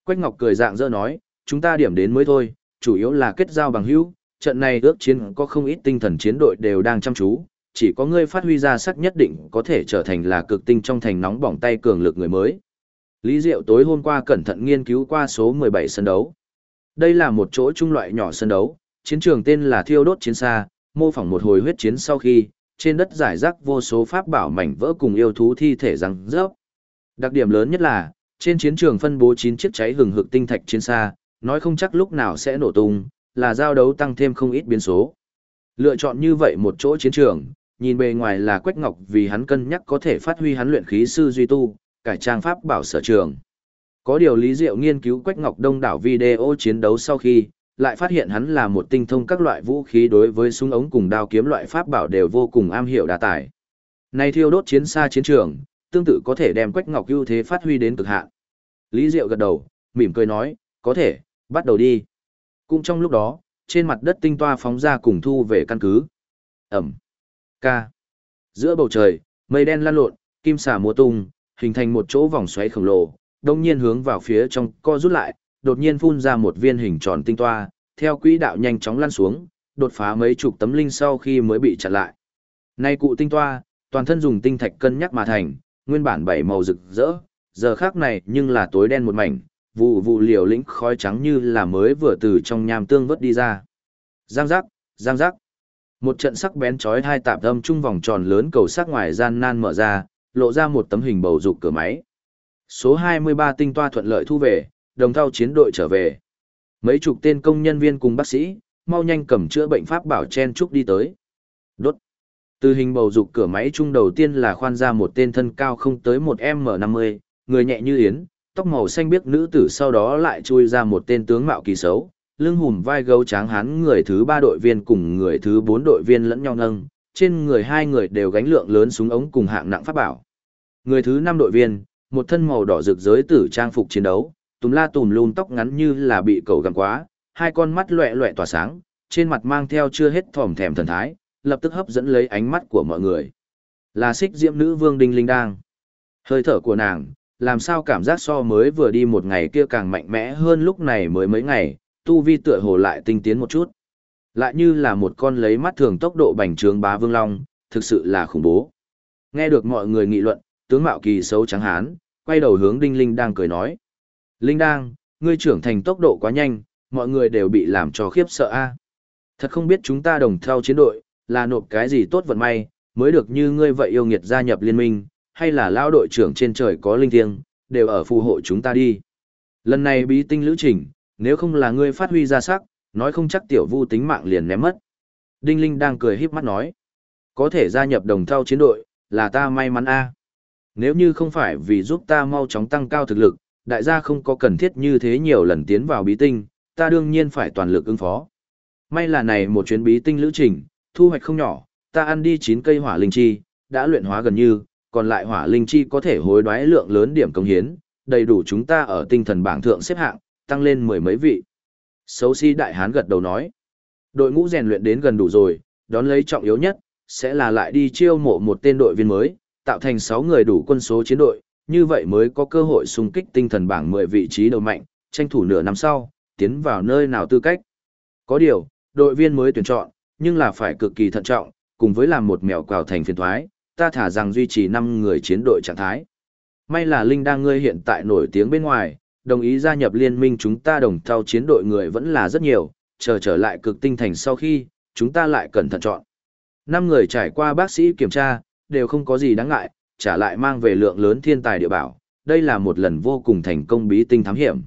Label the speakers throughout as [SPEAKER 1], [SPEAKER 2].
[SPEAKER 1] Quách Ngọc cười rạng rỡ nói, chúng ta điểm đến mới thôi, chủ yếu là kết giao bằng hữu, trận này ước chiến có không ít tinh thần chiến đội đều đang chăm chú, chỉ có ngươi phát huy ra sắc nhất định có thể trở thành là cực tinh trong thành nóng bỏng tay cường lực người mới. Lý Diệu tối hôm qua cẩn thận nghiên cứu qua số 17 sân đấu. Đây là một chỗ trung loại nhỏ sân đấu, chiến trường tên là Thiêu đốt chiến xa, mô phỏng một hồi huyết chiến sau khi, trên đất giải rác vô số pháp bảo mảnh vỡ cùng yêu thú thi thể răng rớp. Đặc điểm lớn nhất là, trên chiến trường phân bố 9 chiếc cháy hừng hực tinh thạch chiến xa, nói không chắc lúc nào sẽ nổ tung, là giao đấu tăng thêm không ít biến số. Lựa chọn như vậy một chỗ chiến trường, nhìn bề ngoài là Quách Ngọc vì hắn cân nhắc có thể phát huy hắn luyện khí sư duy tu, cải trang pháp bảo sở trường. Có điều Lý Diệu nghiên cứu Quách Ngọc đông đảo video chiến đấu sau khi, lại phát hiện hắn là một tinh thông các loại vũ khí đối với súng ống cùng đao kiếm loại pháp bảo đều vô cùng am hiểu đa tài. Này thiêu đốt chiến xa chiến trường, tương tự có thể đem Quách Ngọc ưu thế phát huy đến cực hạn. Lý Diệu gật đầu, mỉm cười nói, có thể, bắt đầu đi. Cũng trong lúc đó, trên mặt đất tinh toa phóng ra cùng thu về căn cứ. Ẩm. Ca. Giữa bầu trời, mây đen lan lộn, kim xà múa tung, hình thành một chỗ vòng xoáy khổng lồ, đông nhiên hướng vào phía trong co rút lại, đột nhiên phun ra một viên hình tròn tinh toa, theo quỹ đạo nhanh chóng lăn xuống, đột phá mấy chục tấm linh sau khi mới bị chặn lại. Nay cụ tinh toa, toàn thân dùng tinh thạch cân nhắc mà thành, nguyên bản bảy màu rực rỡ, giờ khác này nhưng là tối đen một mảnh, vụ vụ liều lĩnh khói trắng như là mới vừa từ trong nham tương vớt đi ra. Giang giác, giang giác. Một trận sắc bén chói hai tạp âm trung vòng tròn lớn cầu sắc ngoài gian nan mở ra, lộ ra một tấm hình bầu dục cửa máy. Số 23 tinh toa thuận lợi thu về, đồng thau chiến đội trở về. Mấy chục tên công nhân viên cùng bác sĩ, mau nhanh cầm chữa bệnh pháp bảo chen chúc đi tới. Đốt. Từ hình bầu dục cửa máy trung đầu tiên là khoan ra một tên thân cao không tới 1m50, người nhẹ như yến, tóc màu xanh biếc nữ tử, sau đó lại chui ra một tên tướng mạo kỳ xấu, lưng hùm vai gấu tráng hán người thứ 3 đội viên cùng người thứ 4 đội viên lẫn nhau nâng, trên người hai người đều gánh lượng lớn súng ống cùng hạng nặng pháp bảo. Người thứ 5 đội viên, một thân màu đỏ rực giới tử trang phục chiến đấu, tùm la tùm lum tóc ngắn như là bị cẩu gặm quá, hai con mắt loẹt loẹt tỏa sáng, trên mặt mang theo chưa hết thòm thèm thần thái, lập tức hấp dẫn lấy ánh mắt của mọi người. Là Xích Diễm nữ vương Đinh Linh Đang. Hơi thở của nàng, làm sao cảm giác so mới vừa đi một ngày kia càng mạnh mẽ hơn lúc này mới mấy ngày, tu vi tựa hồ lại tinh tiến một chút. Lại như là một con lấy mắt thường tốc độ bành trướng bá vương long, thực sự là khủng bố. Nghe được mọi người nghị luận, tướng mạo kỳ xấu trắng hán, quay đầu hướng Đinh Linh Đang cười nói. Linh Đang, ngươi trưởng thành tốc độ quá nhanh, mọi người đều bị làm cho khiếp sợ a. Thật không biết chúng ta đồng theo chiến đội, là nộp cái gì tốt vận may, mới được như ngươi vậy yêu nghiệt gia nhập liên minh, hay là lao đội trưởng trên trời có linh thiêng, đều ở phù hộ chúng ta đi. Lần này bí tinh lữ trình, nếu không là ngươi phát huy ra sắc, nói không chắc tiểu vu tính mạng liền ném mất. Đinh Linh đang cười híp mắt nói, có thể gia nhập đồng thau chiến đội, là ta may mắn a. Nếu như không phải vì giúp ta mau chóng tăng cao thực lực, đại gia không có cần thiết như thế nhiều lần tiến vào bí tinh, ta đương nhiên phải toàn lực ứng phó. May là này một chuyến bí tinh lữ trình, thu hoạch không nhỏ, ta ăn đi 9 cây hỏa linh chi, đã luyện hóa gần như, còn lại hỏa linh chi có thể hối đoái lượng lớn điểm công hiến, đầy đủ chúng ta ở tinh thần bảng thượng xếp hạng, tăng lên 10 mấy vị. Xấu xí đại hán gật đầu nói, đội ngũ rèn luyện đến gần đủ rồi, đón lấy trọng yếu nhất, sẽ là lại đi chiêu mộ một tên đội viên mới, tạo thành 6 người đủ quân số chiến đội, như vậy mới có cơ hội xung kích tinh thần bảng 10 vị trí đầu mạnh, tranh thủ nửa năm sau, tiến vào nơi nào tư cách. Có điều, đội viên mới tuyển chọn, nhưng là phải cực kỳ thận trọng, cùng với làm một mèo quào thành phiền thoái, ta thả rằng duy trì 5 người chiến đội trạng thái. May là Linh đang ngươi hiện tại nổi tiếng bên ngoài, đồng ý gia nhập liên minh chúng ta đồng thau chiến đội người vẫn là rất nhiều, chờ trở lại cực tinh thành sau khi, chúng ta lại cẩn thận chọn. 5 người trải qua bác sĩ kiểm tra, đều không có gì đáng ngại, trả lại mang về lượng lớn thiên tài địa bảo, đây là một lần vô cùng thành công bí tinh thám hiểm.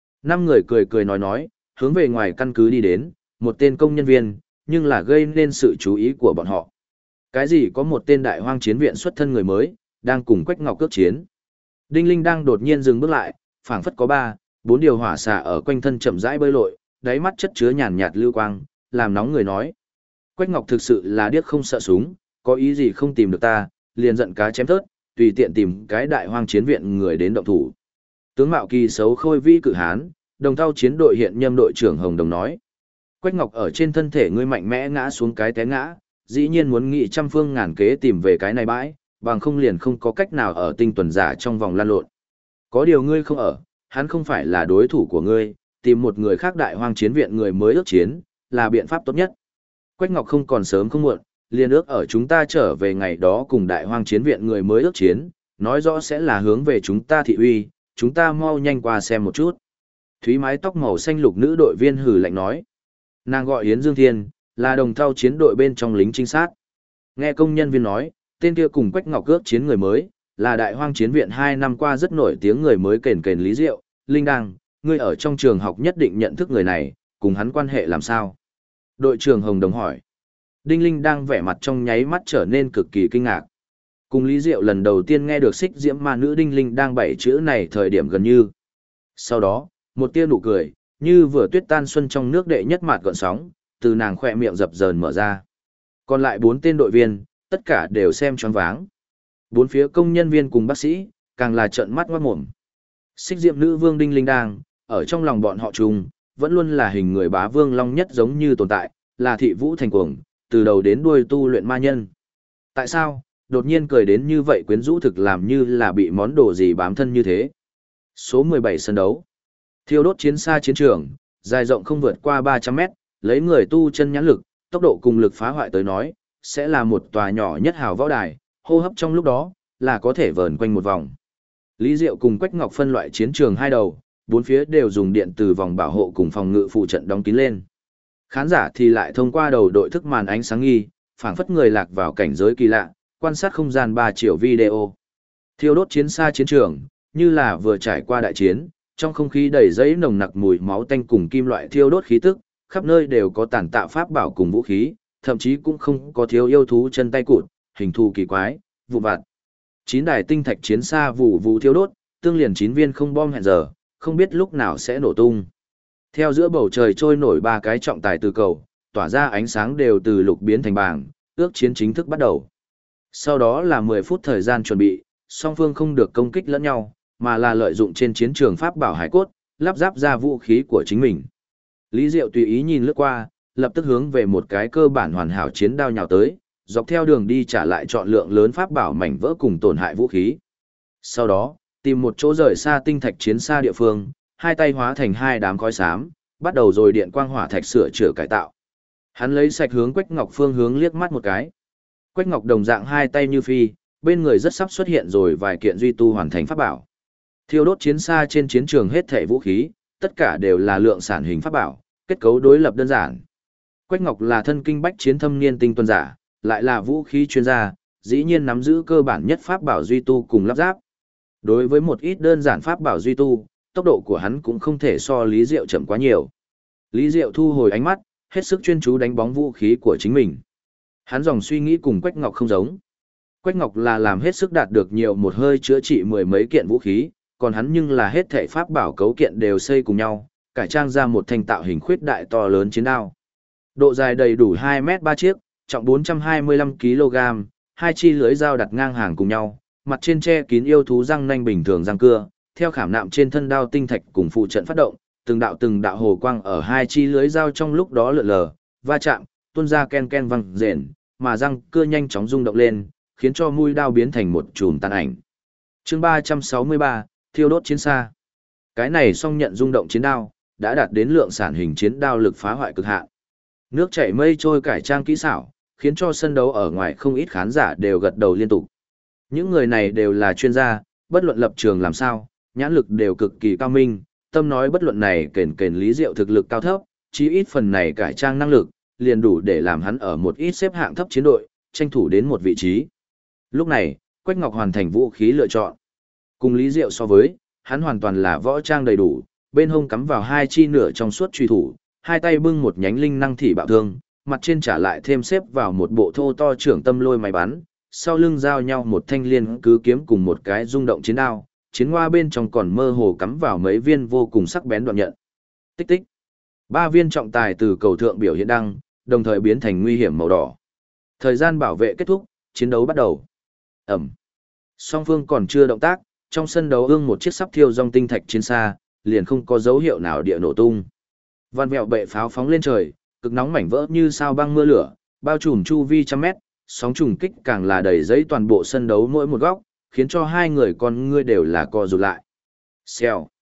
[SPEAKER 1] 5 người cười cười nói, hướng về ngoài căn cứ đi đến, một tên công nhân viên, nhưng là gây nên sự chú ý của bọn họ. Cái gì có một tên đại hoang chiến viện xuất thân người mới, đang cùng Quách Ngọc cước chiến. Đinh Linh đang đột nhiên dừng bước lại, phảng phất có 3, 4 điều hỏa xạ ở quanh thân chậm rãi bơi lội, đáy mắt chất chứa nhàn nhạt lưu quang, làm nóng người nói. Quách Ngọc thực sự là điếc không sợ súng, có ý gì không tìm được ta, liền giận cá chém thớt, tùy tiện tìm cái đại hoang chiến viện người đến động thủ. Tướng mạo kỳ xấu khôi vĩ cự hán, đồng thau chiến đội hiện nhâm đội trưởng Hồng Đồng nói. Quách Ngọc ở trên thân thể ngươi mạnh mẽ ngã xuống cái té ngã, dĩ nhiên muốn nghị trăm phương ngàn kế tìm về cái này bãi, bằng không liền không có cách nào ở tinh tuần giả trong vòng lan lộn. Có điều ngươi không ở, Hắn không phải là đối thủ của ngươi, tìm một người khác đại hoang chiến viện người mới ước chiến, là biện pháp tốt nhất. Quách Ngọc không còn sớm không muộn, liền ước ở chúng ta trở về ngày đó cùng đại hoang chiến viện người mới ước chiến, nói rõ sẽ là hướng về chúng ta thị uy, chúng ta mau nhanh qua xem một chút. Thúy mái tóc màu xanh lục nữ đội viên hừ lạnh nói. Nàng gọi Yến Dương Thiên, là đồng thau chiến đội bên trong lính trinh sát. Nghe công nhân viên nói, tên kia cùng Quách Ngọc ước chiến người mới, là đại hoang chiến viện 2 năm qua rất nổi tiếng người mới kền kền Lý Diệu, Linh Đăng, ngươi ở trong trường học nhất định nhận thức người này, cùng hắn quan hệ làm sao? Đội trưởng Hồng Đồng hỏi. Đinh Linh đang vẻ mặt trong nháy mắt trở nên cực kỳ kinh ngạc. Cùng Lý Diệu lần đầu tiên nghe được xích diễm ma nữ Đinh Linh đang bảy chữ này thời điểm gần như. Sau đó, một tia nụ cười, như vừa tuyết tan xuân trong nước đệ nhất mạt gợn sóng, từ nàng khỏe miệng dập dờn mở ra. Còn lại 4 tên đội viên, tất cả đều xem choáng váng. 4 phía công nhân viên cùng bác sĩ, càng là trợn mắt ngoát mồm. Xích diệm nữ vương Đinh Linh Đang, ở trong lòng bọn họ chung, vẫn luôn là hình người bá vương long nhất giống như tồn tại, là thị vũ thành cuồng, từ đầu đến đuôi tu luyện ma nhân. Tại sao, đột nhiên cười đến như vậy quyến rũ thực làm như là bị món đồ gì bám thân như thế? Số 17 sân đấu. Thiêu đốt chiến xa chiến trường, dài rộng không vượt qua 300 mét, lấy người tu chân nhãn lực, tốc độ cùng lực phá hoại tới nói, sẽ là một tòa nhỏ nhất hào võ đài, hô hấp trong lúc đó, là có thể vờn quanh một vòng. Lý Diệu cùng Quách Ngọc phân loại chiến trường hai đầu, 4 phía đều dùng điện từ vòng bảo hộ cùng phòng ngự phụ trận đóng kín lên. Khán giả thì lại thông qua đầu đội thức màn ánh sáng nghi, phảng phất người lạc vào cảnh giới kỳ lạ, quan sát không gian 3 chiều video. Thiêu đốt chiến xa chiến trường, như là vừa trải qua đại chiến, trong không khí đầy dẫy nồng nặc mùi máu tanh cùng kim loại thiêu đốt khí tức, khắp nơi đều có tàn tạ pháp bảo cùng vũ khí, thậm chí cũng không có thiếu yêu thú chân tay cụt, hình thù kỳ quái, vụ vặt. 9 đài tinh thạch chiến xa vụ vụ thiêu đốt, tương liền 9 viên không bom hẹn giờ, không biết lúc nào sẽ nổ tung. Theo giữa bầu trời trôi nổi 3 cái trọng tài từ cầu, tỏa ra ánh sáng đều từ lục biến thành bảng, ước chiến chính thức bắt đầu. Sau đó là 10 phút thời gian chuẩn bị, song phương không được công kích lẫn nhau, mà là lợi dụng trên chiến trường pháp bảo hải cốt, lắp ráp ra vũ khí của chính mình. Lý Diệu tùy ý nhìn lướt qua, lập tức hướng về một cái cơ bản hoàn hảo chiến đao nhào tới, dọc theo đường đi trả lại chọn lượng lớn pháp bảo mảnh vỡ cùng tổn hại vũ khí. Sau đó, tìm một chỗ rời xa tinh thạch chiến xa địa phương, hai tay hóa thành hai đám khói xám, bắt đầu rồi điện quang hỏa thạch sửa chữa cải tạo. Hắn lấy sạch hướng Quách Ngọc phương hướng liếc mắt một cái. Quách Ngọc đồng dạng hai tay như phi, bên người rất sắp xuất hiện rồi vài kiện duy tu hoàn thành pháp bảo. Thiêu đốt chiến xa trên chiến trường hết thảy vũ khí, tất cả đều là lượng sản hình pháp bảo, kết cấu đối lập đơn giản. Quách Ngọc là thân kinh bách chiến thâm niên tinh tuần giả, lại là vũ khí chuyên gia, dĩ nhiên nắm giữ cơ bản nhất pháp bảo duy tu cùng lắp ráp. Đối với một ít đơn giản pháp bảo duy tu, tốc độ của hắn cũng không thể so Lý Diệu chậm quá nhiều. Lý Diệu thu hồi ánh mắt, hết sức chuyên chú đánh bóng vũ khí của chính mình. Hắn dòng suy nghĩ cùng Quách Ngọc không giống. Quách Ngọc là làm hết sức đạt được nhiều một hơi chữa trị mười mấy kiện vũ khí, còn hắn nhưng là hết thảy pháp bảo cấu kiện đều xây cùng nhau, cải trang ra một thành tạo hình khuyết đại to lớn chiến đao. Độ dài đầy đủ 2 mét 3 chiếc, trọng 425 kg, hai chi lưỡi dao đặt ngang hàng cùng nhau, mặt trên che kín yêu thú răng nanh bình thường răng cưa, theo khảm nạm trên thân đao tinh thạch cùng phụ trận phát động, từng đạo hồ quang ở hai chi lưỡi dao trong lúc đó lượn lờ, va chạm, tuôn ra ken ken vang rền, mà răng cưa nhanh chóng rung động lên, khiến cho mũi đao biến thành một chùm tàn ảnh. Chương 363, thiêu đốt chiến xa. Cái này song nhận rung động chiến đao, đã đạt đến lượng sản hình chiến đao lực phá hoại cực hạn. Nước chảy mây trôi cải trang kỹ xảo, khiến cho sân đấu ở ngoài không ít khán giả đều gật đầu liên tục. Những người này đều là chuyên gia, bất luận lập trường làm sao, nhãn lực đều cực kỳ cao minh, tâm nói bất luận này kền kền Lý Diệu thực lực cao thấp, chí ít phần này cải trang năng lực, liền đủ để làm hắn ở một ít xếp hạng thấp chiến đội, tranh thủ đến một vị trí. Lúc này, Quách Ngọc hoàn thành vũ khí lựa chọn. Cùng Lý Diệu so với, hắn hoàn toàn là võ trang đầy đủ, bên hông cắm vào hai chi nửa trong suốt truy thủ, hai tay bưng một nhánh linh năng thị bạo thương, mặt trên trả lại thêm xếp vào một bộ thô to trưởng tâm lôi máy bắn, sau lưng giao nhau một thanh liên cứ kiếm cùng một cái rung động chiến đao, chiến hoa bên trong còn mơ hồ cắm vào mấy viên vô cùng sắc bén đoạn nhận. Tích tích. 3 viên trọng tài từ cầu thượng biểu hiện đăng, đồng thời biến thành nguy hiểm màu đỏ. Thời gian bảo vệ kết thúc, chiến đấu bắt đầu. Ẩm. Song phương còn chưa động tác, trong sân đấu ương một chiếc sắp thiêu dòng tinh thạch chiến xa, liền không có dấu hiệu nào địa nổ tung. Văn vẹo bệ pháo phóng lên trời, cực nóng mảnh vỡ như sao băng mưa lửa, bao trùm chu vi trăm mét, sóng trùng kích càng là đầy giấy toàn bộ sân đấu mỗi một góc, khiến cho hai người con ngươi đều là co rụt lại. Xèo,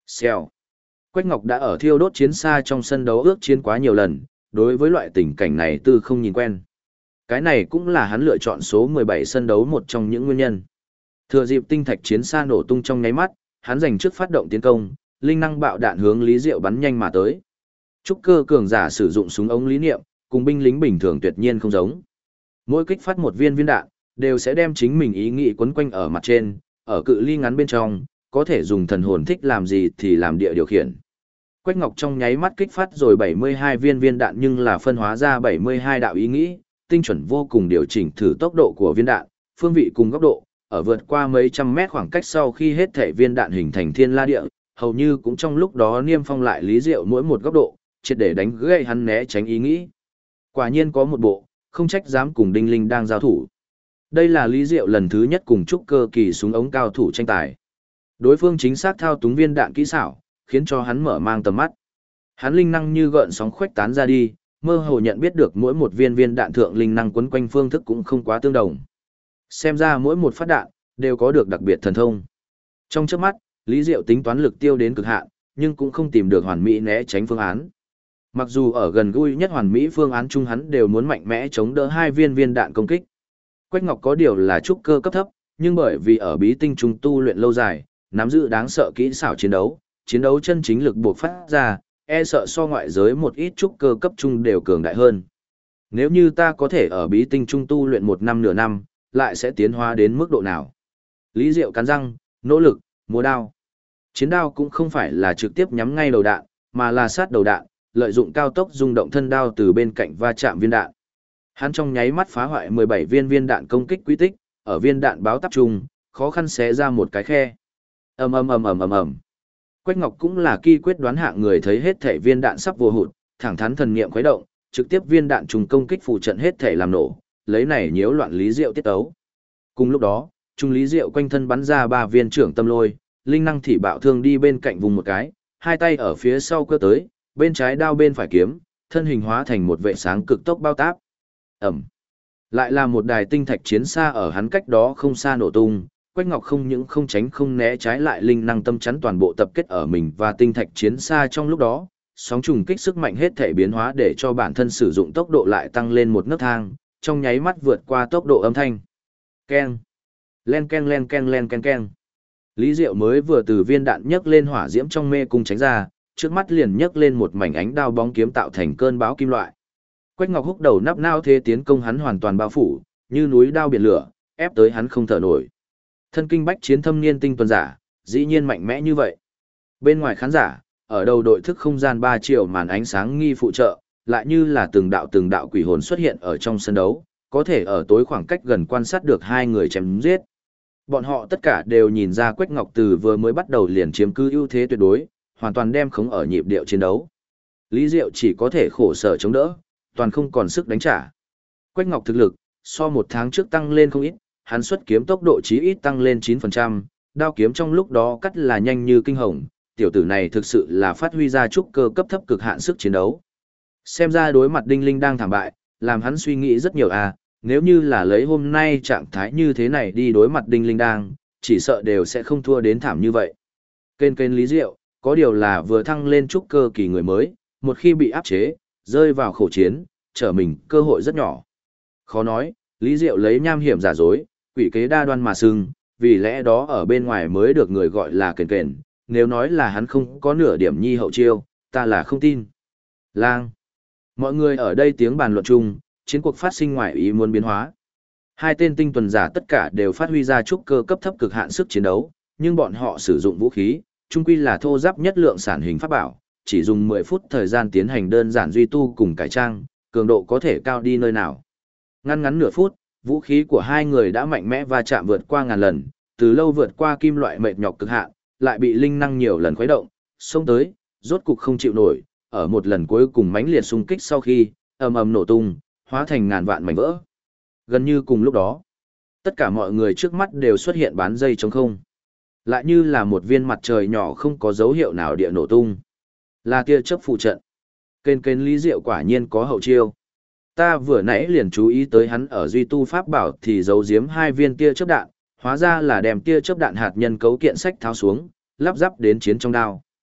[SPEAKER 1] Xèo. Quách Ngọc đã ở thiêu đốt chiến xa trong sân đấu ước chiến quá nhiều lần, đối với loại tình cảnh này tư không nhìn quen. Cái này cũng là hắn lựa chọn số 17 sân đấu một trong những nguyên nhân. Thừa dịp tinh thạch chiến xa nổ tung trong nháy mắt, hắn giành trước phát động tiến công, linh năng bạo đạn hướng Lý Diệu bắn nhanh mà tới. Trúc cơ cường giả sử dụng súng ống lý niệm, cùng binh lính bình thường tuyệt nhiên không giống. Mỗi kích phát một viên đạn, đều sẽ đem chính mình ý nghĩ quấn quanh ở mặt trên, ở cự ly ngắn bên trong, có thể dùng thần hồn thích làm gì thì làm địa điều khiển. Quách Ngọc trong nháy mắt kích phát rồi 72 viên đạn nhưng là phân hóa ra 72 đạo ý nghĩ, tinh chuẩn vô cùng điều chỉnh thử tốc độ của viên đạn, phương vị cùng góc độ, ở vượt qua mấy trăm mét khoảng cách sau khi hết thể viên đạn hình thành thiên la địa, hầu như cũng trong lúc đó niêm phong lại Lý Diệu mỗi một góc độ, triệt để đánh gãy hắn né tránh ý nghĩ. Quả nhiên có một bộ, không trách dám cùng Đinh Linh đang giao thủ. Đây là Lý Diệu lần thứ nhất cùng trúc cơ kỳ súng ống cao thủ tranh tài. Đối phương chính xác thao túng viên đạn kỹ xảo, khiến cho hắn mở mang tầm mắt. Hắn linh năng như gợn sóng khuếch tán ra đi, mơ hồ nhận biết được mỗi một viên đạn thượng linh năng quấn quanh phương thức cũng không quá tương đồng. Xem ra mỗi một phát đạn đều có được đặc biệt thần thông. Trong chớp mắt, Lý Diệu tính toán lực tiêu đến cực hạn, nhưng cũng không tìm được hoàn mỹ né tránh phương án. Mặc dù ở gần gũi nhất hoàn mỹ phương án chung hắn đều muốn mạnh mẽ chống đỡ hai viên đạn công kích. Quách Ngọc có điều là trúc cơ cấp thấp, nhưng bởi vì ở bí tinh trung tu luyện lâu dài, nắm giữ đáng sợ kỹ xảo chiến đấu chân chính lực buộc phát ra, e sợ so ngoại giới một ít trúc cơ cấp trung đều cường đại hơn. Nếu như ta có thể ở bí tinh trung tu luyện 1 năm nửa năm, lại sẽ tiến hóa đến mức độ nào? Lý Diệu cắn răng, nỗ lực, múa đao. Chiến đao cũng không phải là trực tiếp nhắm ngay đầu đạn, mà là sát đầu đạn, lợi dụng cao tốc rung động thân đao từ bên cạnh va chạm viên đạn. Hắn trong nháy mắt phá hoại 17 viên đạn công kích quy tích, ở viên đạn báo táp trung, khó khăn xé ra một cái khe. Ầm ầm ầm ầm ầm ầm. Quách Ngọc cũng là kỳ quyết đoán hạng người, thấy hết thể viên đạn sắp vô hụt, thẳng thắn thần niệm khuấy động, trực tiếp viên đạn trùng công kích phụ trận hết thể làm nổ, lấy này nhiễu loạn Lý Diệu tiết tấu. Cùng lúc đó, trung Lý Diệu quanh thân bắn ra 3 viên trưởng tâm lôi, linh năng thị bạo thương đi bên cạnh vùng một cái, hai tay ở phía sau cơ tới, bên trái đao bên phải kiếm, thân hình hóa thành một vệ sáng cực tốc bao táp. Ẩm. Lại là một đài tinh thạch chiến xa ở hắn cách đó không xa nổ tung, Quách Ngọc không những không tránh không né, trái lại linh năng tâm chắn toàn bộ tập kết ở mình và tinh thạch chiến xa trong lúc đó, sóng trùng kích sức mạnh hết thể biến hóa để cho bản thân sử dụng tốc độ lại tăng lên một nấc thang, trong nháy mắt vượt qua tốc độ âm thanh. Keng. Len keng len keng len keng keng. Lý Diệu mới vừa từ viên đạn nhấc lên hỏa diễm trong mê cung tránh ra, trước mắt liền nhấc lên một mảnh ánh đao bóng kiếm tạo thành cơn bão kim loại. Quách Ngọc húc đầu nắp nao thế tiến công hắn hoàn toàn bao phủ, như núi đao biển lửa, ép tới hắn không thở nổi. Thân kinh bách chiến thâm niên tinh tuần giả, dĩ nhiên mạnh mẽ như vậy. Bên ngoài khán giả, ở đầu đội thức không gian 3 triệu màn ánh sáng nghi phụ trợ, lại như là từng đạo quỷ hồn xuất hiện ở trong sân đấu, có thể ở tối khoảng cách gần quan sát được hai người chém giết. Bọn họ tất cả đều nhìn ra Quách Ngọc từ vừa mới bắt đầu liền chiếm cứ ưu thế tuyệt đối, hoàn toàn đem khống ở nhịp điệu chiến đấu. Lý Diệu chỉ có thể khổ sở chống đỡ, toàn không còn sức đánh trả. Quách Ngọc thực lực, so 1 tháng trước tăng lên không ít, hắn xuất kiếm tốc độ chí ít tăng lên 9%, đao kiếm trong lúc đó cắt là nhanh như kinh hồng, tiểu tử này thực sự là phát huy ra trúc cơ cấp thấp cực hạn sức chiến đấu. Xem ra đối mặt Đinh Linh đang thảm bại, làm hắn suy nghĩ rất nhiều nếu như là lấy hôm nay trạng thái như thế này đi đối mặt Đinh Linh đang, chỉ sợ đều sẽ không thua đến thảm như vậy. Kênh Lý Diệu, có điều là vừa thăng lên trúc cơ kỳ người mới, một khi bị áp chế, rơi vào khổ chiến, trở mình cơ hội rất nhỏ. Khó nói, Lý Diệu lấy nham hiểm giả dối, quỷ kế đa đoan mà sưng, vì lẽ đó ở bên ngoài mới được người gọi là kền, nếu nói là hắn không có nửa điểm nhi hậu chiêu, ta là không tin. Lang. Mọi người ở đây tiếng bàn luận chung, chiến cuộc phát sinh ngoài ý muốn biến hóa. Hai tên tinh tuần giả tất cả đều phát huy ra trúc cơ cấp thấp cực hạn sức chiến đấu, nhưng bọn họ sử dụng vũ khí, chung quy là thô giáp nhất lượng sản hình pháp bảo, chỉ dùng 10 phút thời gian tiến hành đơn giản duy tu cùng cải trang, cường độ có thể cao đi nơi nào. Ngắn nửa phút, vũ khí của hai người đã mạnh mẽ va chạm vượt qua ngàn lần, từ lâu vượt qua kim loại mệt nhọc cực hạn, lại bị linh năng nhiều lần khuấy động, xông tới, rốt cục không chịu nổi, ở một lần cuối cùng mãnh liệt xung kích sau khi, ầm ầm nổ tung, hóa thành ngàn vạn mảnh vỡ. Gần như cùng lúc đó, tất cả mọi người trước mắt đều xuất hiện bán dây trống không. Lại như là một viên mặt trời nhỏ không có dấu hiệu nào địa nổ tung. Là tia chớp phụ trận. Kênh Lý Diệu quả nhiên có hậu chiêu. Ta vừa nãy liền chú ý tới hắn ở duy tu pháp bảo thì giấu giếm 2 viên tia chớp đạn, hóa ra là đem tia chớp đạn hạt nhân cấu kiện sách tháo xuống, lắp ráp đến chiến trong đao.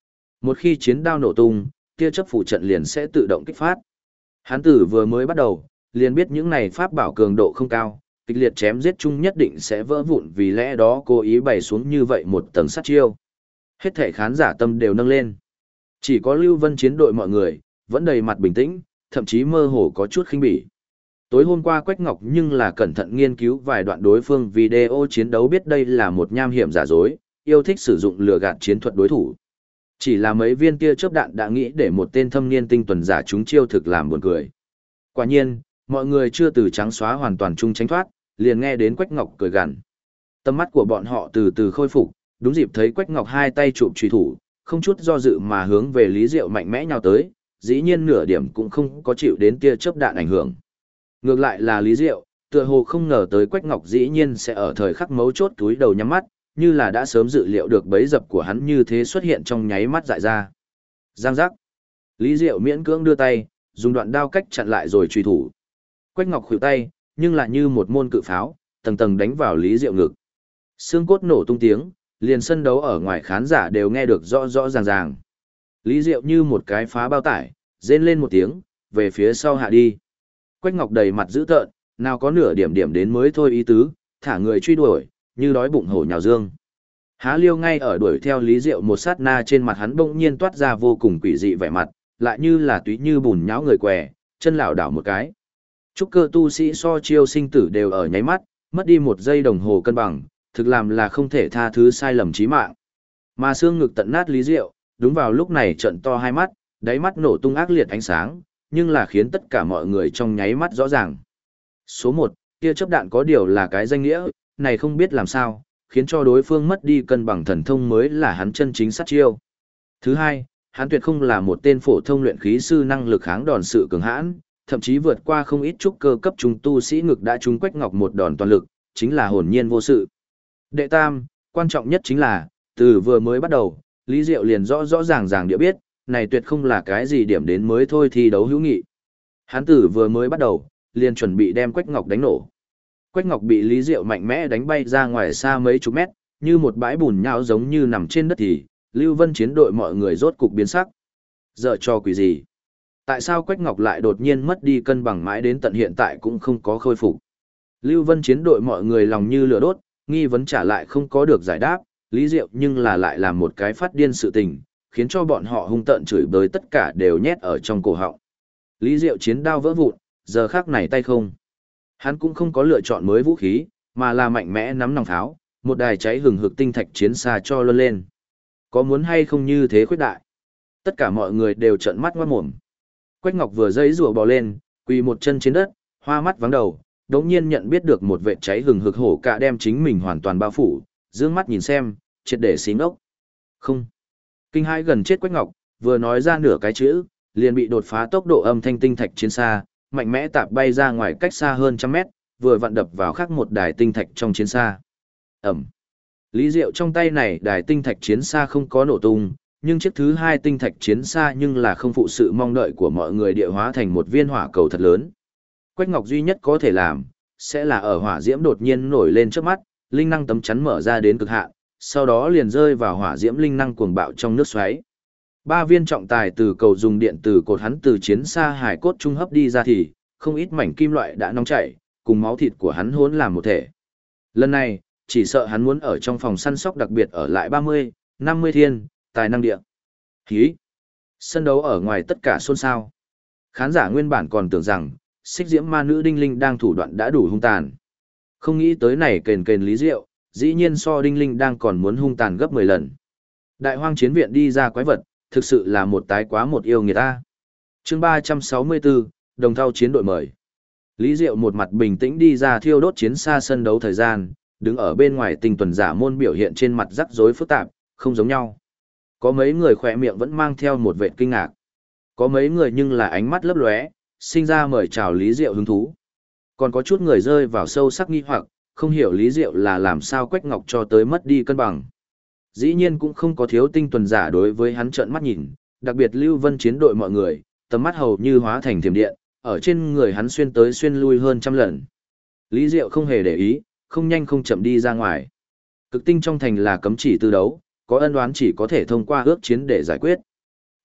[SPEAKER 1] Một khi chiến đao nổ tung, tia chớp phụ trận liền sẽ tự động kích phát. Hán tử vừa mới bắt đầu, liền biết những này pháp bảo cường độ không cao, kịch liệt chém giết chung nhất định sẽ vỡ vụn, vì lẽ đó cố ý bày xuống như vậy một tầng sát chiêu. Hết thảy khán giả tâm đều nâng lên. Chỉ có Lưu Vân chiến đội mọi người, vẫn đầy mặt bình tĩnh, thậm chí mơ hồ có chút khinh bỉ. Tối hôm qua Quách Ngọc nhưng là cẩn thận nghiên cứu vài đoạn đối phương video chiến đấu, biết đây là một nham hiểm giả dối, yêu thích sử dụng lừa gạt chiến thuật đối thủ. Chỉ là mấy viên tia chớp đạn đã nghĩ để một tên thâm niên tinh tuần giả chúng chiêu thực làm buồn cười. Quả nhiên, mọi người chưa từ trắng xóa hoàn toàn chung tránh thoát, liền nghe đến Quách Ngọc cười gằn. Tầm mắt của bọn họ từ từ khôi phục, đúng dịp thấy Quách Ngọc hai tay chụp chùy thủ, không chút do dự mà hướng về Lý Diệu mạnh mẽ nhào tới, dĩ nhiên nửa điểm cũng không có chịu đến tia chớp đạn ảnh hưởng. Ngược lại là Lý Diệu, tựa hồ không ngờ tới Quách Ngọc dĩ nhiên sẽ ở thời khắc mấu chốt túi đầu nhắm mắt, như là đã sớm dự liệu được bẫy dập của hắn như thế xuất hiện trong nháy mắt dại ra. Giang giác. Lý Diệu miễn cưỡng đưa tay, dùng đoạn đao cách chặn lại rồi truy thủ. Quách Ngọc khuỷu tay, nhưng lại như một môn cự pháo, tầng tầng đánh vào Lý Diệu ngực. Xương cốt nổ tung tiếng, liền sân đấu ở ngoài khán giả đều nghe được rõ rõ ràng ràng. Lý Diệu như một cái phá bao tải, rên lên một tiếng, về phía sau hạ đi. Quách Ngọc đầy mặt dữ tợn, nào có nửa điểm điểm đến mới thôi ý tứ, thả người truy đuổi, như đói bụng hổ nhào dương. Há Liêu ngay ở đuổi theo Lý Diệu một sát na, trên mặt hắn bỗng nhiên toát ra vô cùng quỷ dị vẻ mặt, lại như là túy như bùn nhão người què, chân lảo đảo một cái. Trúc cơ tu sĩ so chiêu sinh tử đều ở nháy mắt, mất đi một giây đồng hồ cân bằng, thực làm là không thể tha thứ sai lầm chí mạng. Mà xương ngực tận nát Lý Diệu, đúng vào lúc này trợn to hai mắt, đáy mắt nổ tung ác liệt ánh sáng, nhưng là khiến tất cả mọi người trong nháy mắt rõ ràng. Số 1, kia chớp đạn có điều là cái danh nghĩa, này không biết làm sao, khiến cho đối phương mất đi cân bằng thần thông mới là hắn chân chính sát chiêu. Thứ hai, hắn tuyệt không là một tên phổ thông luyện khí sư năng lực kháng đòn sự cường hãn, thậm chí vượt qua không ít trúc cơ cấp trung tu sĩ ngực đã trúng Quách Ngọc một đòn toàn lực, chính là hồn nhiên vô sự. Đệ tam, quan trọng nhất chính là, từ vừa mới bắt đầu, Lý Diệu liền rõ rõ ràng ràng địa biết, này tuyệt không là cái gì điểm đến mới thôi thi đấu hữu nghị. Hắn tử vừa mới bắt đầu, liền chuẩn bị đem Quách Ngọc đánh nổ. Quách Ngọc bị Lý Diệu mạnh mẽ đánh bay ra ngoài xa mấy chục mét, như một bãi bùn nhão giống như nằm trên đất thì, Lưu Vân chiến đội mọi người rốt cục biến sắc. Giờ cho quỷ gì? Tại sao Quách Ngọc lại đột nhiên mất đi cân bằng mãi đến tận hiện tại cũng không có khôi phục? Lưu Vân chiến đội mọi người lòng như lửa đốt, nghi vấn trả lại không có được giải đáp, Lý Diệu nhưng là lại làm một cái phát điên sự tình, khiến cho bọn họ hung tợn chửi bới tất cả đều nhét ở trong cổ họng. Lý Diệu chiến đao vỡ vụn, giờ khắc này tay không. Hắn cũng không có lựa chọn mới vũ khí, mà là mạnh mẽ nắm nòng pháo, một đài cháy hừng hực tinh thạch chiến xa cho luân lên. Có muốn hay không như thế khuyết đại? Tất cả mọi người đều trợn mắt ngoát mồm. Quách Ngọc vừa giãy giụa bò lên, quỳ một chân trên đất, hoa mắt vắng đầu, đống nhiên nhận biết được một vệt cháy hừng hực hổ cạ đem chính mình hoàn toàn bao phủ, dương mắt nhìn xem, triệt để xí ngốc. Không. Kinh hãi gần chết Quách Ngọc, vừa nói ra nửa cái chữ, liền bị đột phá tốc độ âm thanh tinh thạch chiến xa, mạnh mẽ tạp bay ra ngoài cách xa hơn trăm mét, vừa vặn đập vào khác một đài tinh thạch trong chiến xa. Ẩm. Lý Diệu trong tay này đài tinh thạch chiến xa không có nổ tung, nhưng chiếc thứ hai tinh thạch chiến xa nhưng là không phụ sự mong đợi của mọi người, địa hóa thành một viên hỏa cầu thật lớn. Quách Ngọc duy nhất có thể làm, sẽ là ở hỏa diễm đột nhiên nổi lên trước mắt, linh năng tấm chắn mở ra đến cực hạn, sau đó liền rơi vào hỏa diễm linh năng cuồng bạo trong nước xoáy. Ba viên trọng tài từ cầu dùng điện từ cột hắn từ chiến xa hải cốt trung hấp đi ra thì, không ít mảnh kim loại đã nóng chảy, cùng máu thịt của hắn hỗn làm một thể. Lần này, chỉ sợ hắn muốn ở trong phòng săn sóc đặc biệt ở lại 30, 50 thiên, tài năng địa. Hí! Sân đấu ở ngoài tất cả xôn xao. Khán giả nguyên bản còn tưởng rằng, xích diễm ma nữ Đinh Linh đang thủ đoạn đã đủ hung tàn. Không nghĩ tới này kền kền Lý Diệu, dĩ nhiên so Đinh Linh đang còn muốn hung tàn gấp 10 lần. Đại hoang chiến viện đi ra quái vật, thực sự là một tái quá một yêu người ta. Chương 364, đồng thau chiến đội mời. Lý Diệu một mặt bình tĩnh đi ra thiêu đốt chiến xa sân đấu thời gian, đứng ở bên ngoài tinh tuần giả môn biểu hiện trên mặt rắc rối phức tạp, không giống nhau. Có mấy người khỏe miệng vẫn mang theo một vệt kinh ngạc. Có mấy người nhưng là ánh mắt lấp lóe, sinh ra mời chào Lý Diệu hứng thú. Còn có chút người rơi vào sâu sắc nghi hoặc, không hiểu Lý Diệu là làm sao Quách Ngọc cho tới mất đi cân bằng. Dĩ nhiên cũng không có thiếu tinh tuần giả đối với hắn trợn mắt nhìn, đặc biệt Lưu Vân chiến đội mọi người, tầm mắt hầu như hóa thành thiểm điện, ở trên người hắn xuyên tới xuyên lui hơn trăm lần. Lý Diệu không hề để ý, không nhanh không chậm đi ra ngoài. Cực tinh trong thành là cấm chỉ tư đấu, có ân oán chỉ có thể thông qua ước chiến để giải quyết.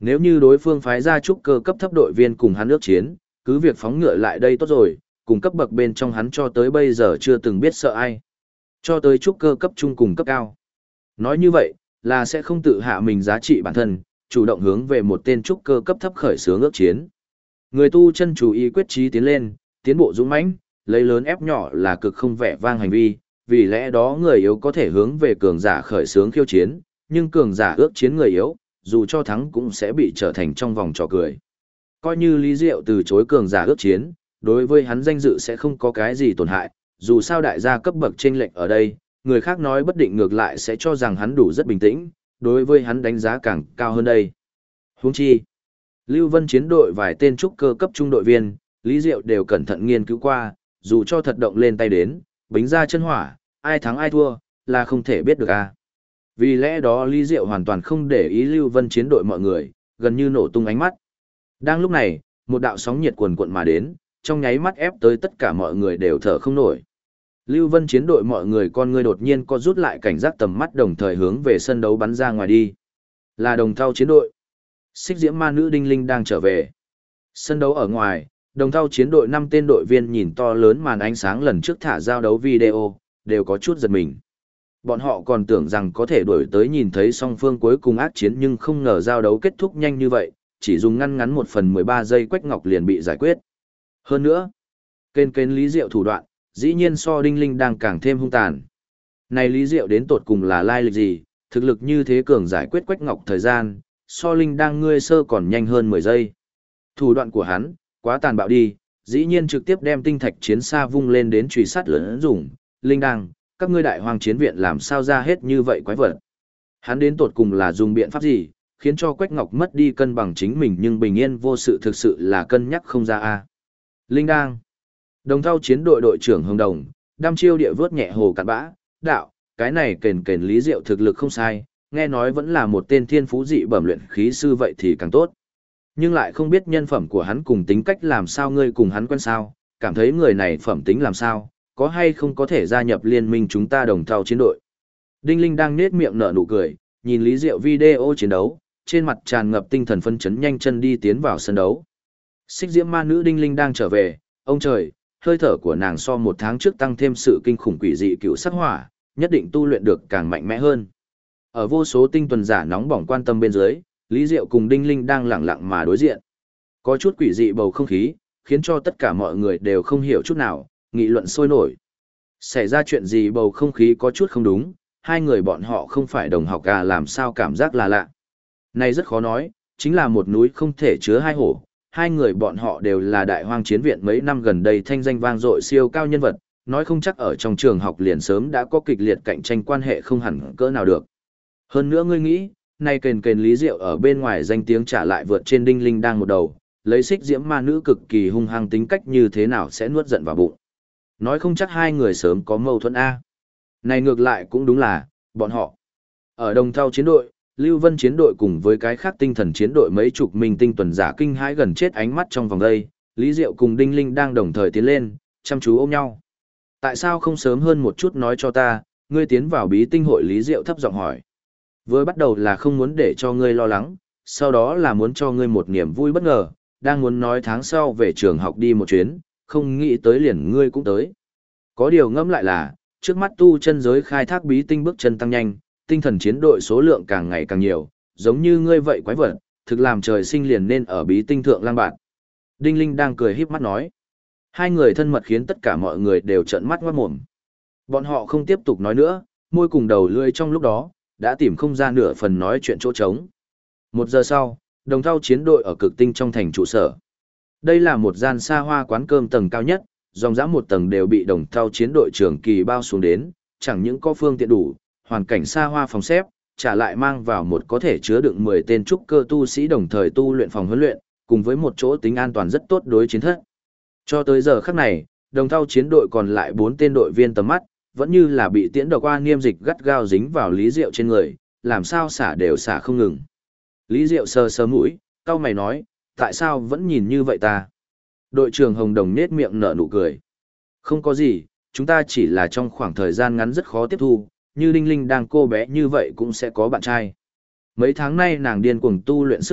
[SPEAKER 1] Nếu như đối phương phái ra trúc cơ cấp thấp đội viên cùng hắn ước chiến, cứ việc phóng ngựa lại đây tốt rồi, cùng cấp bậc bên trong hắn cho tới bây giờ chưa từng biết sợ ai. Cho tới trúc cơ cấp trung cùng cấp cao. Nói như vậy, là sẽ không tự hạ mình giá trị bản thân, chủ động hướng về một tên trúc cơ cấp thấp khởi xướng ước chiến. Người tu chân chú ý quyết chí tiến lên, tiến bộ dũng mãnh, lấy lớn ép nhỏ là cực không vẻ vang hành vi, vì lẽ đó người yếu có thể hướng về cường giả khởi xướng khiêu chiến, nhưng cường giả ước chiến người yếu, dù cho thắng cũng sẽ bị trở thành trong vòng trò cười. Coi như Lý Diệu từ chối cường giả ước chiến, đối với hắn danh dự sẽ không có cái gì tổn hại, dù sao đại gia cấp bậc chênh lệch ở đây, người khác nói bất định ngược lại sẽ cho rằng hắn đủ rất bình tĩnh, đối với hắn đánh giá càng cao hơn đây. Huống chi, Lưu Vân chiến đội vài tên trúc cơ cấp trung đội viên, Lý Diệu đều cẩn thận nghiên cứu qua, dù cho thật động lên tay đến, bính ra chân hỏa, ai thắng ai thua, là không thể biết được a. Vì lẽ đó Lý Diệu hoàn toàn không để ý Lưu Vân chiến đội mọi người, gần như nổ tung ánh mắt. Đang lúc này, một đạo sóng nhiệt cuồn cuộn mà đến, trong nháy mắt ép tới tất cả mọi người đều thở không nổi. Lưu Vân chiến đội mọi người con ngươi đột nhiên co rút lại cảnh giác tầm mắt đồng thời hướng về sân đấu bắn ra ngoài đi. Là Đồng Thau chiến đội. Xích Diễm Ma Nữ Đinh Linh đang trở về. Sân đấu ở ngoài, Đồng Thau chiến đội 5 tên đội viên nhìn to lớn màn ánh sáng lần trước thả giao đấu video, đều có chút giật mình. Bọn họ còn tưởng rằng có thể đuổi tới nhìn thấy song phương cuối cùng ác chiến nhưng không ngờ giao đấu kết thúc nhanh như vậy, chỉ dùng ngắn 1/13 giây Quách Ngọc liền bị giải quyết. Hơn nữa, kênh Lý Diệu thủ đoạn, dĩ nhiên so Đinh Linh đang càng thêm hung tàn. Này Lý Diệu đến tột cùng là lai lịch gì, thực lực như thế cường giải quyết Quách Ngọc thời gian, so Linh đang ngươi sơ còn nhanh hơn 10 giây. Thủ đoạn của hắn, quá tàn bạo đi, dĩ nhiên trực tiếp đem tinh thạch chiến xa vung lên đến truy sát lớn dùng. Linh đang, các ngươi đại hoàng chiến viện làm sao ra hết như vậy quái vật. Hắn đến tột cùng là dùng biện pháp gì, khiến cho Quách Ngọc mất đi cân bằng chính mình nhưng bình yên vô sự thực sự là cân nhắc không ra a. Linh đang. Đồng Thau chiến đội đội trưởng Hồng Đồng, đăm chiêu địa vớt nhẹ hồ cặn bã, đạo, cái này kền Lý Diệu thực lực không sai, nghe nói vẫn là một tên thiên phú dị bẩm luyện khí sư vậy thì càng tốt. Nhưng lại không biết nhân phẩm của hắn cùng tính cách làm sao ngươi cùng hắn quen sao, cảm thấy người này phẩm tính làm sao, có hay không có thể gia nhập liên minh chúng ta Đồng Thau chiến đội. Đinh Linh đang nết miệng nở nụ cười, nhìn Lý Diệu video chiến đấu, trên mặt tràn ngập tinh thần phân chấn nhanh chân đi tiến vào sân đấu. Xích Diễm Ma Nữ Đinh Linh đang trở về, ông trời, hơi thở của nàng so 1 tháng trước tăng thêm sự kinh khủng quỷ dị cựu sắc hỏa, nhất định tu luyện được càng mạnh mẽ hơn. Ở vô số tinh tuần giả nóng bỏng quan tâm bên dưới, Lý Diệu cùng Đinh Linh đang lẳng lặng mà đối diện. Có chút quỷ dị bầu không khí, khiến cho tất cả mọi người đều không hiểu chút nào, nghị luận sôi nổi. Xảy ra chuyện gì bầu không khí có chút không đúng, hai người bọn họ không phải đồng học à làm sao cảm giác là lạ. Này rất khó nói, chính là một núi không thể chứa hai hổ. Hai người bọn họ đều là đại hoang chiến viện mấy năm gần đây thanh danh vang dội siêu cao nhân vật, nói không chắc ở trong trường học liền sớm đã có kịch liệt cạnh tranh quan hệ không hẳn cỡ nào được. Hơn nữa ngươi nghĩ, nay kền Lý Diệu ở bên ngoài danh tiếng trả lại vượt trên Đinh Linh đang một đầu, lấy Xích Diễm Ma Nữ cực kỳ hung hăng tính cách như thế nào sẽ nuốt giận vào bụng. Nói không chắc hai người sớm có mâu thuẫn A. Này ngược lại cũng đúng là, bọn họ. Ở Đồng Thau chiến đội, Lưu Vân chiến đội cùng với cái khác tinh thần chiến đội mấy chục minh tinh tuần giả kinh hãi gần chết ánh mắt trong vòng đây, Lý Diệu cùng Đinh Linh đang đồng thời tiến lên, chăm chú ôm nhau. Tại sao không sớm hơn một chút nói cho ta, ngươi tiến vào bí tinh hội? Lý Diệu thấp giọng hỏi. Vừa bắt đầu là không muốn để cho ngươi lo lắng, sau đó là muốn cho ngươi một niềm vui bất ngờ, đang muốn nói tháng sau về trường học đi một chuyến, không nghĩ tới liền ngươi cũng tới. Có điều ngẫm lại là, trước mắt tu chân giới khai thác bí tinh bước chân tăng nhanh, tinh thần chiến đội số lượng càng ngày càng nhiều, giống như ngươi vậy quái vật, thực làm trời sinh liền nên ở bí tinh thượng lang bạn. Đinh Linh đang cười híp mắt nói. Hai người thân mật khiến tất cả mọi người đều trợn mắt ngoát mồm. Bọn họ không tiếp tục nói nữa, môi cùng đầu lưỡi trong lúc đó, đã tìm không ra nửa phần nói chuyện chỗ trống. 1 giờ sau, Đồng Thau chiến đội ở cực tinh trong thành trụ sở. Đây là một gian xa hoa quán cơm tầng cao nhất, dòng dã 1 tầng đều bị Đồng Thau chiến đội trường kỳ bao xuống đến, chẳng những có phương tiện đủ, hoàn cảnh xa hoa phòng xếp, trả lại mang vào một có thể chứa đựng 10 tên trúc cơ tu sĩ đồng thời tu luyện phòng huấn luyện, cùng với một chỗ tính an toàn rất tốt đối chiến thất. Cho tới giờ khắc này, Đồng Thau chiến đội còn lại 4 tên đội viên tầm mắt, vẫn như là bị tiễn độc qua niêm dịch gắt gao dính vào Lý Diệu trên người, làm sao xả đều xả không ngừng. Lý Diệu sờ sờ mũi, cau mày nói, tại sao vẫn nhìn như vậy ta? Đội trưởng Hồng Đồng nết miệng nở nụ cười. Không có gì, chúng ta chỉ là trong khoảng thời gian ngắn rất khó tiếp thu, như Đinh Linh đang cô bé như vậy cũng sẽ có bạn trai. Mấy tháng nay nàng điên cuồng tu luyện sức mạnh,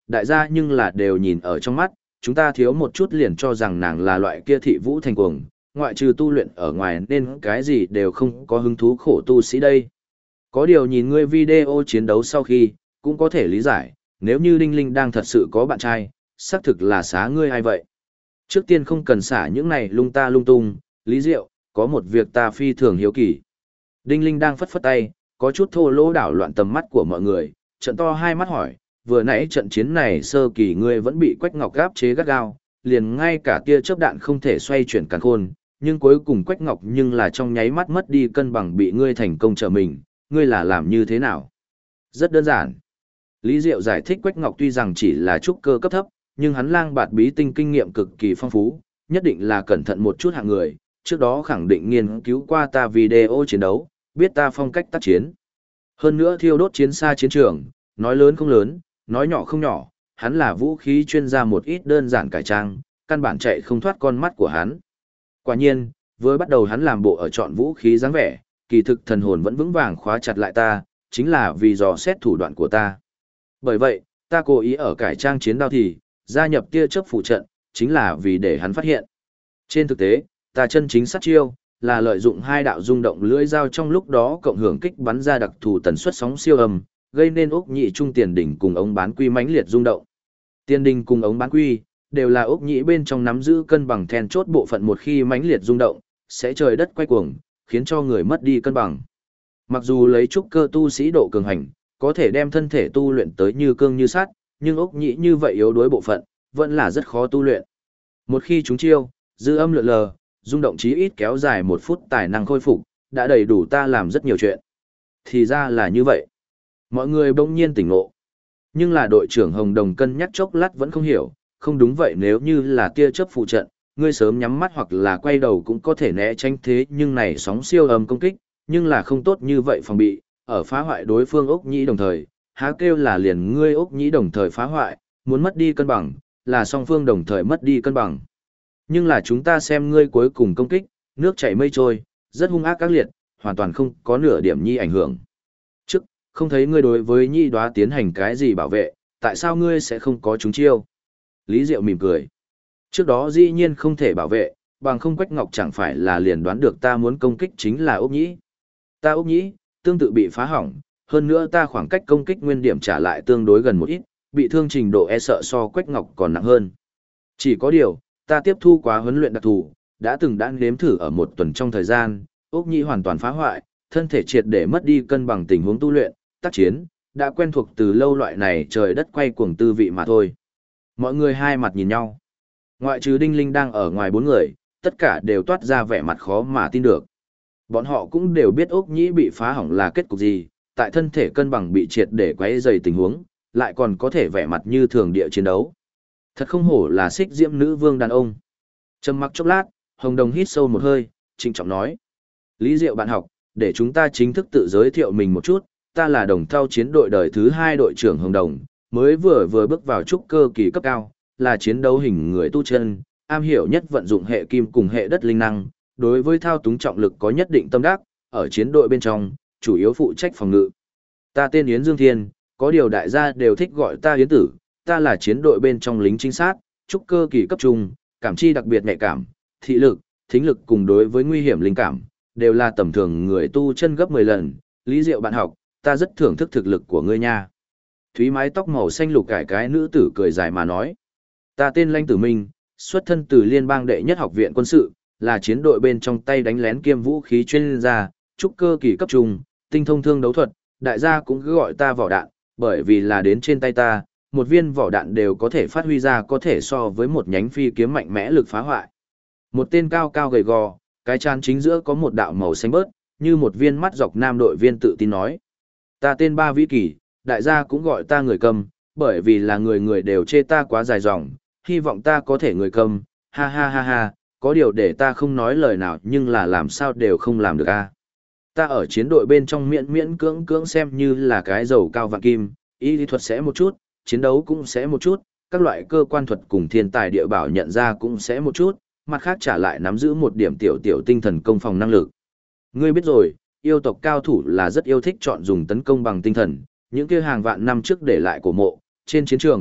[SPEAKER 1] đại gia nhưng là đều nhìn ở trong mắt, chúng ta thiếu một chút liền cho rằng nàng là loại kia thị vũ thành cuồng, ngoại trừ tu luyện ở ngoài nên cái gì đều không có hứng thú khổ tu sĩ đây. Có điều nhìn ngươi video chiến đấu sau khi, cũng có thể lý giải, nếu như Đinh Linh đang thật sự có bạn trai, xác thực là xá ngươi hay vậy. Trước tiên không cần xả những này lung ta lung tung, Lý Diệu, có một việc ta phi thường hiếu kỳ. Đinh Linh đang phất phất tay, có chút thô lỗ đảo loạn tầm mắt của mọi người, trận to hai mắt hỏi, vừa nãy trận chiến này sơ kỳ ngươi vẫn bị Quách Ngọc gáp chế gắt gao, liền ngay cả tia chớp đạn không thể xoay chuyển càn khôn, nhưng cuối cùng Quách Ngọc nhưng là trong nháy mắt mất đi cân bằng bị ngươi thành công trở mình, ngươi là làm như thế nào? Rất đơn giản. Lý Diệu giải thích Quách Ngọc tuy rằng chỉ là trúc cơ cấp thấp, nhưng hắn lang bạt bí tinh kinh nghiệm cực kỳ phong phú, nhất định là cẩn thận một chút hạng người, trước đó khẳng định nghiên cứu qua ta video chiến đấu, biết ta phong cách tác chiến. Hơn nữa thiêu đốt chiến xa chiến trường, nói lớn không lớn, nói nhỏ không nhỏ, hắn là vũ khí chuyên gia một ít đơn giản cải trang, căn bản chạy không thoát con mắt của hắn. Quả nhiên, vừa bắt đầu hắn làm bộ ở chọn vũ khí dáng vẻ, kỳ thực thần hồn vẫn vững vàng khóa chặt lại ta, chính là vì dò xét thủ đoạn của ta. Bởi vậy, ta cố ý ở cải trang chiến đao thì, gia nhập tia chớp phụ trận, chính là vì để hắn phát hiện. Trên thực tế, ta chân chính sát chiêu, là lợi dụng hai đạo rung động lưỡi dao trong lúc đó cộng hưởng kích bắn ra đặc thù tần suất sóng siêu âm, gây nên ốc nhị trung tiền đỉnh cùng ống bán quy mãnh liệt rung động. Tiền đỉnh cùng ống bán quy đều là ốc nhị bên trong nắm giữ cân bằng then chốt bộ phận, một khi mãnh liệt rung động, sẽ trời đất quay cuồng, khiến cho người mất đi cân bằng. Mặc dù lấy trúc cơ tu sĩ độ cường hành, có thể đem thân thể tu luyện tới như cương như sắt, nhưng ốc nhị như vậy yếu đuối bộ phận, vẫn là rất khó tu luyện. Một khi chúng chiêu, dư âm lượn lờ, rung động chí ít kéo dài 1 phút tài năng khôi phục, đã đầy đủ ta làm rất nhiều chuyện. Thì ra là như vậy. Mọi người bỗng nhiên tỉnh ngộ. Nhưng là đội trưởng Hồng Đồng cân nhắc chốc lát vẫn không hiểu, không đúng vậy, nếu như là tia chớp phụ trận, ngươi sớm nhắm mắt hoặc là quay đầu cũng có thể né tránh, thế nhưng này sóng siêu âm công kích, nhưng là không tốt như vậy phòng bị, ở phá hoại đối phương ốc nhĩ đồng thời, há kêu là liền ngươi ốc nhĩ đồng thời phá hoại, muốn mất đi cân bằng, là song phương đồng thời mất đi cân bằng. Nhưng là chúng ta xem ngươi cuối cùng công kích, nước chảy mây trôi, rất hung ác các liệt, hoàn toàn không có nửa điểm nhi ảnh hưởng. Trước, không thấy ngươi đối với nhi đoá tiến hành cái gì bảo vệ, tại sao ngươi sẽ không có chúng chiêu? Lý Diệu mỉm cười. Trước đó dĩ nhiên không thể bảo vệ, bằng không Quách Ngọc chẳng phải là liền đoán được ta muốn công kích chính là ốc nhĩ. Ta ốc nhĩ, tương tự bị phá hỏng, hơn nữa ta khoảng cách công kích nguyên điểm trả lại tương đối gần một ít, bị thương trình độ e sợ so Quách Ngọc còn nặng hơn. Chỉ có điều, ta tiếp thu quá huấn luyện đặc thù, đã nếm thử ở 1 tuần trong thời gian, ốc nhĩ hoàn toàn phá hoại, thân thể triệt để mất đi cân bằng tình huống tu luyện, tác chiến, đã quen thuộc từ lâu loại này trời đất quay cuồng tư vị mà thôi. Mọi người hai mặt nhìn nhau. Ngoại trừ Đinh Linh đang ở ngoài 4 người, tất cả đều toát ra vẻ mặt khó mà tin được. Bọn họ cũng đều biết ốc nhĩ bị phá hỏng là kết cục gì, tại thân thể cân bằng bị triệt để quấy dày tình huống, lại còn có thể vẻ mặt như thường địa chiến đấu. Thật không hổ là xích diễm nữ vương đàn ông. Trầm mặc chốc lát, Hồng Đồng hít sâu một hơi, trịnh trọng nói. Lý Diệu bạn học, để chúng ta chính thức tự giới thiệu mình một chút, ta là Đồng Thao chiến đội đời thứ 2 đội trưởng Hồng Đồng, mới vừa bước vào trúc cơ kỳ cấp cao, là chiến đấu hình người tu chân, am hiểu nhất vận dụng hệ kim cùng hệ đất linh năng, đối với thao túng trọng lực có nhất định tâm đắc, ở chiến đội bên trong, chủ yếu phụ trách phòng ngự. Ta tên Yến Dương Thiên, có điều đại gia đều thích gọi ta Yến Tử, ta là chiến đội bên trong lính trinh sát, trúc cơ kỳ cấp trung, cảm chi đặc biệt nhạy cảm, thị lực, thính lực cùng đối với nguy hiểm linh cảm, đều là tầm thường người tu chân gấp 10 lần. Lý Diệu bạn học, ta rất thưởng thức thực lực của ngươi nha. Thúy mái tóc màu xanh lục cải cái nữ tử cười dài mà nói. Ta tên Lanh Tử Minh, xuất thân từ liên bang đệ nhất học viện quân sự, là chiến đội bên trong tay đánh lén kiêm vũ khí chuyên gia, trúc cơ kỳ cấp trung, tinh thông thương đấu thuật, đại gia cũng cứ gọi ta vỏ đạn, bởi vì là đến trên tay ta, một viên vỏ đạn đều có thể phát huy ra có thể so với một nhánh phi kiếm mạnh mẽ lực phá hoại. Một tên cao cao gầy gò, cái trán chính giữa có một đạo màu xanh bớt, như một viên mắt dọc nam đội viên tự tin nói. Ta tên Ba Vĩ Kỳ, đại gia cũng gọi ta người cầm, bởi vì là người người đều chê ta quá dài dòng, hy vọng ta có thể người cầm, ha ha ha ha, có điều để ta không nói lời nào nhưng là làm sao đều không làm được a. Ta ở chiến đội bên trong miễn miễn cưỡng xem như là cái dầu cao vạn kim, y lý thuật sẽ một chút, chiến đấu cũng sẽ một chút, các loại cơ quan thuật cùng thiên tài địa bảo nhận ra cũng sẽ một chút, mặt khác trả lại nắm giữ một điểm tiểu tinh thần công phòng năng lực. Ngươi biết rồi, yêu tộc cao thủ là rất yêu thích chọn dùng tấn công bằng tinh thần, những kia hàng vạn năm trước để lại của mộ, trên chiến trường,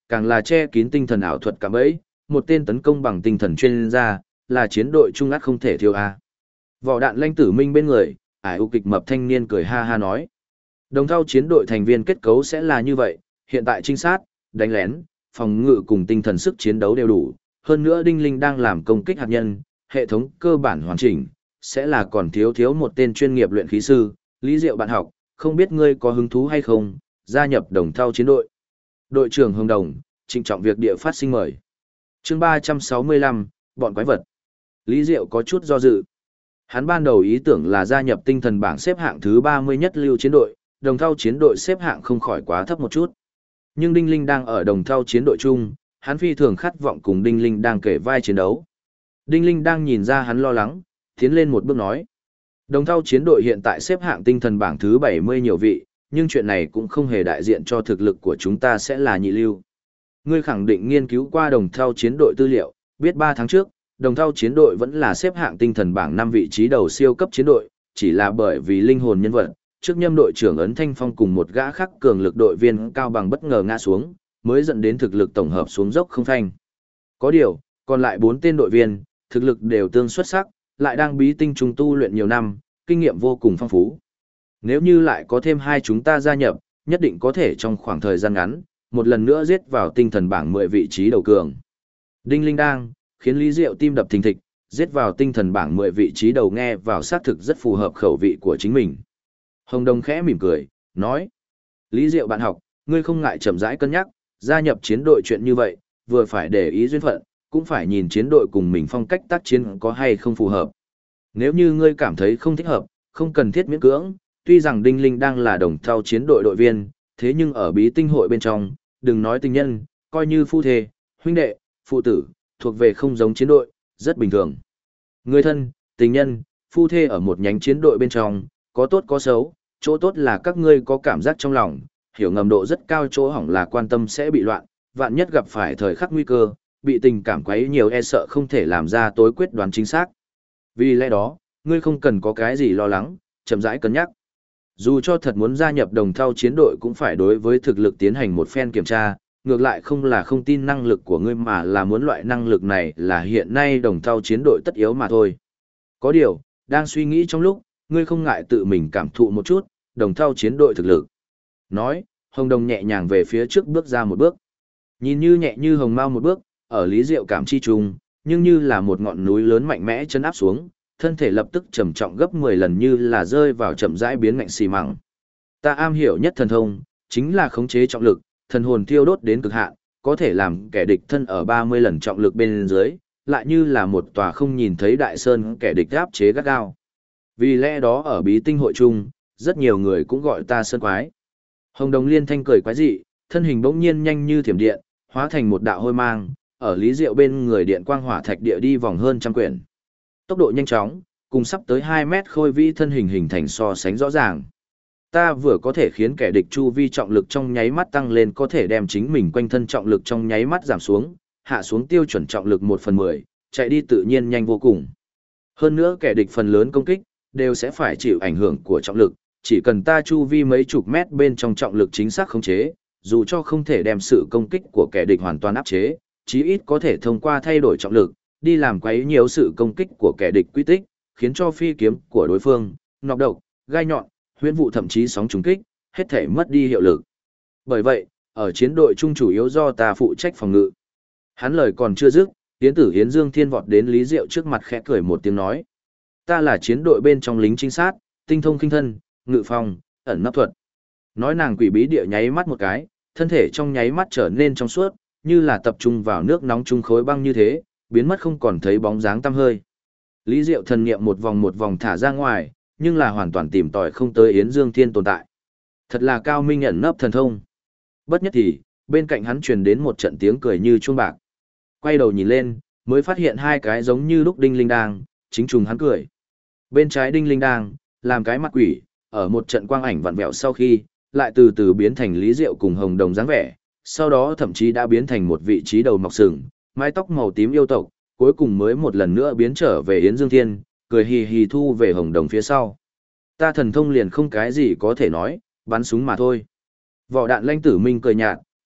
[SPEAKER 1] càng là che kín tinh thần ảo thuật cả bẫy, một tên tấn công bằng tinh thần chuyên gia, là chiến đội trung ắt không thể thiếu a. Vỏ đạn Lãnh Tử Minh bên người, ải u kịch mập thanh niên cười ha ha nói. Đồng thau chiến đội thành viên kết cấu sẽ là như vậy, hiện tại trinh sát, đánh lén, phòng ngự cùng tinh thần sức chiến đấu đều đủ, hơn nữa Đinh Linh đang làm công kích hạt nhân, hệ thống cơ bản hoàn chỉnh, sẽ là còn thiếu một tên chuyên nghiệp luyện khí sư, Lý Diệu bạn học, không biết ngươi có hứng thú hay không, gia nhập đồng thau chiến đội. Đội trưởng Hồng Đồng, trịnh trọng việc địa phát sinh mời. Chương 365, bọn quái vật. Lý Diệu có chút do dự. Hắn ban đầu ý tưởng là gia nhập tinh thần bảng xếp hạng thứ 30 nhất lưu chiến đội, đồng thau chiến đội xếp hạng không khỏi quá thấp một chút. Nhưng Đinh Linh đang ở đồng thau chiến đội chung, hắn phi thường khát vọng cùng Đinh Linh đang kể vai chiến đấu. Đinh Linh đang nhìn ra hắn lo lắng, tiến lên một bước nói. Đồng thau chiến đội hiện tại xếp hạng tinh thần bảng thứ 70 nhiều vị, nhưng chuyện này cũng không hề đại diện cho thực lực của chúng ta sẽ là nhị lưu. Ngươi khẳng định nghiên cứu qua đồng thau chiến đội tư liệu, biết 3 tháng trước, đồng thau chiến đội vẫn là xếp hạng tinh thần bảng 5 vị trí đầu siêu cấp chiến đội, chỉ là bởi vì linh hồn nhân vật, trước nhâm đội trưởng Ấn Thanh Phong cùng một gã khác cường lực đội viên cao bằng bất ngờ ngã xuống, mới dẫn đến thực lực tổng hợp xuống dốc không phanh. Có điều, còn lại 4 tên đội viên, thực lực đều tương xuất sắc, lại đang bí tinh trung tu luyện nhiều năm, kinh nghiệm vô cùng phong phú. Nếu như lại có thêm 2 chúng ta gia nhập, nhất định có thể trong khoảng thời gian ngắn, một lần nữa giết vào tinh thần bảng 10 vị trí đầu cường. Đinh Linh đang, khiến Lý Diệu tim đập thình thịch, giết vào tinh thần bảng 10 vị trí đầu nghe vào xác thực rất phù hợp khẩu vị của chính mình. Hồng Đông khẽ mỉm cười, nói. Lý Diệu bạn học, ngươi không ngại chậm rãi cân nhắc, gia nhập chiến đội chuyện như vậy, vừa phải để ý duyên phận, cũng phải nhìn chiến đội cùng mình phong cách tác chiến có hay không phù hợp. Nếu như ngươi cảm thấy không thích hợp, không cần thiết miễn cưỡng, tuy rằng Đinh Linh đang là đồng thau chiến đội đội viên, thế nhưng ở bí tinh hội bên trong, đừng nói tình nhân, coi như phu thê, huynh đệ, phụ tử, thuộc về không giống chiến đội, rất bình thường. Người thân, tình nhân, phu thê ở một nhánh chiến đội bên trong, có tốt có xấu, chỗ tốt là các ngươi có cảm giác trong lòng, hiểu ngầm độ rất cao, chỗ hỏng là quan tâm sẽ bị loạn, vạn nhất gặp phải thời khắc nguy cơ, bị tình cảm quấy nhiều e sợ không thể làm ra tối quyết đoán chính xác. Vì lẽ đó, ngươi không cần có cái gì lo lắng, chậm rãi cân nhắc. Dù cho thật muốn gia nhập đồng thau chiến đội cũng phải đối với thực lực tiến hành một phen kiểm tra, ngược lại không là không tin năng lực của ngươi mà là muốn loại năng lực này là hiện nay đồng thau chiến đội tất yếu mà thôi. Có điều, đang suy nghĩ trong lúc, ngươi không ngại tự mình cảm thụ một chút, đồng thau chiến đội thực lực. Nói, Hồng Đồng nhẹ nhàng về phía trước bước ra một bước. Nhìn như nhẹ như hồng mao một bước, ở Lý Diệu cảm chi trùng, nhưng như là một ngọn núi lớn mạnh mẽ chấn áp xuống, thân thể lập tức trầm trọng gấp 10 lần như là rơi vào chậm rãi biến ngạnh xì măng. Ta am hiểu nhất thần thông, chính là khống chế trọng lực, thần hồn thiêu đốt đến cực hạn, có thể làm kẻ địch thân ở 30 lần trọng lực bên dưới, lại như là một tòa không nhìn thấy đại sơn kẻ địch áp chế gắt gao. Vì lẽ đó ở bí tinh hội chung, rất nhiều người cũng gọi ta sơn quái. Hồng Đồng liên thanh cười quái dị, thân hình bỗng nhiên nhanh như thiểm điện, hóa thành một đạo hôi mang, ở Lý Diệu bên người điện quang hỏa thạch địa đi vòng hơn trăm quyển. Tốc độ nhanh chóng, cùng sắp tới 2 mét khôi vĩ thân hình hình thành so sánh rõ ràng. Ta vừa có thể khiến kẻ địch chu vi trọng lực trong nháy mắt tăng lên, có thể đem chính mình quanh thân trọng lực trong nháy mắt giảm xuống, hạ xuống tiêu chuẩn trọng lực 1/10, chạy đi tự nhiên nhanh vô cùng. Hơn nữa kẻ địch phần lớn công kích, đều sẽ phải chịu ảnh hưởng của trọng lực, chỉ cần ta chu vi mấy chục mét bên trong trọng lực chính xác khống chế, dù cho không thể đem sự công kích của kẻ địch hoàn toàn áp chế, chí ít có thể thông qua thay đổi trọng lực, đi làm quấy nhiều sự công kích của kẻ địch quy tích, khiến cho phi kiếm của đối phương, nọc độc, gai nhọn, huyễn vụ thậm chí sóng trùng kích, hết thể mất đi hiệu lực. Bởi vậy, ở chiến đội chung chủ yếu do ta phụ trách phòng ngự. Hắn lời còn chưa dứt, Yến Tử Yến Dương Thiên vọt đến Lý Diệu trước mặt khẽ cười một tiếng nói: "Ta là chiến đội bên trong lính trinh sát, tinh thông khinh thân, ngự phòng, ẩn nấp thuật." Nói nàng quỷ bí địa nháy mắt một cái, thân thể trong nháy mắt trở nên trong suốt, như là tập trung vào nước nóng chung khối băng như thế, biến mất không còn thấy bóng dáng tăm hơi. Lý Diệu thần niệm một vòng thả ra ngoài, nhưng là hoàn toàn tìm tòi không tới Yến Dương Thiên tồn tại. Thật là cao minh ẩn nấp thần thông. Bất nhất thì, bên cạnh hắn truyền đến một trận tiếng cười như chuông bạc. Quay đầu nhìn lên, mới phát hiện 2 cái giống như lúc Đinh Linh đang, chính trùng hắn cười. Bên trái Đinh Linh đang, làm cái mặt quỷ, ở một trận quang ảnh vặn vẹo sau khi, lại từ từ biến thành Lý Diệu cùng Hồng Đồng dáng vẻ, sau đó thậm chí đã biến thành một vị trí đầu mọc sừng, mái tóc màu tím yêu tộc, cuối cùng mới một lần nữa biến trở về Yến Dương Thiên, cười hì hì thu về Hồng Đồng phía sau. Ta thần thông liền không cái gì có thể nói, bắn súng mà thôi. Vỏ đạn Lãnh Tử Minh cười nhạt,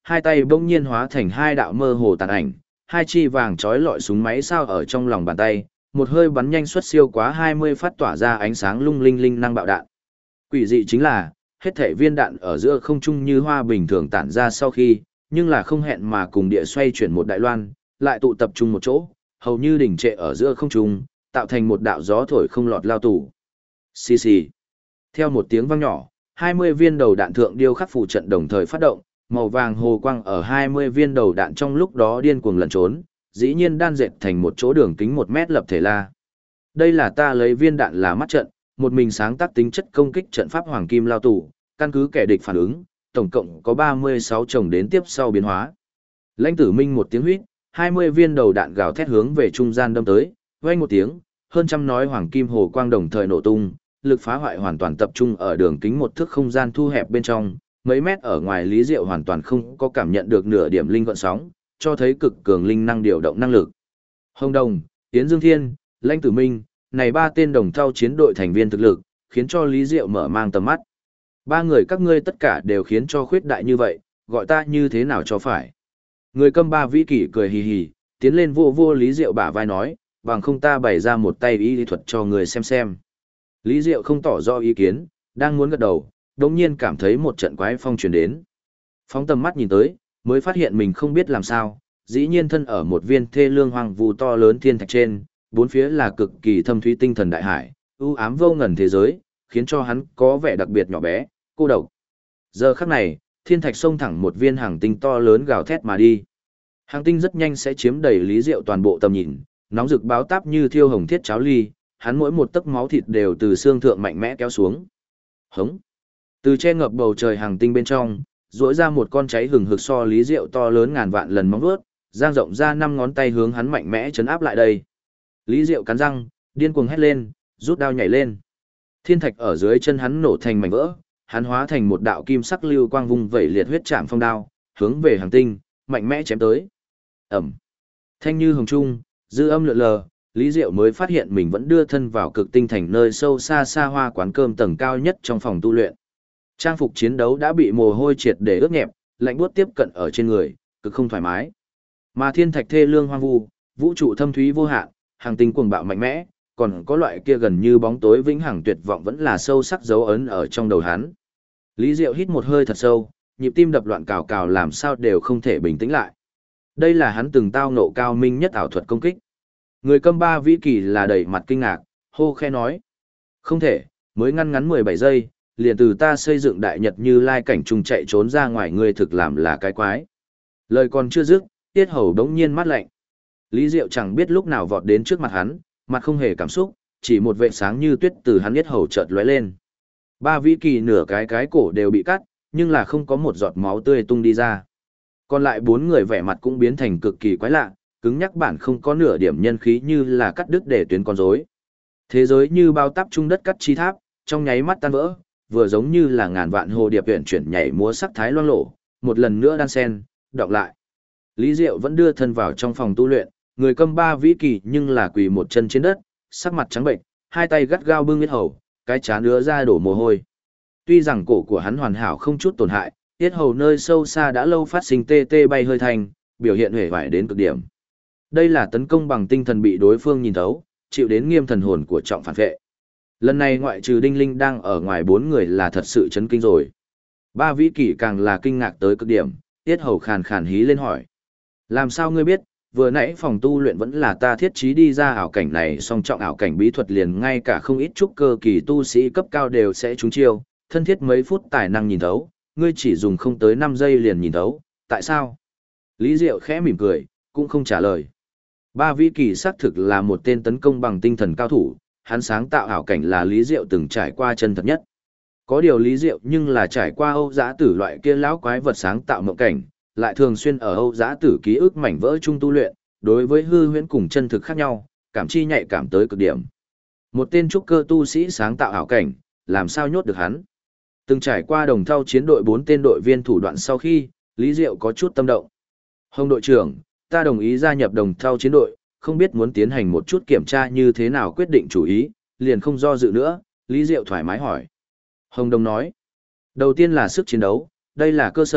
[SPEAKER 1] hai tay bỗng nhiên hóa thành hai đạo mơ hồ tàn ảnh, hai chi vàng chói lọi súng máy sao ở trong lòng bàn tay, một hơi bắn nhanh suất siêu quá 20 phát tỏa ra ánh sáng lung linh linh năng bạo đạn. Quỷ dị chính là, hết thể viên đạn ở giữa không trung như hoa bình thường tản ra sau khi, nhưng là không hẹn mà cùng địa xoay chuyển một đại loan, lại tụ tập trung một chỗ, hầu như đỉnh trệ ở giữa không trung, tạo thành một đạo gió thổi không lọt lao tù. Xì xì. Theo một tiếng vang nhỏ, 20 viên đầu đạn thượng điêu khắc phù trận đồng thời phát động, màu vàng hồ quang ở 20 viên đầu đạn trong lúc đó điên cuồng lẩn trốn, dĩ nhiên đan dệt thành một chỗ đường kính 1 mét lập thể la. Đây là ta lấy viên đạn là mắt trận, một mình sáng tác tính chất công kích trận pháp hoàng kim lao tù, căn cứ kẻ địch phản ứng, tổng cộng có 36 chồng đến tiếp sau biến hóa. Lãnh Tử Minh một tiếng huýt, 20 viên đầu đạn gào thét hướng về trung gian đâm tới, vang một tiếng, hơn trăm nói hoàng kim hồ quang đồng thời nổ tung, lực phá hoại hoàn toàn tập trung ở đường kính một thước không gian thu hẹp bên trong, mấy mét ở ngoài Lý Diệu hoàn toàn không có cảm nhận được nửa điểm linh gợn sóng, cho thấy cực cường linh năng điều động năng lực. Hồng Đồng, Yến Dương Thiên, Lãnh Tử Minh, này ba tên đồng thau chiến đội thành viên thực lực, khiến cho Lý Diệu mở mang tầm mắt. Ba người các ngươi tất cả đều khiến cho khuyết đại như vậy, gọi ta như thế nào cho phải. Người Câm Ba Vĩ Kỷ cười hì hì, tiến lên vô vô Lý Diệu bả vai nói, bằng không ta bày ra một tay y lý thuật cho người xem. Lý Diệu không tỏ rõ ý kiến, đang muốn gật đầu, đồng nhiên cảm thấy một trận quái phong truyền đến. Phóng tầm mắt nhìn tới, mới phát hiện mình không biết làm sao, dĩ nhiên thân ở một viên thê lương hoang vu to lớn thiên thạch trên, bốn phía là cực kỳ thâm thúy tinh thần đại hải, u ám vô ngần thế giới, khiến cho hắn có vẻ đặc biệt nhỏ bé, cô độc. Giờ khắc này, thiên thạch xông thẳng một viên hàng tinh to lớn gào thét mà đi. Hàng tinh rất nhanh sẽ chiếm đầy Lý Diệu toàn bộ tầm nhìn, nóng rực báo táp như thiêu hồng thiết cháo ly, hắn mỗi một tấc máu thịt đều từ xương thượng mạnh mẽ kéo xuống. Hống! Từ che ngập bầu trời hàng tinh bên trong, rỗi ra một con cháy hừng hực so Lý Diệu to lớn ngàn vạn lần móng vuốt, dang rộng ra 5 ngón tay hướng hắn mạnh mẽ chấn áp lại đây. Lý Diệu cắn răng, điên cuồng hét lên, rút đao nhảy lên. Thiên thạch ở dưới chân hắn nổ thành mảnh vỡ, hắn hóa thành một đạo kim sắc lưu quang vung vẩy liệt huyết chạm phong đao, hướng về hàng tinh, mạnh mẽ chém tới. Ẩm. Thanh như hồng trung, dư âm lượn lờ, Lý Diệu mới phát hiện mình vẫn đưa thân vào cực tinh thành nơi sâu xa xa hoa quán cơm tầng cao nhất trong phòng tu luyện. Trang phục chiến đấu đã bị mồ hôi triệt để ướt nhẹp, lạnh buốt tiếp cận ở trên người, cực không thoải mái. Mà thiên thạch thê lương hoang vu, vũ trụ thâm thúy vô hạn, hàng tinh cuồng bạo mạnh mẽ, còn có loại kia gần như bóng tối vĩnh hằng tuyệt vọng vẫn là sâu sắc dấu ấn ở trong đầu hắn. Lý Diệu hít một hơi thật sâu, nhịp tim đập loạn cào cào làm sao đều không thể bình tĩnh lại. Đây là hắn từng tao ngộ cao minh nhất ảo thuật công kích. Người Câm Ba Vĩ Kỳ là đầy mặt kinh ngạc, hô khe nói: "Không thể, mới ngắn 17 giây, liền từ ta xây dựng đại nhật Như Lai cảnh trùng chạy trốn ra ngoài, ngươi thực làm là cái quái." Lời còn chưa dứt, tiết hầu đống nhiên mát lạnh. Lý Diệu chẳng biết lúc nào vọt đến trước mặt hắn, mặt không hề cảm xúc, chỉ một vệt sáng như tuyết từ hắn yết hầu chợt lóe lên. Ba Vĩ Kỳ nửa cái cổ đều bị cắt, nhưng là không có một giọt máu tươi tung đi ra. Còn lại 4 người vẻ mặt cũng biến thành cực kỳ quái lạ, cứng nhắc bản không có nửa điểm nhân khí như là cắt đứt để tuyến con rối. Thế giới như bao táp trung đất cắt chi tháp, trong nháy mắt tan vỡ, vừa giống như là ngàn vạn hồ điệp huyền chuyển nhảy múa sắc thái loang lổ, một lần nữa đan sen, đọc lại. Lý Diệu vẫn đưa thân vào trong phòng tu luyện, người Câm Ba Vĩ Kỳ nhưng là quỳ một chân trên đất, sắc mặt trắng bệnh, hai tay gắt gao bưng yết hầu, cái trán ứa ra đổ mồ hôi. Tuy rằng cổ của hắn hoàn hảo không chút tổn hại, yết hầu nơi sâu xa đã lâu phát sinh tê tê bay hơi thành, biểu hiện uể oải đến cực điểm. Đây là tấn công bằng tinh thần bị đối phương nhìn thấu, chịu đến nghiêm thần hồn của trọng phản vệ. Lần này ngoại trừ Đinh Linh đang ở ngoài 4 người là thật sự chấn kinh rồi. Ba Vĩ Kỳ càng là kinh ngạc tới cực điểm, yết hầu khàn khàn hí lên hỏi: "Làm sao ngươi biết, vừa nãy phòng tu luyện vẫn là ta thiết trí đi ra ảo cảnh này, song trọng ảo cảnh bí thuật liền ngay cả không ít trúc cơ kỳ tu sĩ cấp cao đều sẽ trúng chiêu, thân thiết mấy phút tài năng nhìn thấu, ngươi chỉ dùng không tới 5 giây liền nhìn thấu, tại sao?" Lý Diệu khẽ mỉm cười, cũng không trả lời. Ba Vĩ Kỳ xác thực là một tên tấn công bằng tinh thần cao thủ, hắn sáng tạo ảo cảnh là Lý Diệu từng trải qua chân thật nhất. Có điều Lý Diệu nhưng là trải qua Âu Dã Tử loại kia lão quái vật sáng tạo mộng cảnh, lại thường xuyên ở Âu Dã Tử ký ức mảnh vỡ trung tu luyện, đối với hư huyễn cùng chân thực khác nhau, cảm chi nhạy cảm tới cực điểm. Một tên trúc cơ tu sĩ sáng tạo ảo cảnh, làm sao nhốt được hắn? Từng trải qua đồng thau chiến đội 4 tên đội viên thủ đoạn sau khi, Lý Diệu có chút tâm động. Hồng đội trưởng, ta đồng ý gia nhập đồng thau chiến đội, không biết muốn tiến hành một chút kiểm tra như thế nào quyết định chủ ý, liền không do dự nữa, Lý Diệu thoải mái hỏi. Hồng Đồng nói, đầu tiên là sức chiến đấu, đây là cơ sở,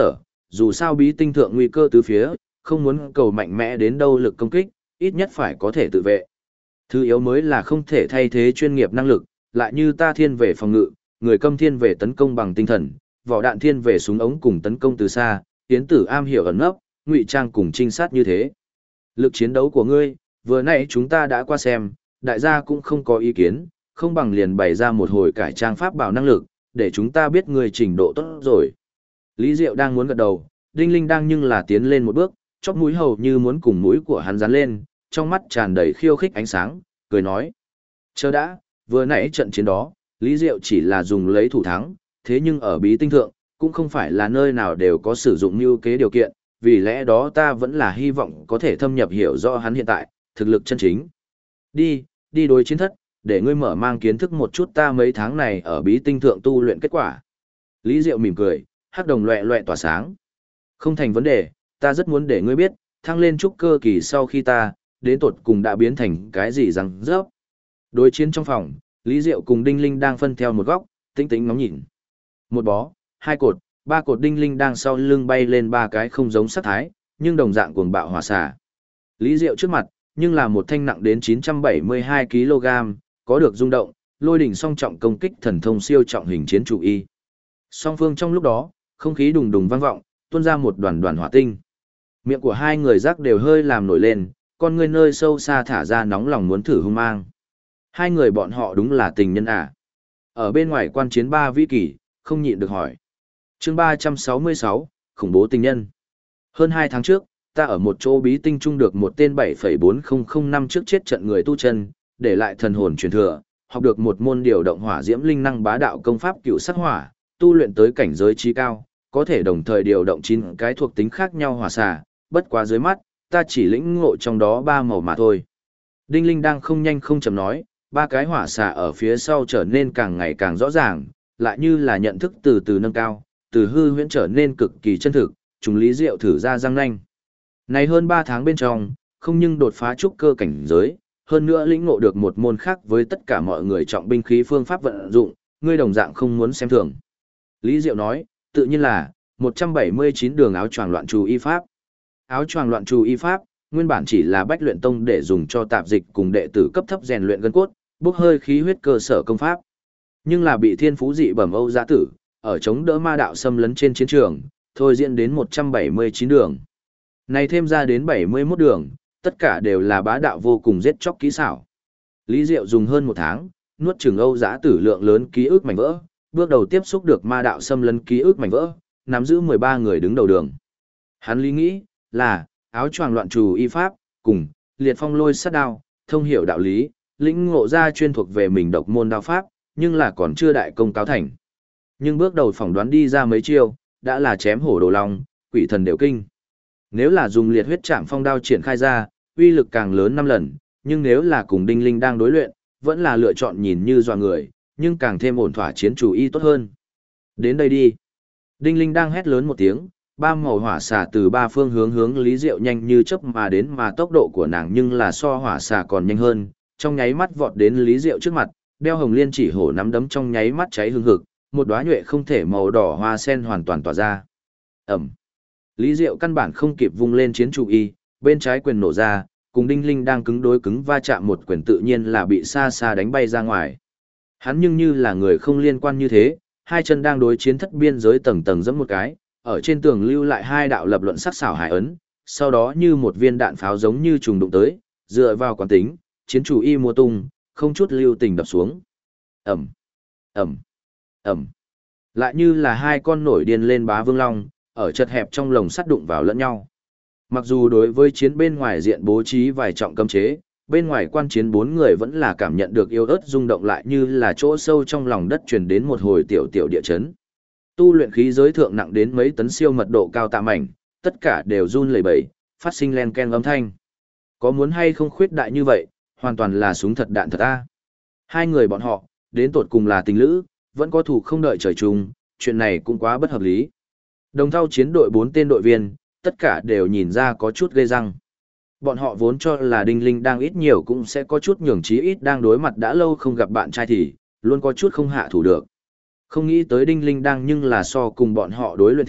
[SPEAKER 1] dù sao bí tinh thượng nguy cơ từ phía, không muốn cầu mạnh mẽ đến đâu lực công kích, ít nhất phải có thể tự vệ. Thứ yếu mới là không thể thay thế chuyên nghiệp năng lực, lại như ta thiên về phòng ngự, người câm thiên về tấn công bằng tinh thần, vỏ đạn thiên về súng ống cùng tấn công từ xa, tiến tử am hiểu ẩn nấp, ngụy trang cùng trinh sát như thế. Lực chiến đấu của ngươi, vừa nãy chúng ta đã qua xem, đại gia cũng không có ý kiến, không bằng liền bày ra một hồi cải trang pháp bảo năng lực, để chúng ta biết ngươi trình độ tốt rồi. Lý Diệu đang muốn gật đầu, Đinh Linh đang nhưng là tiến lên một bước, chóp mũi hầu như muốn cùng mũi của hắn dán lên, trong mắt tràn đầy khiêu khích ánh sáng, cười nói. Chờ đã, vừa nãy trận chiến đó, Lý Diệu chỉ là dùng lấy thủ thắng, thế nhưng ở bí tinh thượng, cũng không phải là nơi nào đều có sử dụng như kế điều kiện, vì lẽ đó ta vẫn là hy vọng có thể thâm nhập hiểu rõ hắn hiện tại, thực lực chân chính. Đi đối chiến thất, để ngươi mở mang kiến thức một chút ta mấy tháng này ở bí tinh thượng tu luyện kết quả. Lý Diệu mỉm cười, hắc đồng loẹ loẹ tỏa sáng. Không thành vấn đề, ta rất muốn để ngươi biết, thăng lên trúc cơ kỳ sau khi ta, đến tột cùng đã biến thành cái gì răng rớp. Đối chiến trong phòng, Lý Diệu cùng Đinh Linh đang phân theo một góc, tĩnh tĩnh ngóng nhìn. Một bó, hai cột, ba cột Đinh Linh đang sau lưng bay lên ba cái không giống sắc thái, nhưng đồng dạng cuồng bạo hỏa xả. Lý Diệu trước mặt, nhưng là một thanh nặng đến 972 kg, có được rung động, lôi đỉnh song trọng công kích thần thông siêu trọng hình chiến chủ y. Song phương trong lúc đó, không khí đùng đùng vang vọng, tuôn ra một đoàn đoàn hỏa tinh. Miệng của hai người rắc đều hơi làm nổi lên, con người nơi sâu xa thả ra nóng lòng muốn thử hung mang. Hai người bọn họ đúng là tình nhân à. Ở bên ngoài quan chiến ba vĩ kỷ, không nhịn được hỏi. Chương 366, khủng bố tình nhân. Hơn 2 tháng trước, ta ở một chỗ bí tinh trung được một tên 7,4005 năm trước chết trận người tu chân, để lại thần hồn truyền thừa, học được một môn điều động hỏa diễm linh năng bá đạo công pháp cựu sắc hỏa, tu luyện tới cảnh giới trí cao, có thể đồng thời điều động 9 cái thuộc tính khác nhau hỏa xà, bất quá dưới mắt, ta chỉ lĩnh ngộ trong đó 3 màu mà thôi. Đinh Linh đang không nhanh không chậm nói, 3 cái hỏa xà ở phía sau trở nên càng ngày càng rõ ràng, lại như là nhận thức từ từ nâng cao, từ hư huyễn trở nên cực kỳ chân thực, chúng Lý Diệu thử ra răng nanh. Này hơn 3 tháng bên trong, không nhưng đột phá trúc cơ cảnh giới, hơn nữa lĩnh ngộ được một môn khác với tất cả mọi người trọng binh khí phương pháp vận dụng, ngươi đồng dạng không muốn xem thường. Lý Diệu nói, tự nhiên là 179 đường áo choàng loạn trù y pháp. Áo choàng loạn trù y pháp, nguyên bản chỉ là Bách Luyện Tông để dùng cho tạp dịch cùng đệ tử cấp thấp rèn luyện gân cốt, bốc hơi khí huyết cơ sở công pháp. Nhưng là bị thiên phú dị bẩm Âu Giá Tử, ở chống đỡ ma đạo xâm lấn trên chiến trường, thôi diễn đến 179 đường. Này thêm ra đến 71 đường, tất cả đều là bá đạo vô cùng giết chóc kỹ xảo. Lý Diệu dùng hơn 1 tháng, nuốt chửng Âu Giá Tử lượng lớn ký ức mảnh vỡ, bước đầu tiếp xúc được ma đạo xâm lấn ký ức mảnh vỡ, nắm giữ 13 người đứng đầu đường. Hắn lý nghĩ là áo choàng loạn trù y pháp, cùng liệt phong lôi sát đao, thông hiểu đạo lý, lĩnh ngộ ra chuyên thuộc về mình độc môn đao pháp, nhưng là còn chưa đại công cáo thành. Nhưng bước đầu phỏng đoán đi ra mấy chiêu, đã là chém hổ đồ long, quỷ thần đều kinh. Nếu là dùng liệt huyết trảm phong đao triển khai ra, uy lực càng lớn 5 lần, nhưng nếu là cùng Đinh Linh đang đối luyện, vẫn là lựa chọn nhìn như dọa người, nhưng càng thêm ổn thỏa chiến chủ y tốt hơn. Đến đây đi. Đinh Linh đang hét lớn một tiếng, 3 màu hỏa xà từ 3 phương hướng Lý Diệu nhanh như chớp mà đến, mà tốc độ của nàng nhưng là so hỏa xà còn nhanh hơn, trong nháy mắt vọt đến Lý Diệu trước mặt, đeo hồng liên chỉ hổ nắm đấm trong nháy mắt cháy hừng hực, một đóa nhuệ không thể màu đỏ hoa sen hoàn toàn tỏa ra. Ẩm. Lý Diệu căn bản không kịp vung lên chiến chủ y, bên trái quyền nổ ra, cùng Đinh Linh đang cứng đối cứng va chạm một quyền tự nhiên là bị xa xa đánh bay ra ngoài. Hắn nhưng như là người không liên quan như thế, hai chân đang đối chiến thất biên giới tầng tầng giẫm một cái, ở trên tường lưu lại 2 đạo lập luận sắc xảo hải ấn, sau đó như một viên đạn pháo giống như trùng đụng tới, dựa vào quán tính, chiến chủ y mua tung, không chút lưu tình đập xuống. Ẩm, Ẩm, Ẩm. Lại như là 2 con nổi điên lên bá vương long, ở chật hẹp trong lồng sắt đụng vào lẫn nhau. Mặc dù đối với chiến bên ngoài diện bố trí vài trọng cấm chế, bên ngoài quan chiến 4 người vẫn là cảm nhận được yếu ớt rung động, lại như là chỗ sâu trong lòng đất truyền đến một hồi tiểu tiểu địa chấn. Tu luyện khí giới thượng nặng đến mấy tấn siêu mật độ cao tạ mảnh, tất cả đều run lẩy bẩy, phát sinh len ken âm thanh. Có muốn hay không khuyết đại như vậy, hoàn toàn là súng thật đạn thật a. Hai người bọn họ, đến tột cùng là tình lữ, vẫn có thủ không đợi trời chung, chuyện này cũng quá bất hợp lý. Đồng thau chiến đội 4 tên đội viên, tất cả đều nhìn ra có chút ghê răng. Bọn họ vốn cho là Đinh Linh đang ít nhiều cũng sẽ có chút nhường chí ít đang đối mặt đã lâu không gặp bạn trai thì, luôn có chút không hạ thủ được. Không nghĩ tới Đinh Linh đang nhưng là so cùng bọn họ đối luyện thì,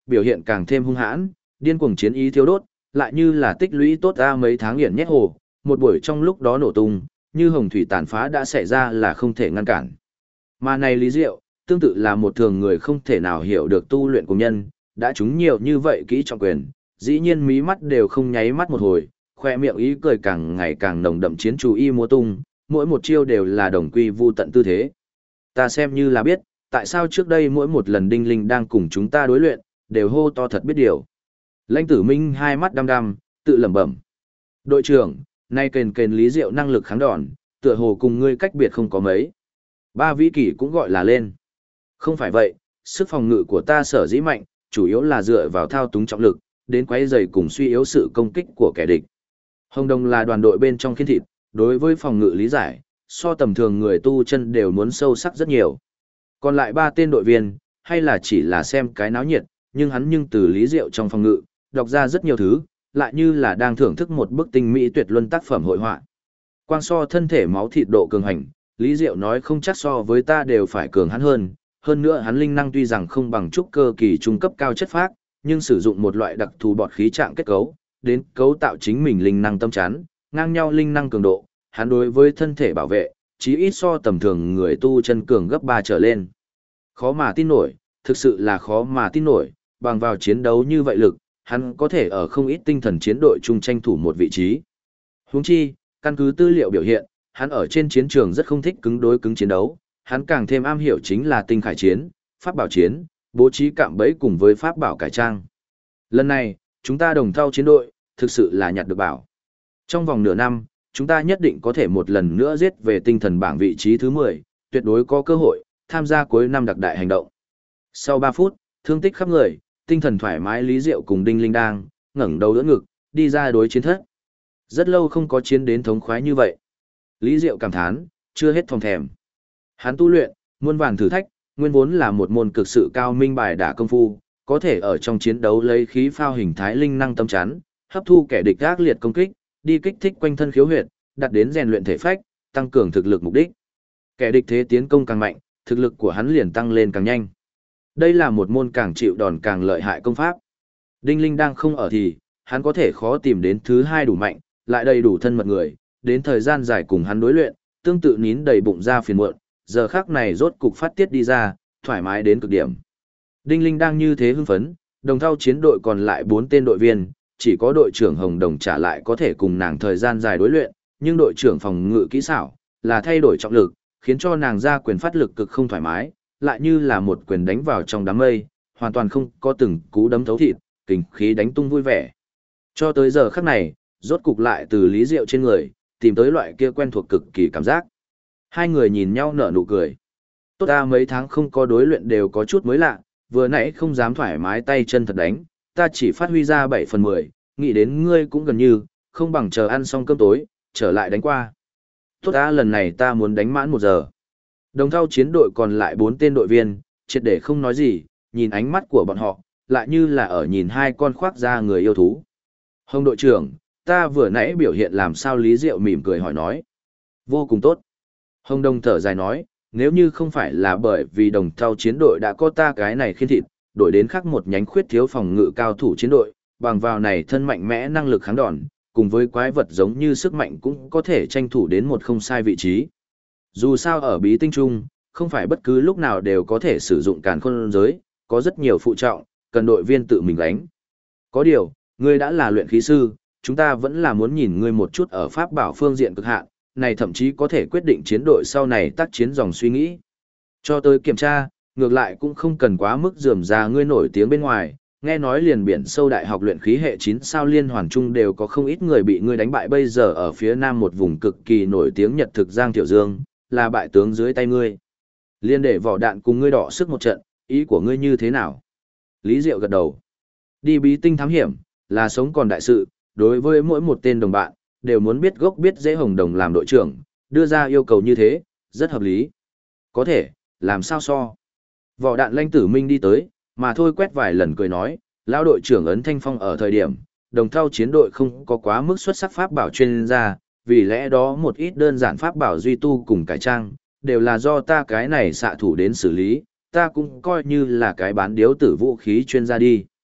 [SPEAKER 1] biểu hiện càng thêm hung hãn, điên cuồng chiến ý thiêu đốt, lại như là tích lũy tốt ra mấy tháng nghiền nhét hồ, một buổi trong lúc đó nổ tung, như hồng thủy tàn phá đã xảy ra là không thể ngăn cản. Mà này Lý Diệu, tương tự là một thường người không thể nào hiểu được tu luyện của nhân, đã trúng nhiều như vậy kỹ trọng quyền, dĩ nhiên mí mắt đều không nháy mắt một hồi, khoe miệng ý cười càng ngày càng nồng đậm chiến chú y múa tung, mỗi một chiêu đều là đồng quy vu tận tư thế. Ta xem như là biết, tại sao trước đây mỗi một lần Đinh Linh đang cùng chúng ta đối luyện, đều hô to thật biết điều. Lãnh Tử Minh hai mắt đăm đăm, tự lẩm bẩm. Đội trưởng, nay kền kền Lý Diệu năng lực kháng đòn, tựa hồ cùng ngươi cách biệt không có mấy. Ba vĩ kỷ cũng gọi là lên. Không phải vậy, sức phòng ngự của ta sở dĩ mạnh, chủ yếu là dựa vào thao túng trọng lực, đến quấy rầy cùng suy yếu sự công kích của kẻ địch. Hồng Đồng là đoàn đội bên trong khiên thịt, đối với phòng ngự lý giải, so tầm thường người tu chân đều muốn sâu sắc rất nhiều. Còn lại ba tên đội viên, hay là chỉ là xem cái náo nhiệt, nhưng từ Lý Diệu trong phòng ngự, đọc ra rất nhiều thứ, lại như là đang thưởng thức một bức tinh mỹ tuyệt luân tác phẩm hội họa. Quang so thân thể máu thịt độ cường hành, Lý Diệu nói không chắc so với ta đều phải cường hắn hơn nữa hắn linh năng tuy rằng không bằng trúc cơ kỳ trung cấp cao chất phác, nhưng sử dụng một loại đặc thù bọt khí trạng kết cấu, đến cấu tạo chính mình linh năng tâm chắn, ngang nhau linh năng cường độ, hắn đối với thân thể bảo vệ, chí ít so tầm thường người tu chân cường gấp 3 trở lên. Khó mà tin nổi, thực sự là khó mà tin nổi, bằng vào chiến đấu như vậy lực, hắn có thể ở không ít tinh thần chiến đội chung tranh thủ một vị trí. Huống chi, căn cứ tư liệu biểu hiện, hắn ở trên chiến trường rất không thích cứng đối cứng chiến đấu, hắn càng thêm am hiểu chính là tinh khải chiến, pháp bảo chiến, bố trí cạm bẫy cùng với pháp bảo cải trang. Lần này, chúng ta đồng thau chiến đội, thực sự là nhặt được bảo. Trong vòng nửa năm, chúng ta nhất định có thể một lần nữa giết về tinh thần bảng vị trí thứ 10, tuyệt đối có cơ hội tham gia cuối năm đặc đại hành động. Sau 3 phút, thương tích khắp người, tinh thần thoải mái Lý Diệu cùng Đinh Linh đang ngẩng đầu đỡ ngực, đi ra đối chiến thất. Rất lâu không có chiến đến thống khoái như vậy. Lý Diệu cảm thán, chưa hết phòng thèm. Hắn tu luyện, muôn vàn thử thách, nguyên vốn là một môn cực sự cao minh bài đả công phu, có thể ở trong chiến đấu lấy khí phao hình thái linh năng tâm chắn, hấp thu kẻ địch ác liệt công kích, đi kích thích quanh thân khiếu huyệt, đạt đến rèn luyện thể phách, tăng cường thực lực mục đích. Kẻ địch thế tiến công càng mạnh, thực lực của hắn liền tăng lên càng nhanh. Đây là một môn càng chịu đòn càng lợi hại công pháp. Đinh Linh đang không ở thì, hắn có thể khó tìm đến thứ hai đủ mạnh, lại đầy đủ thân mật người, đến thời gian dài cùng hắn đối luyện, tương tự nín đầy bụng ra phiền muộn, giờ khắc này rốt cục phát tiết đi ra, thoải mái đến cực điểm. Đinh Linh đang như thế hưng phấn, đồng thau chiến đội còn lại 4 tên đội viên, chỉ có đội trưởng Hồng Đồng trả lại có thể cùng nàng thời gian dài đối luyện, nhưng đội trưởng phòng ngự kỹ xảo là thay đổi trọng lực, khiến cho nàng ra quyền phát lực cực không thoải mái, lại như là một quyền đánh vào trong đám mây, hoàn toàn không có từng cú đấm thấu thịt, kình khí đánh tung vui vẻ. Cho tới giờ khắc này, rốt cục lại từ Lý Diệu trên người, tìm tới loại kia quen thuộc cực kỳ cảm giác. Hai người nhìn nhau nở nụ cười. Tốt ta mấy tháng không có đối luyện đều có chút mới lạ, vừa nãy không dám thoải mái tay chân thật đánh, ta chỉ phát huy ra 7/10, nghĩ đến ngươi cũng gần như, không bằng chờ ăn xong cơm tối, trở lại đánh qua. Tốt ta lần này ta muốn đánh mãn 1 giờ. Đồng thau chiến đội còn lại 4 tên đội viên, triệt để không nói gì, nhìn ánh mắt của bọn họ, lại như là ở nhìn hai con khoác da người yêu thú. Hồng đội trưởng, ta vừa nãy biểu hiện làm sao? Lý Diệu mỉm cười hỏi nói. Vô cùng tốt. Hồng Đông thở dài nói, nếu như không phải là bởi vì đồng thau chiến đội đã có ta cái này khiên thịt, đổi đến khác một nhánh khuyết thiếu phòng ngự cao thủ chiến đội, bằng vào này thân mạnh mẽ năng lực kháng đòn, cùng với quái vật giống như sức mạnh cũng có thể tranh thủ đến một không sai vị trí. Dù sao ở bí tinh trung, không phải bất cứ lúc nào đều có thể sử dụng càn khôn giới, có rất nhiều phụ trọng, cần đội viên tự mình gánh. Có điều, ngươi đã là luyện khí sư, chúng ta vẫn là muốn nhìn ngươi một chút ở pháp bảo phương diện cực hạn, này thậm chí có thể quyết định chiến đội sau này tác chiến dòng suy nghĩ. Cho tới kiểm tra, ngược lại cũng không cần quá mức rườm rà ngươi nổi tiếng bên ngoài, nghe nói liền biển sâu đại học luyện khí hệ 9 sao liên hoàn trung đều có không ít người bị ngươi đánh bại, bây giờ ở phía nam một vùng cực kỳ nổi tiếng Nhật thực Giang Tiểu Dương, là bại tướng dưới tay ngươi. Liên để vỏ đạn cùng ngươi đọ sức một trận, ý của ngươi như thế nào? Lý Diệu gật đầu. Đi bí tinh thám hiểm, là sống còn đại sự, đối với mỗi một tên đồng bạn, đều muốn biết gốc biết dễ. Hồng Đồng làm đội trưởng, đưa ra yêu cầu như thế, rất hợp lý. Có thể, làm sao so? Vỏ đạn Lãnh Tử Minh đi tới, mà thôi quét vài lần cười nói, lão đội trưởng Ấn Thanh Phong ở thời điểm, đồng thau chiến đội không có quá mức xuất sắc pháp bảo chuyên gia, vì lẽ đó một ít đơn giản pháp bảo duy tu cùng cải trang, đều là do ta cái này xạ thủ đến xử lý, ta cũng coi như là cái bán điếu tử vũ khí chuyên gia đi.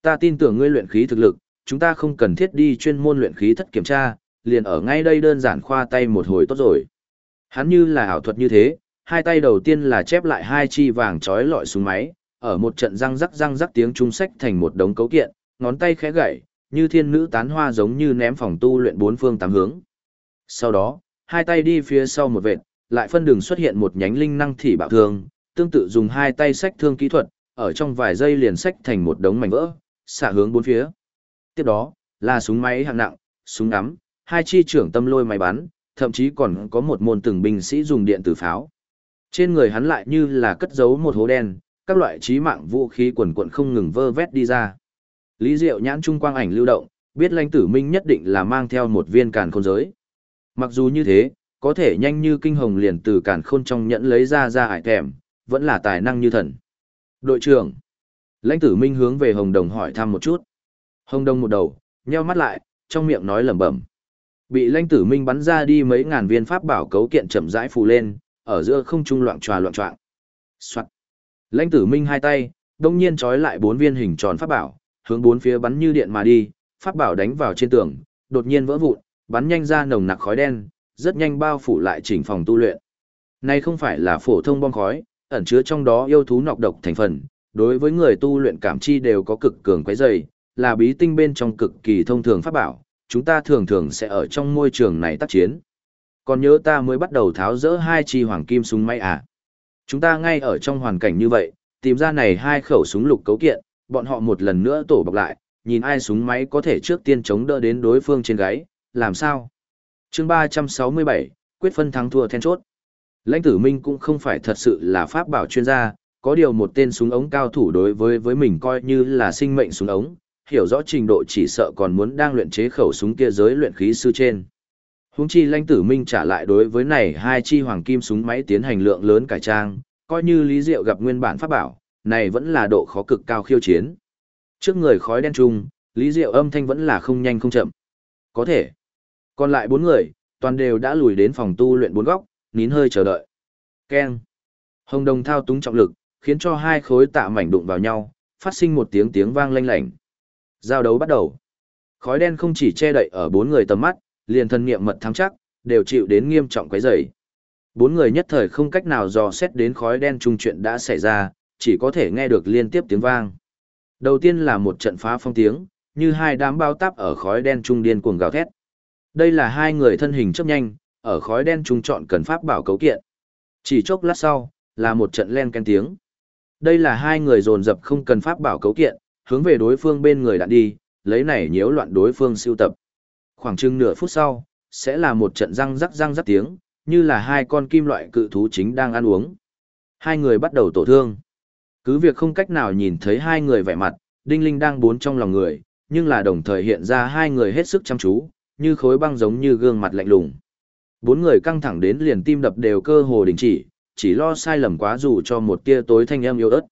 [SPEAKER 1] Ta tin tưởng ngươi luyện khí thực lực, chúng ta không cần thiết đi chuyên môn luyện khí thất kiểm tra, liền ở ngay đây đơn giản khoa tay một hồi tốt rồi. Hắn như là ảo thuật như thế, hai tay đầu tiên là chép lại hai chi vàng trói lọi súng máy, ở một trận răng rắc tiếng trung sách thành một đống cấu kiện, ngón tay khẽ gậy, như thiên nữ tán hoa giống như ném phòng tu luyện bốn phương tám hướng. Sau đó, hai tay đi phía sau một vệt, lại phân đường xuất hiện một nhánh linh năng thị bạo thương, tương tự dùng hai tay xách thương kỹ thuật, ở trong vài giây liền xách thành một đống mảnh vỡ, xả hướng bốn phía. Tiếp đó, là súng máy hạng nặng, súng ngắm, hai chi trưởng tâm lôi máy bắn, thậm chí còn có một môn từng binh sĩ dùng điện tử pháo. Trên người hắn lại như là cất giấu một hố đen, các loại chí mạng vũ khí quần quận không ngừng vơ vét đi ra. Lý Diệu nhãn trung quang ảnh lưu động, biết Lãnh Tử Minh nhất định là mang theo một viên càn khôn giới. Mặc dù như thế, có thể nhanh như kinh hồng liền từ càn khôn trong nhẫn lấy ra ải thèm, vẫn là tài năng như thần. Đội trưởng. Lãnh Tử Minh hướng về Hồng Đồng hỏi thăm một chút. Hồng Đồng một đầu, nheo mắt lại, trong miệng nói lẩm bẩm. Bị Lãnh Tử Minh bắn ra đi mấy ngàn viên pháp bảo cấu kiện chậm rãi phù lên, ở giữa không trung loạn choạng. Soạt. Lãnh Tử Minh hai tay, đông nhiên trói lại bốn viên hình tròn pháp bảo, hướng bốn phía bắn như điện mà đi, pháp bảo đánh vào trên tường, đột nhiên vỡ vụn, bắn nhanh ra nồng nặc khói đen, rất nhanh bao phủ lại chỉnh phòng tu luyện. Này không phải là phổ thông bom khói, ẩn chứa trong đó yêu thú nọc độc thành phần, đối với người tu luyện cảm chi đều có cực cường quấy rầy, là bí tinh bên trong cực kỳ thông thường pháp bảo, chúng ta thường thường sẽ ở trong môi trường này tác chiến. Còn nhớ ta mới bắt đầu tháo rỡ hai chi hoàng kim súng máy à? Chúng ta ngay ở trong hoàn cảnh như vậy, tìm ra này hai khẩu súng lục cấu kiện, bọn họ một lần nữa tổ bọc lại, nhìn ai súng máy có thể trước tiên chống đỡ đến đối phương trên gáy, làm sao? Chương 367, quyết phân thắng thua then chốt. Lãnh Tử Minh cũng không phải thật sự là pháp bảo chuyên gia, có điều một tên súng ống cao thủ đối với mình coi như là sinh mệnh súng ống, hiểu rõ trình độ chỉ sợ còn muốn đang luyện chế khẩu súng kia giới luyện khí sư trên. Huống chi Lãnh Tử Minh trả lại đối với này hai chi hoàng kim súng máy tiến hành lượng lớn cải trang, coi như Lý Diệu gặp nguyên bản pháp bảo, này vẫn là độ khó cực cao khiêu chiến. Trước người khói đen trung, Lý Diệu âm thanh vẫn là không nhanh không chậm. Có thể. Còn lại bốn người, toàn đều đã lùi đến phòng tu luyện bốn góc, nín hơi chờ đợi. Keng. Hồng Đồng thao túng trọng lực, khiến cho hai khối tạ mảnh đụng vào nhau, phát sinh một tiếng vang lanh lảnh. Giao đấu bắt đầu. Khói đen không chỉ che đậy ở bốn người tầm mắt, liền thân niệm mật thắng chắc, đều chịu đến nghiêm trọng quấy rầy. Bốn người nhất thời không cách nào dò xét đến khói đen trung chuyện đã xảy ra, chỉ có thể nghe được liên tiếp tiếng vang. Đầu tiên là một trận phá phong tiếng, như hai đám bao táp ở khói đen trung điên cuồng gào thét. Đây là hai người thân hình chớp nhanh, ở khói đen trung chọn cần pháp bảo cấu kiện. Chỉ chốc lát sau, là một trận len ken tiếng. Đây là hai người dồn dập không cần pháp bảo cấu kiện, hướng về đối phương bên người đạn đi, lấy này nhiễu loạn đối phương siêu tập. Khoảng chừng nửa phút sau, sẽ là một trận răng rắc tiếng, như là hai con kim loại cự thú chính đang ăn uống. Hai người bắt đầu tổ thương. Cứ việc không cách nào nhìn thấy hai người vẻ mặt, đinh linh đang bốn trong lòng người, nhưng là đồng thời hiện ra hai người hết sức chăm chú, như khối băng giống như gương mặt lạnh lùng. Bốn người căng thẳng đến liền tim đập đều cơ hồ đình chỉ lo sai lầm quá dù cho một tia tối thanh âm yếu ớt.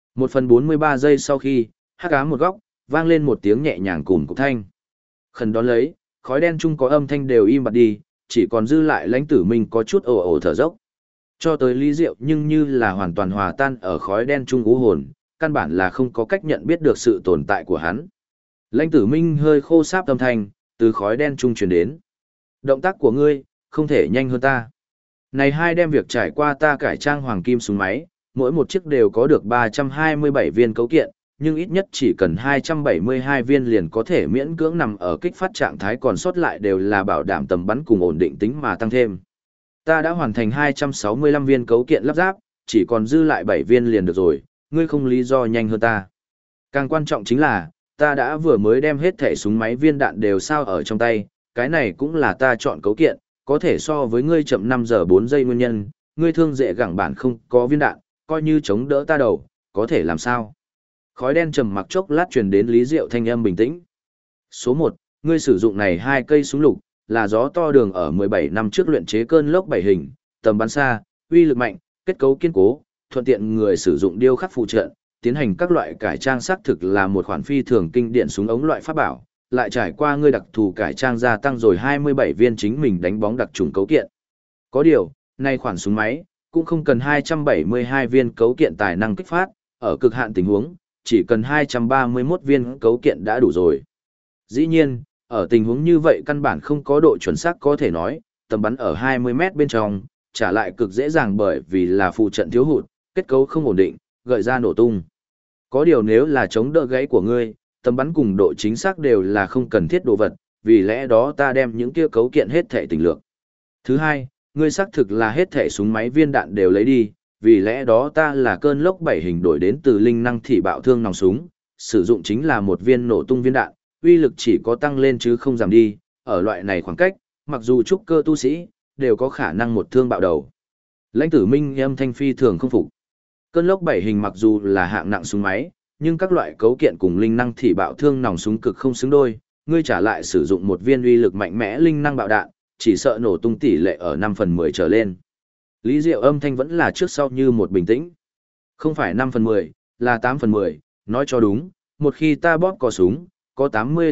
[SPEAKER 1] 1/43 giây sau khi, hắc ám một góc, vang lên một tiếng nhẹ nhàng cùn cục thanh. Khẩn đón lấy, khói đen chung có âm thanh đều im bặt đi, chỉ còn dư lại Lãnh Tử Minh có chút ồ ồ thở dốc. Cho tới Lý Diệu nhưng như là hoàn toàn hòa tan ở khói đen chung u hồn, căn bản là không có cách nhận biết được sự tồn tại của hắn. Lãnh Tử Minh hơi khô sáp âm thanh, từ khói đen chung truyền đến. Động tác của ngươi, không thể nhanh hơn ta. Này hai đem việc trải qua ta cải trang hoàng kim súng máy, mỗi một chiếc đều có được 327 viên cấu kiện, nhưng ít nhất chỉ cần 272 viên liền có thể miễn cưỡng nằm ở kích phát trạng thái, còn sót lại đều là bảo đảm tầm bắn cùng ổn định tính mà tăng thêm. Ta đã hoàn thành 265 viên cấu kiện lắp ráp, chỉ còn dư lại 7 viên liền được rồi, ngươi không lý do nhanh hơn ta. Càng quan trọng chính là, ta đã vừa mới đem hết thẻ súng máy viên đạn đều sao ở trong tay, cái này cũng là ta chọn cấu kiện, có thể so với ngươi chậm 5 giờ 4 giây nguyên nhân, ngươi thương dễ gẳng bản không có viên đạn, coi như chống đỡ ta đầu, có thể làm sao? Khói đen trầm mặc chốc lát truyền đến Lý Diệu thanh âm bình tĩnh. Số 1, ngươi sử dụng này hai cây súng lục, là gió to đường ở 17 năm trước luyện chế cơn lốc 7 hình, tầm bắn xa, uy lực mạnh, kết cấu kiên cố, thuận tiện người sử dụng điêu khắc phụ trợ, tiến hành các loại cải trang xác thực là một khoản phi thường kinh điển súng ống loại pháp bảo, lại trải qua ngươi đặc thù cải trang gia tăng rồi 27 viên chính mình đánh bóng đặc trùng cấu kiện. Có điều, nay khoản súng máy cũng không cần 272 viên cấu kiện tài năng kích phát, ở cực hạn tình huống, chỉ cần 231 viên cấu kiện đã đủ rồi. Dĩ nhiên, ở tình huống như vậy căn bản không có độ chuẩn xác có thể nói, tầm bắn ở 20 mét bên trong, trả lại cực dễ dàng bởi vì là phụ trận thiếu hụt, kết cấu không ổn định, gợi ra nổ tung. Có điều nếu là chống đỡ gãy của ngươi, tầm bắn cùng độ chính xác đều là không cần thiết đồ vật, vì lẽ đó ta đem những kia cấu kiện hết thể tình lược. Thứ hai, ngươi xác thực là hết thể súng máy viên đạn đều lấy đi, vì lẽ đó ta là cơn lốc 7 hình đổi đến từ linh năng thị bạo thương nòng súng, sử dụng chính là một viên nổ tung viên đạn, uy lực chỉ có tăng lên chứ không giảm đi, ở loại này khoảng cách, mặc dù trúc cơ tu sĩ, đều có khả năng một thương bạo đầu. Lãnh Tử Minh âm thanh phi thường không phục. Cơn lốc 7 hình mặc dù là hạng nặng súng máy, nhưng các loại cấu kiện cùng linh năng thị bạo thương nòng súng cực không xứng đôi, ngươi trả lại sử dụng một viên uy lực mạnh mẽ linh năng bạo đạn, chỉ sợ nổ tung tỷ lệ ở 5/10 trở lên. Lý Diệu âm thanh vẫn là trước sau như một bình tĩnh. Không phải 5/10, là 8/10, nói cho đúng, một khi ta bóp cò súng, có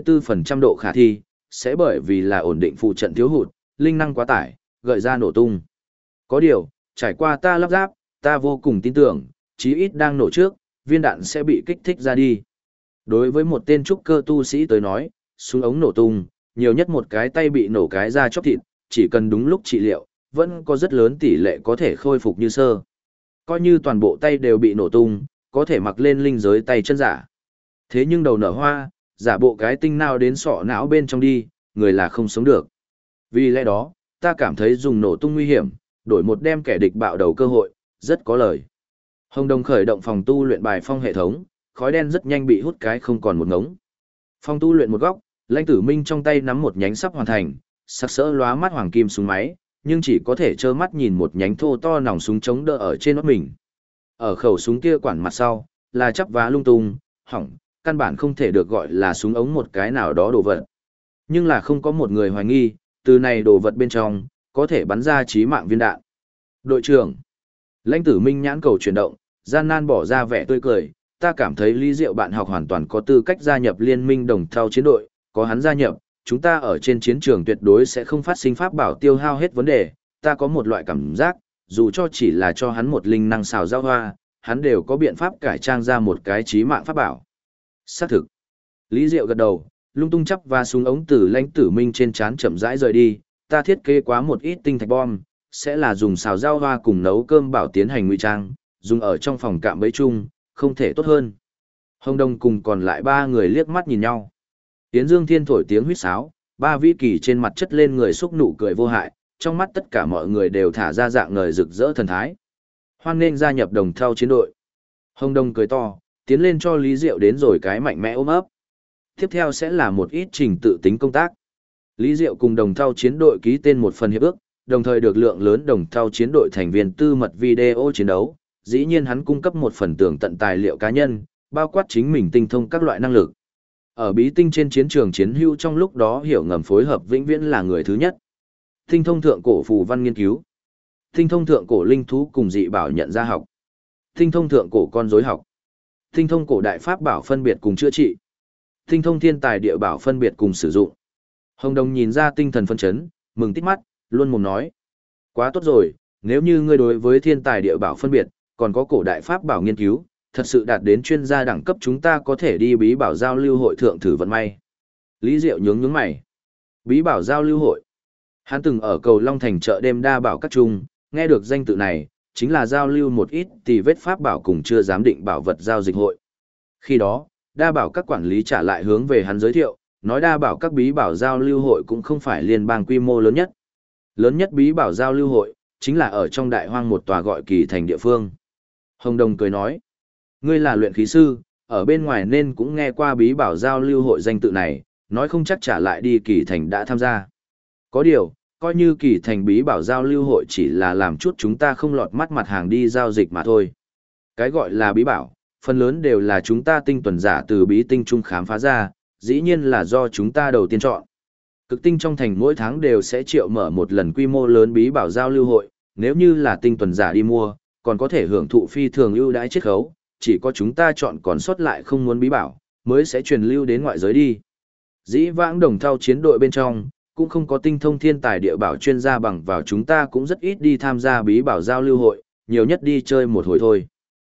[SPEAKER 1] 84% độ khả thi, sẽ bởi vì là ổn định phụ trận thiếu hụt, linh năng quá tải, gợi ra nổ tung. Có điều, trải qua ta lắp ráp, ta vô cùng tin tưởng, chí ít đang nổ trước, viên đạn sẽ bị kích thích ra đi. Đối với một tên trúc cơ tu sĩ tới nói, súng ống nổ tung, nhiều nhất một cái tay bị nổ cái ra chóc thịt, chỉ cần đúng lúc trị liệu, vẫn có rất lớn tỷ lệ có thể khôi phục như sơ. Coi như toàn bộ tay đều bị nổ tung, có thể mặc lên linh giới tay chân giả. Thế nhưng đầu nở hoa, giả bộ cái tinh nào đến sọ não bên trong đi, người là không sống được. Vì lẽ đó, ta cảm thấy dùng nổ tung nguy hiểm, đổi một đem kẻ địch bạo đầu cơ hội, rất có lời. Hồng Đồng khởi động phòng tu luyện bài phong hệ thống, khói đen rất nhanh bị hút cái không còn một ngống. Phòng tu luyện một góc, Lãnh Tử Minh trong tay nắm một nhánh sắp hoàn thành, sắc sỡ lóa mắt hoàng kim súng máy, nhưng chỉ có thể trơ mắt nhìn một nhánh thô to nòng súng chống đỡ ở trên nót mình. Ở khẩu súng kia quản mặt sau, là chắp vá lung tung, hỏng, căn bản không thể được gọi là súng ống một cái nào đó đồ vật. Nhưng là không có một người hoài nghi, từ này đồ vật bên trong, có thể bắn ra chí mạng viên đạn. Đội trưởng, Lãnh Tử Minh nhãn cầu chuyển động, gian nan bỏ ra vẻ tươi cười, ta cảm thấy Lý Diệu bạn học hoàn toàn có tư cách gia nhập liên minh đồng thau chiến đội, có hắn gia nhập, chúng ta ở trên chiến trường tuyệt đối sẽ không phát sinh pháp bảo tiêu hao hết vấn đề, ta có một loại cảm giác, dù cho chỉ là cho hắn một linh năng xào giao hoa, hắn đều có biện pháp cải trang ra một cái chí mạng pháp bảo. Xác thực. Lý Diệu gật đầu, lung tung chắp và súng ống từ Lãnh Tử Minh trên trán chậm rãi rời đi, ta thiết kế quá một ít tinh thạch bom, sẽ là dùng xào rau hoa cùng nấu cơm bảo tiến hành ngụy trang, dùng ở trong phòng cạm bẫy chung, không thể tốt hơn. Hồng Đông cùng còn lại ba người liếc mắt nhìn nhau. Yến Dương Thiên thổi tiếng huýt sáo, ba vĩ kỳ trên mặt chất lên người xúc nụ cười vô hại, trong mắt tất cả mọi người đều thả ra dạng ngời rực rỡ thần thái. Hoan nghênh gia nhập đồng thau chiến đội. Hồng Đông cười to, tiến lên cho Lý Diệu đến rồi cái mạnh mẽ ôm ấp. Tiếp theo sẽ là một ít trình tự tính công tác. Lý Diệu cùng đồng thau chiến đội ký tên một phần hiệp ước, đồng thời được lượng lớn đồng thau chiến đội thành viên tư mật video chiến đấu. Dĩ nhiên hắn cung cấp một phần tường tận tài liệu cá nhân, bao quát chính mình tinh thông các loại năng lực. Ở bí tinh trên chiến trường chiến hữu trong lúc đó hiểu ngầm phối hợp vĩnh viễn là người thứ nhất. Tinh thông thượng cổ phù văn nghiên cứu. Tinh thông thượng cổ linh thú cùng dị bảo nhận ra học. Tinh thông thượng cổ con rối học. Tinh thông cổ đại pháp bảo phân biệt cùng chữa trị. Tinh thông thiên tài địa bảo phân biệt cùng sử dụng. Hồng Đồng nhìn ra tinh thần phân chấn, mừng tít mắt, luôn mồm nói. Quá tốt rồi, nếu như ngươi đối với thiên tài địa bảo phân biệt, còn có cổ đại pháp bảo nghiên cứu, thật sự đạt đến chuyên gia đẳng cấp chúng ta có thể đi bí bảo giao lưu hội thượng thử vận may. Lý Diệu nhướng mày. Bí bảo giao lưu hội. Hắn từng ở cầu Long Thành chợ đêm đa bảo các trung, nghe được danh tự này, chính là giao lưu một ít tì vết pháp bảo cùng chưa giám định bảo vật giao dịch hội. Khi đó, đa bảo các quản lý trả lại hướng về hắn giới thiệu, nói đa bảo các bí bảo giao lưu hội cũng không phải liên bang quy mô lớn nhất. Lớn nhất bí bảo giao lưu hội, chính là ở trong đại hoang một tòa gọi Kỳ Thành địa phương. Hồng Đồng cười nói, ngươi là luyện khí sư, ở bên ngoài nên cũng nghe qua bí bảo giao lưu hội danh tự này, nói không chắc trả lại đi Kỳ Thành đã tham gia. Có điều, coi như Kỳ Thành bí bảo giao lưu hội chỉ là làm chút chúng ta không lọt mắt mặt hàng đi giao dịch mà thôi. Cái gọi là bí bảo, phần lớn đều là chúng ta tinh tuần giả từ bí tinh trung khám phá ra, dĩ nhiên là do chúng ta đầu tiên chọn. Cực tinh trong thành mỗi tháng đều sẽ triệu mở một lần quy mô lớn bí bảo giao lưu hội, nếu như là tinh tuần giả đi mua, còn có thể hưởng thụ phi thường ưu đãi chiết khấu, chỉ có chúng ta chọn còn sót lại không muốn bí bảo, mới sẽ truyền lưu đến ngoại giới đi. Dĩ vãng đồng thau chiến đội bên trong, cũng không có tinh thông thiên tài địa bảo chuyên gia bằng vào chúng ta cũng rất ít đi tham gia bí bảo giao lưu hội, nhiều nhất đi chơi một hồi thôi.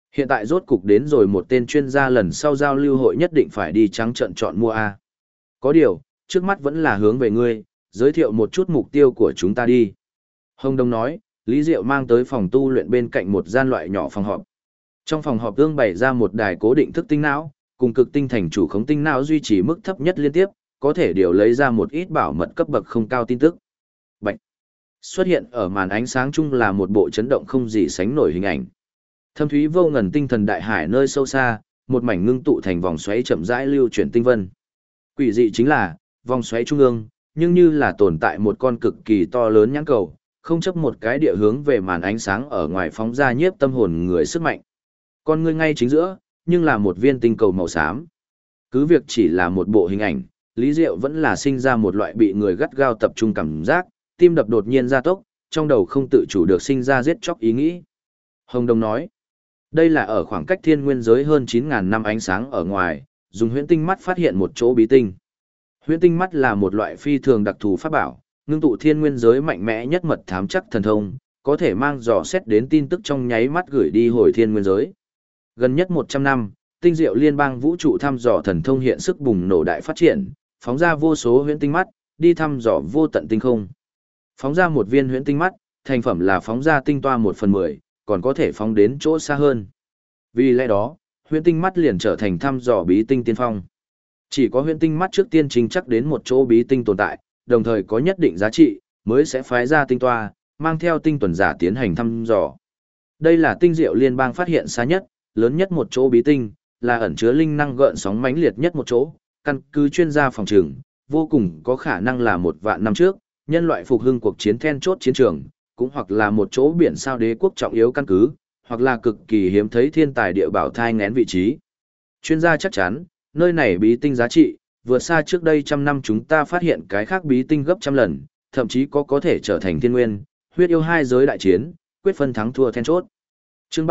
[SPEAKER 1] Hiện tại rốt cục đến rồi một tên chuyên gia lần sau giao lưu hội nhất định phải đi trắng trận chọn mua A. Có điều, trước mắt vẫn là hướng về ngươi, giới thiệu một chút mục tiêu của chúng ta đi. Hồng Đông nói, Lý Diệu mang tới phòng tu luyện bên cạnh một gian loại nhỏ phòng họp. Trong phòng họp tương bày ra một đài cố định thức tinh não, cùng cực tinh thành chủ khống tinh não duy trì mức thấp nhất liên tiếp, có thể điều lấy ra một ít bảo mật cấp bậc không cao tin tức. Bạch. Xuất hiện ở màn ánh sáng chung là một bộ chấn động không gì sánh nổi hình ảnh. Thâm thúy vô ngần tinh thần đại hải nơi sâu xa, một mảnh ngưng tụ thành vòng xoáy chậm rãi lưu chuyển tinh vân. Quỷ dị chính là, vòng xoáy trung ương, nhưng như là tồn tại một con cực kỳ to lớn nhãn cầu, không chấp một cái địa hướng về màn ánh sáng ở ngoài phóng ra nhiếp tâm hồn người sức mạnh. Con ngươi ngay chính giữa, nhưng là một viên tinh cầu màu xám. Cứ việc chỉ là một bộ hình ảnh, Lý Diệu vẫn là sinh ra một loại bị người gắt gao tập trung cảm giác, tim đập đột nhiên gia tốc, trong đầu không tự chủ được sinh ra giết chóc ý nghĩ. Hồng Đông nói, đây là ở khoảng cách thiên nguyên giới hơn 9.000 năm ánh sáng ở ngoài, dùng huyễn tinh mắt phát hiện một chỗ bí tinh. Huyễn tinh mắt là một loại phi thường đặc thù pháp bảo, ngưng tụ thiên nguyên giới mạnh mẽ nhất mật thám chắc thần thông, có thể mang dò xét đến tin tức trong nháy mắt gửi đi hồi thiên nguyên giới. Gần nhất 100 năm, tinh diệu liên bang vũ trụ thăm dò thần thông hiện sức bùng nổ đại phát triển, phóng ra vô số huyễn tinh mắt, đi thăm dò vô tận tinh không. Phóng ra một viên huyễn tinh mắt, thành phẩm là phóng ra tinh toa 1/10, còn có thể phóng đến chỗ xa hơn. Vì lẽ đó, huyễn tinh mắt liền trở thành thăm dò bí tinh tiên phong. Chỉ có huyễn tinh mắt trước tiên chính chắc đến một chỗ bí tinh tồn tại, đồng thời có nhất định giá trị, mới sẽ phái ra tinh toa, mang theo tinh tuần giả tiến hành thăm dò. Đây là tinh diệu liên bang phát hiện xa nhất, lớn nhất một chỗ bí tinh, là ẩn chứa linh năng gợn sóng mãnh liệt nhất một chỗ, căn cứ chuyên gia phòng trường, vô cùng có khả năng là 1 vạn năm trước, nhân loại phục hưng cuộc chiến then chốt chiến trường, cũng hoặc là một chỗ biển sao đế quốc trọng yếu căn cứ, hoặc là cực kỳ hiếm thấy thiên tài địa bảo thai ngén vị trí. Chuyên gia chắc chắn, nơi này bí tinh giá trị, vượt xa trước đây 100 năm chúng ta phát hiện cái khác bí tinh gấp trăm lần, thậm chí có thể trở thành thiên nguyên, huyết yêu hai giới đại chiến, quyết phân thắng thua then chốt. Chương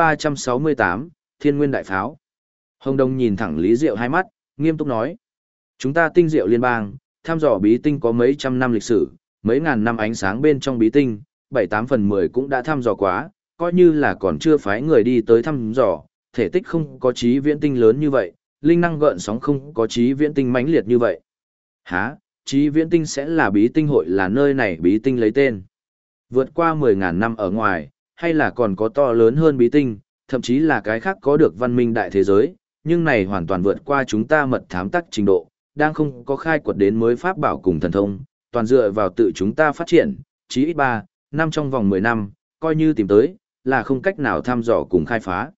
[SPEAKER 1] 368, Thiên Nguyên Đại Pháo. Hồng Đông nhìn thẳng Lý Diệu hai mắt, nghiêm túc nói. Chúng ta tinh diệu liên bang, thăm dò bí tinh có mấy trăm năm lịch sử, mấy ngàn năm ánh sáng bên trong bí tinh, 7/8/10 cũng đã thăm dò quá, coi như là còn chưa phái người đi tới thăm dò, thể tích không có trí viễn tinh lớn như vậy, linh năng gợn sóng không có trí viễn tinh mãnh liệt như vậy. Hả, trí viễn tinh sẽ là bí tinh hội là nơi này bí tinh lấy tên. Vượt qua 10.000 năm ở ngoài, hay là còn có to lớn hơn bí tinh, thậm chí là cái khác có được văn minh đại thế giới, nhưng này hoàn toàn vượt qua chúng ta mật thám tắc trình độ, đang không có khai quật đến mới pháp bảo cùng thần thông, toàn dựa vào tự chúng ta phát triển, chí ít 3 năm trong vòng 10 năm, coi như tìm tới, là không cách nào thăm dò cùng khai phá.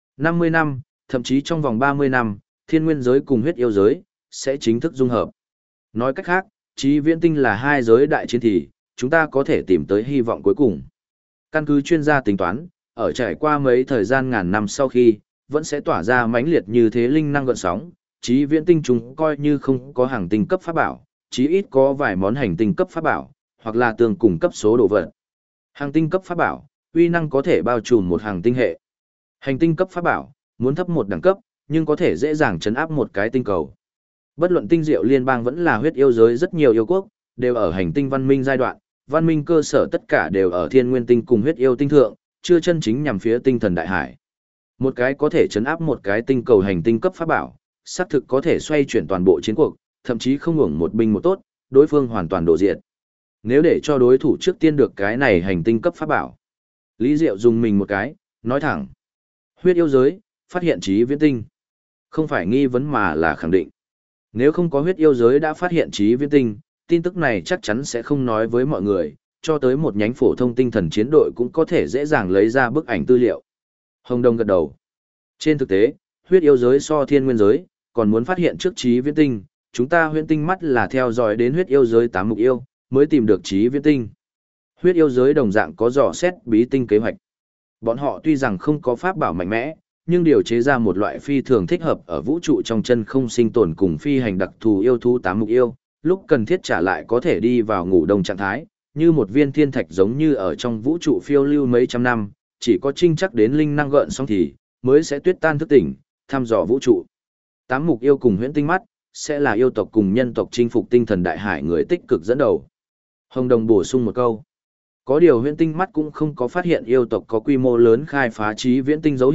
[SPEAKER 1] 50 năm, thậm chí trong vòng 30 năm, thiên nguyên giới cùng huyết yêu giới, sẽ chính thức dung hợp. Nói cách khác, chí viễn tinh là hai giới đại chiến thì, chúng ta có thể tìm tới hy vọng cuối cùng. Căn cứ chuyên gia tính toán, ở trải qua mấy thời gian ngàn năm sau khi, vẫn sẽ tỏa ra mãnh liệt như thế linh năng gợn sóng, chí viễn tinh chúng coi như không có hàng tinh cấp pháp bảo, chí ít có vài món hành tinh cấp pháp bảo, hoặc là tương cùng cấp số đồ vật. Hàng tinh cấp pháp bảo, uy năng có thể bao trùm một hàng tinh hệ. Hành tinh cấp pháp bảo, muốn thấp một đẳng cấp, nhưng có thể dễ dàng chấn áp một cái tinh cầu. Bất luận tinh diệu liên bang vẫn là huyết yêu giới rất nhiều yêu quốc, đều ở hành tinh văn minh giai đoạn, văn minh cơ sở tất cả đều ở thiên nguyên tinh cùng huyết yêu tinh thượng, chưa chân chính nhằm phía tinh thần đại hải. Một cái có thể chấn áp một cái tinh cầu hành tinh cấp pháp bảo, xác thực có thể xoay chuyển toàn bộ chiến cuộc, thậm chí không hưởng một binh một tốt, đối phương hoàn toàn đổ diệt. Nếu để cho đối thủ trước tiên được cái này hành tinh cấp pháp bảo. Lý Diệu dùng mình một cái, nói thẳng. Huyết yêu giới, phát hiện trí viễn tinh. Không phải nghi vấn mà là khẳng định. Nếu không có huyết yêu giới đã phát hiện trí viễn tinh, tin tức này chắc chắn sẽ không nói với mọi người, cho tới một nhánh phổ thông tinh thần chiến đội cũng có thể dễ dàng lấy ra bức ảnh tư liệu. Hồng Đông gật đầu. Trên thực tế, huyết yêu giới so thiên nguyên giới, còn muốn phát hiện trước trí viễn tinh, chúng ta huyễn tinh mắt là theo dõi đến huyết yêu giới 8 mục yêu, mới tìm được trí viễn tinh. Huyết yêu giới đồng dạng có dò xét bí tinh kế hoạch. Bọn họ tuy rằng không có pháp bảo mạnh mẽ, nhưng điều chế ra một loại phi thường thích hợp ở vũ trụ trong chân không sinh tồn cùng phi hành đặc thù yêu thú 8 mục yêu, lúc cần thiết trả lại có thể đi vào ngủ đông trạng thái, như một viên thiên thạch giống như ở trong vũ trụ phiêu lưu mấy trăm năm, chỉ có trinh chắc đến linh năng gợn xong thì mới sẽ tuyết tan thức tỉnh, thăm dò vũ trụ. 8 mục yêu cùng huyễn tinh mắt sẽ là yêu tộc cùng nhân tộc chinh phục tinh thần đại hải người tích cực dẫn đầu. Hồng Đồng bổ sung một câu. Có điều huyễn tinh mắt cũng không có phát hiện yêu tộc có quy mô lớn khai phá trí viễn tinh dấu hiệu,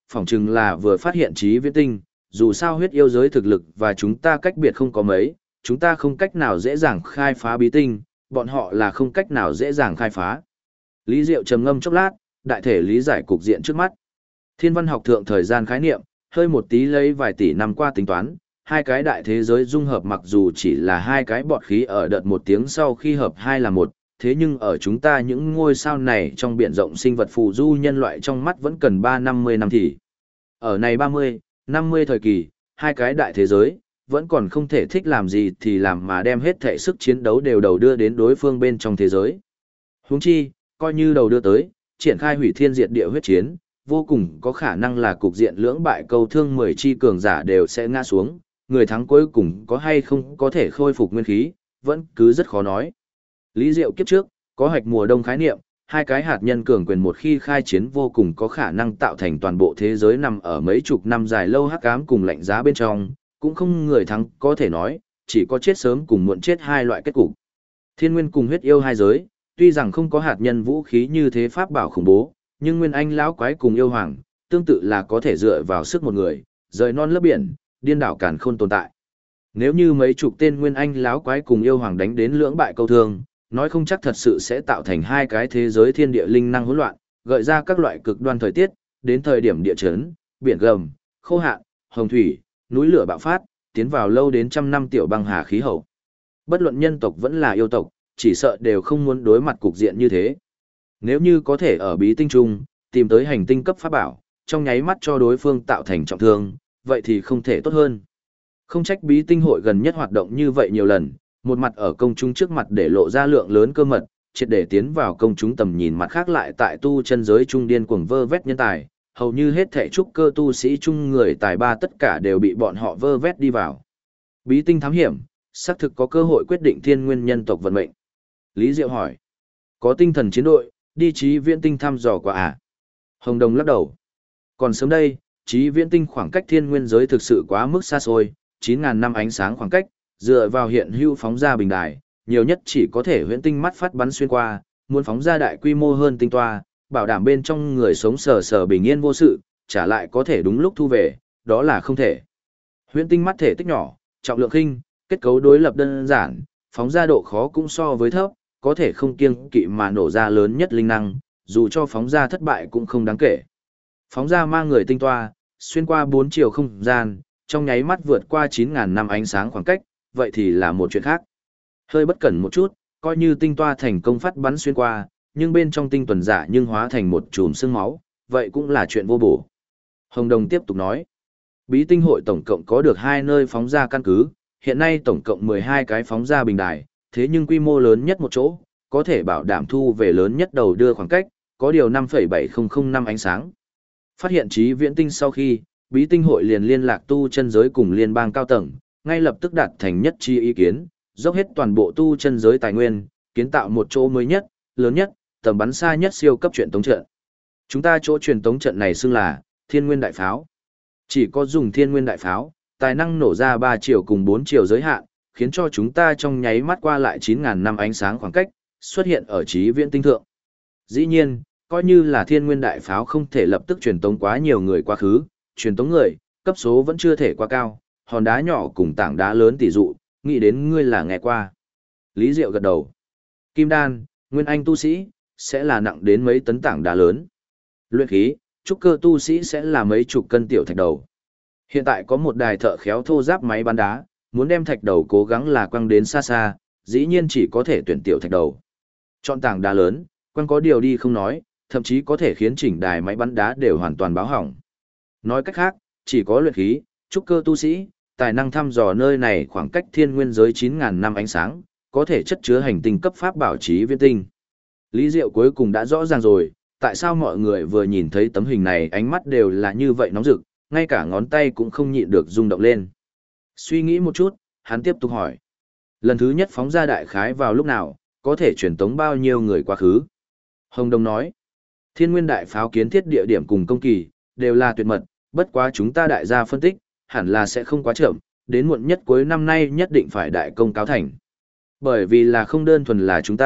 [SPEAKER 1] phỏng chừng là vừa phát hiện Chí Viễn Tinh, dù sao huyết yêu giới thực lực và chúng ta cách biệt không có mấy, chúng ta không cách nào dễ dàng khai phá bí tinh, bọn họ là không cách nào dễ dàng khai phá. Lý Diệu trầm ngâm chốc lát, đại thể lý giải cục diện trước mắt. Thiên văn học thượng thời gian khái niệm, hơi một tí lấy vài tỷ năm qua tính toán, hai cái đại thế giới dung hợp mặc dù chỉ là hai cái bọt khí ở đợt một tiếng sau khi hợp hai là một, thế nhưng ở chúng ta những ngôi sao này trong biển rộng sinh vật phù du nhân loại trong mắt vẫn cần 350 năm thì. Ở này 30, 50 thời kỳ, hai cái đại thế giới, vẫn còn không thể thích làm gì thì làm mà đem hết thể sức chiến đấu đều đầu đưa đến đối phương bên trong thế giới. Huống chi, coi như đầu đưa tới, triển khai hủy thiên diệt địa huyết chiến, vô cùng có khả năng là cục diện lưỡng bại câu thương 10 chi cường giả đều sẽ ngã xuống, người thắng cuối cùng có hay không có thể khôi phục nguyên khí, vẫn cứ rất khó nói. Lý Diệu kiếp trước, có hạch mùa đông khái niệm, hai cái hạt nhân cường quyền một khi khai chiến vô cùng có khả năng tạo thành toàn bộ thế giới nằm ở mấy chục năm dài lâu hắc ám cùng lạnh giá bên trong, cũng không người thắng có thể nói, chỉ có chết sớm cùng muộn chết hai loại kết cục. Thiên nguyên cùng huyết yêu hai giới, tuy rằng không có hạt nhân vũ khí như thế pháp bảo khủng bố, nhưng nguyên anh lão quái cùng yêu hoàng, tương tự là có thể dựa vào sức một người, rời non lấp biển, điên đảo càn khôn tồn tại. Nếu như mấy chục tên nguyên anh lão quái cùng yêu hoàng đánh đến lưỡng bại câu thương, nói không chắc thật sự sẽ tạo thành hai cái thế giới thiên địa linh năng hỗn loạn, gợi ra các loại cực đoan thời tiết, đến thời điểm địa chấn, biển gầm, khô hạn, hồng thủy, núi lửa bạo phát, tiến vào lâu đến trăm năm tiểu băng hà khí hậu. Bất luận nhân tộc vẫn là yêu tộc, chỉ sợ đều không muốn đối mặt cục diện như thế. Nếu như có thể ở bí tinh trung, tìm tới hành tinh cấp pháp bảo, trong nháy mắt cho đối phương tạo thành trọng thương, vậy thì không thể tốt hơn. Không trách bí tinh hội gần nhất hoạt động như vậy nhiều lần, một mặt ở công chúng trước mặt để lộ ra lượng lớn cơ mật, triệt để tiến vào công chúng tầm nhìn, mặt khác lại tại tu chân giới trung điên cuồng vơ vét nhân tài, hầu như hết thảy trúc cơ tu sĩ trung người tài ba tất cả đều bị bọn họ vơ vét đi vào. Bí tinh thám hiểm, xác thực có cơ hội quyết định thiên nguyên nhân tộc vận mệnh. Lý Diệu hỏi, có tinh thần chiến đội, đi Chí Viễn Tinh thăm dò qua à? Hồng Đồng lắc đầu. Còn sớm đây, Chí Viễn Tinh khoảng cách thiên nguyên giới thực sự quá mức xa xôi, 9.000 năm ánh sáng khoảng cách, dựa vào hiện hữu phóng ra bình đài, nhiều nhất chỉ có thể huyễn tinh mắt phát bắn xuyên qua, muốn phóng ra đại quy mô hơn tinh toa, bảo đảm bên trong người sống sờ sờ bình yên vô sự, trả lại có thể đúng lúc thu về, đó là không thể. Huyễn tinh mắt thể tích nhỏ, trọng lượng khinh, kết cấu đối lập đơn giản, phóng ra độ khó cũng so với thấp, có thể không kiêng kỵ mà nổ ra lớn nhất linh năng, dù cho phóng ra thất bại cũng không đáng kể. Phóng ra mang người tinh toa, xuyên qua 4 chiều không gian, trong nháy mắt vượt qua 9.000 năm ánh sáng khoảng cách, vậy thì là một chuyện khác. Hơi bất cẩn một chút, coi như tinh toa thành công phát bắn xuyên qua, nhưng bên trong tinh tuần giả nhưng hóa thành một chùm sương máu, vậy cũng là chuyện vô bổ. Hồng Đồng tiếp tục nói, bí tinh hội tổng cộng có được 2 nơi phóng ra căn cứ, hiện nay tổng cộng 12 cái phóng ra bình đài, thế nhưng quy mô lớn nhất một chỗ, có thể bảo đảm thu về lớn nhất đầu đưa khoảng cách, có điều 5,7005 năm ánh sáng. Phát hiện Chí Viễn Tinh sau khi, bí tinh hội liền liên lạc tu chân giới cùng liên bang cao tầng, ngay lập tức đạt thành nhất chi ý kiến, dốc hết toàn bộ tu chân giới tài nguyên, kiến tạo một chỗ mới nhất, lớn nhất, tầm bắn xa nhất siêu cấp truyền tống trận. Chúng ta chỗ truyền tống trận này xưng là Thiên Nguyên Đại Pháo. Chỉ có dùng Thiên Nguyên Đại Pháo, tài năng nổ ra 3 chiều cùng 4 chiều giới hạn, khiến cho chúng ta trong nháy mắt qua lại 9.000 năm ánh sáng khoảng cách, xuất hiện ở Chí Viễn Tinh thượng. Dĩ nhiên, coi như là Thiên Nguyên Đại Pháo không thể lập tức truyền tống quá nhiều người quá khứ, truyền tống người, cấp số vẫn chưa thể quá cao, hòn đá nhỏ cùng tảng đá lớn tỷ dụ, nghĩ đến ngươi là nghe qua. Lý Diệu gật đầu. Kim đan, nguyên anh tu sĩ, sẽ là nặng đến mấy tấn tảng đá lớn. Luyện khí, trúc cơ tu sĩ sẽ là mấy chục cân tiểu thạch đầu. Hiện tại có một đài thợ khéo thô giáp máy bắn đá, muốn đem thạch đầu cố gắng là quăng đến xa xa, dĩ nhiên chỉ có thể tuyển tiểu thạch đầu. Chọn tảng đá lớn, quăng có điều đi không nói, thậm chí có thể khiến chỉnh đài máy bắn đá đều hoàn toàn báo hỏng. Nói cách khác, chỉ có luyện khí, trúc cơ tu sĩ, tài năng thăm dò nơi này khoảng cách thiên nguyên giới 9.000 năm ánh sáng, có thể chất chứa hành tinh cấp pháp bảo Chí Viễn Tinh. Lý Diệu cuối cùng đã rõ ràng rồi, tại sao mọi người vừa nhìn thấy tấm hình này ánh mắt đều là như vậy nóng rực, ngay cả ngón tay cũng không nhịn được rung động lên. Suy nghĩ một chút, hắn tiếp tục hỏi. Lần thứ nhất phóng ra đại khái vào lúc nào, có thể truyền tống bao nhiêu người quá khứ? Hồng Đông nói, Thiên Nguyên Đại Pháo kiến thiết địa điểm cùng công kỳ, đều là tuyệt mật, bất quá chúng ta đại gia phân tích, hẳn là sẽ không quá chậm, đến muộn nhất cuối năm nay nhất định phải đại công cáo thành. Bởi vì là không đơn thuần là chúng ta,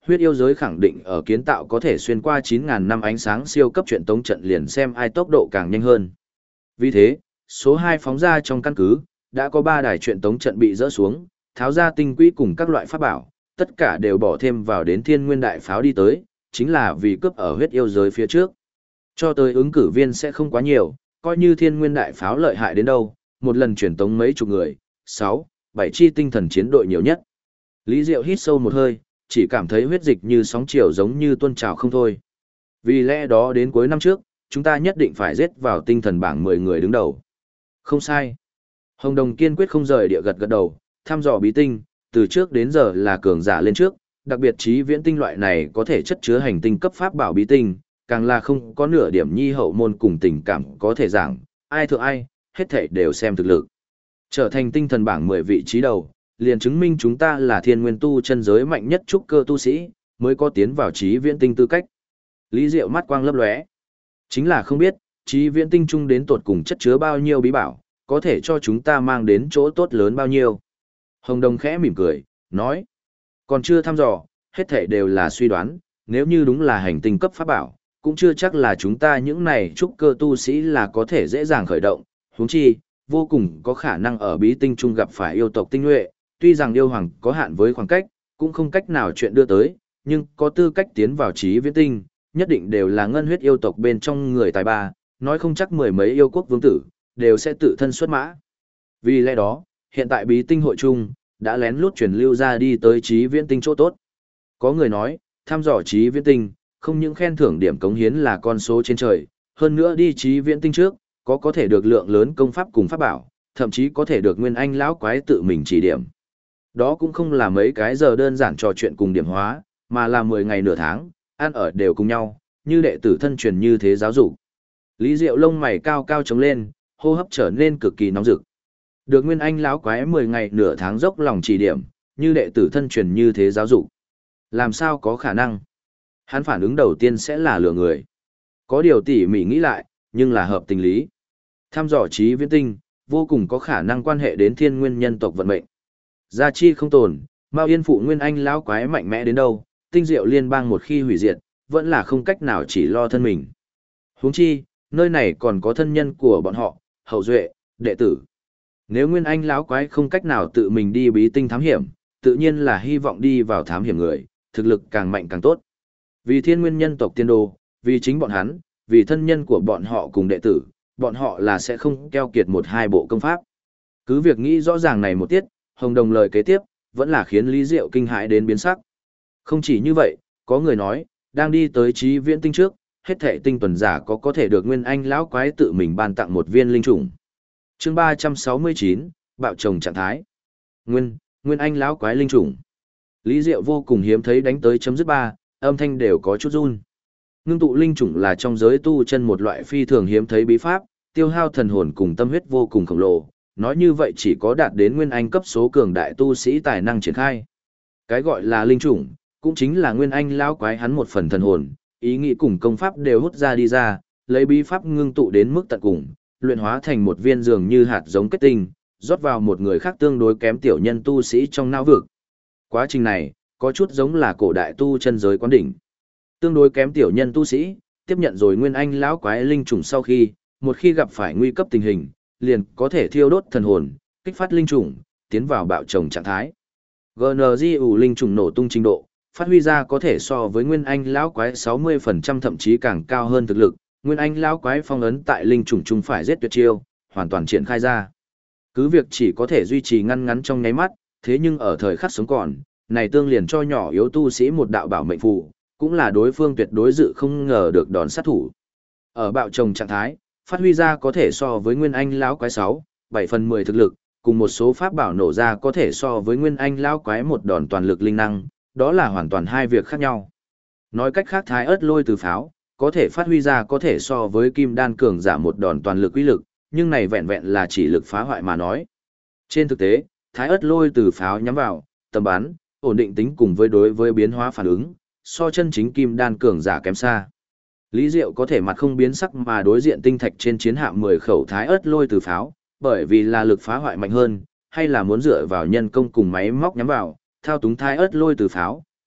[SPEAKER 1] huyết yêu giới khẳng định ở kiến tạo có thể xuyên qua 9.000 năm ánh sáng siêu cấp truyền tống trận liền xem ai tốc độ càng nhanh hơn. Vì thế, số 2 phóng ra trong căn cứ, đã có 3 đài truyền tống trận bị dỡ xuống, tháo ra tinh quỹ cùng các loại pháp bảo, tất cả đều bỏ thêm vào đến thiên nguyên đại pháo đi tới, chính là vì cướp ở huyết yêu giới phía trước. Cho tới ứng cử viên sẽ không quá nhiều, coi như thiên nguyên đại pháo lợi hại đến đâu, một lần truyền tống mấy chục người, 6, 7 chi tinh thần chiến đội nhiều nhất. Lý Diệu hít sâu một hơi, chỉ cảm thấy huyết dịch như sóng chiều giống như tuôn trào không thôi. Vì lẽ đó đến cuối năm trước, chúng ta nhất định phải giết vào tinh thần bảng 10 người đứng đầu. Không sai. Hồng Đồng kiên quyết không rời địa gật gật đầu, thăm dò bí tinh, từ trước đến giờ là cường giả lên trước, đặc biệt trí viễn tinh loại này có thể chất chứa hành tinh cấp pháp bảo bí tinh, càng là không có nửa điểm nhi hậu môn cùng tình cảm có thể giảng, ai thượng ai, hết thảy đều xem thực lực. Trở thành tinh thần bảng 10 vị trí đầu, liền chứng minh chúng ta là thiên nguyên tu chân giới mạnh nhất trúc cơ tu sĩ, mới có tiến vào trí viễn tinh tư cách. Lý Diệu mắt quang lấp lóe. Chính là không biết, trí viễn tinh trung đến tột cùng chất chứa bao nhiêu bí bảo, có thể cho chúng ta mang đến chỗ tốt lớn bao nhiêu. Hồng Đồng khẽ mỉm cười, nói. Còn chưa thăm dò, hết thảy đều là suy đoán, nếu như đúng là hành tinh cấp pháp bảo, cũng chưa chắc là chúng ta những này trúc cơ tu sĩ là có thể dễ dàng khởi động, huống chi, vô cùng có khả năng ở bí tinh trung gặp phải yêu tộc tinh nhuệ, tuy rằng yêu hoàng có hạn với khoảng cách, cũng không cách nào chuyện đưa tới, nhưng có tư cách tiến vào trí viễn tinh, nhất định đều là ngân huyết yêu tộc bên trong người tài ba, nói không chắc mười mấy yêu quốc vương tử, đều sẽ tự thân xuất mã. Vì lẽ đó, hiện tại bí tinh hội chung, đã lén lút truyền lưu ra đi tới trí viễn tinh chỗ tốt. Có người nói, thăm dò trí viễn tinh, không những khen thưởng điểm cống hiến là con số trên trời, hơn nữa đi trí viễn tinh trước, có thể được lượng lớn công pháp cùng pháp bảo, thậm chí có thể được nguyên anh lão quái tự mình chỉ điểm. Đó cũng không là mấy cái giờ đơn giản trò chuyện cùng điểm hóa, mà là 10 ngày nửa tháng, ăn ở đều cùng nhau, như đệ tử thân truyền như thế giáo dục. Lý Diệu lông mày cao cao trống lên, hô hấp trở nên cực kỳ nóng rực. Được nguyên anh lão quái 10 ngày nửa tháng dốc lòng chỉ điểm, như đệ tử thân truyền như thế giáo dục. Làm sao có khả năng? Hắn phản ứng đầu tiên sẽ là lừa người. Có điều tỉ mỉ nghĩ lại, nhưng là hợp tình lý. Tham dò trí viễn tinh, vô cùng có khả năng quan hệ đến thiên nguyên nhân tộc vận mệnh. Gia chi không tồn, Mao Yên phụ nguyên anh lão quái mạnh mẽ đến đâu, tinh diệu liên bang một khi hủy diệt, vẫn là không cách nào chỉ lo thân mình. Huống chi, nơi này còn có thân nhân của bọn họ, hậu duệ, đệ tử. Nếu nguyên anh lão quái không cách nào tự mình đi bí tinh thám hiểm, tự nhiên là hy vọng đi vào thám hiểm người, thực lực càng mạnh càng tốt. Vì thiên nguyên nhân tộc tiên đồ, vì chính bọn hắn, vì thân nhân của bọn họ cùng đệ tử, bọn họ là sẽ không keo kiệt một hai bộ công pháp. Cứ việc nghĩ rõ ràng này một tiết, Hồng Đồng lời kế tiếp, vẫn là khiến Lý Diệu kinh hãi đến biến sắc. Không chỉ như vậy, có người nói, đang đi tới trí viễn tinh trước, hết thệ tinh tuần giả có thể được nguyên anh lão quái tự mình ban tặng một viên linh trùng. Chương 369, bạo chồng trạng thái. Nguyên anh lão quái linh trùng. Lý Diệu vô cùng hiếm thấy đánh tới chấm dứt ba, âm thanh đều có chút run. Ngưng tụ linh trùng là trong giới tu chân một loại phi thường hiếm thấy bí pháp, tiêu hao thần hồn cùng tâm huyết vô cùng khổng lồ, nói như vậy chỉ có đạt đến nguyên anh cấp số cường đại tu sĩ tài năng triển khai. Cái gọi là linh trùng, cũng chính là nguyên anh lão quái hắn một phần thần hồn, ý nghĩ cùng công pháp đều hút ra đi ra, lấy bí pháp ngưng tụ đến mức tận cùng, luyện hóa thành một viên dường như hạt giống kết tinh, rót vào một người khác tương đối kém tiểu nhân tu sĩ trong não vực. Quá trình này, có chút giống là cổ đại tu chân giới quán đỉnh. Tương đối kém tiểu nhân tu sĩ, tiếp nhận rồi nguyên anh lão quái linh trùng sau khi, một khi gặp phải nguy cấp tình hình, liền có thể thiêu đốt thần hồn, kích phát linh trùng, tiến vào bạo chồng trạng thái. GNGU linh trùng nổ tung trình độ, phát huy ra có thể so với nguyên anh lão quái 60% thậm chí càng cao hơn thực lực, nguyên anh lão quái phong ấn tại linh trùng chung phải giết tuyệt chiêu, hoàn toàn triển khai ra. Cứ việc chỉ có thể duy trì ngăn ngắn trong nháy mắt, thế nhưng ở thời khắc sống còn, này tương liền cho nhỏ yếu tu sĩ một đạo bảo mệnh phù, cũng là đối phương tuyệt đối dự không ngờ được đòn sát thủ. Ở bạo chồng trạng thái, phát huy ra có thể so với nguyên anh lão quái 7/10 thực lực, cùng một số pháp bảo nổ ra có thể so với nguyên anh lão quái một đòn toàn lực linh năng, đó là hoàn toàn hai việc khác nhau. Nói cách khác thái ớt lôi từ pháo, có thể phát huy ra có thể so với kim đan cường giả một đòn toàn lực uy lực, nhưng này vẹn vẹn là chỉ lực phá hoại mà nói. Trên thực tế, thái ớt lôi từ pháo nhắm vào, tầm bắn, ổn định tính cùng với đối với biến hóa phản ứng, so chân chính kim đan cường giả kém xa. Lý Diệu có thể mặt không biến sắc mà đối diện tinh thạch trên chiến hạm 10 khẩu thái ớt lôi từ pháo, bởi vì là lực phá hoại mạnh hơn, hay là muốn dựa vào nhân công cùng máy móc nhắm vào, thao túng thái ớt lôi từ pháo,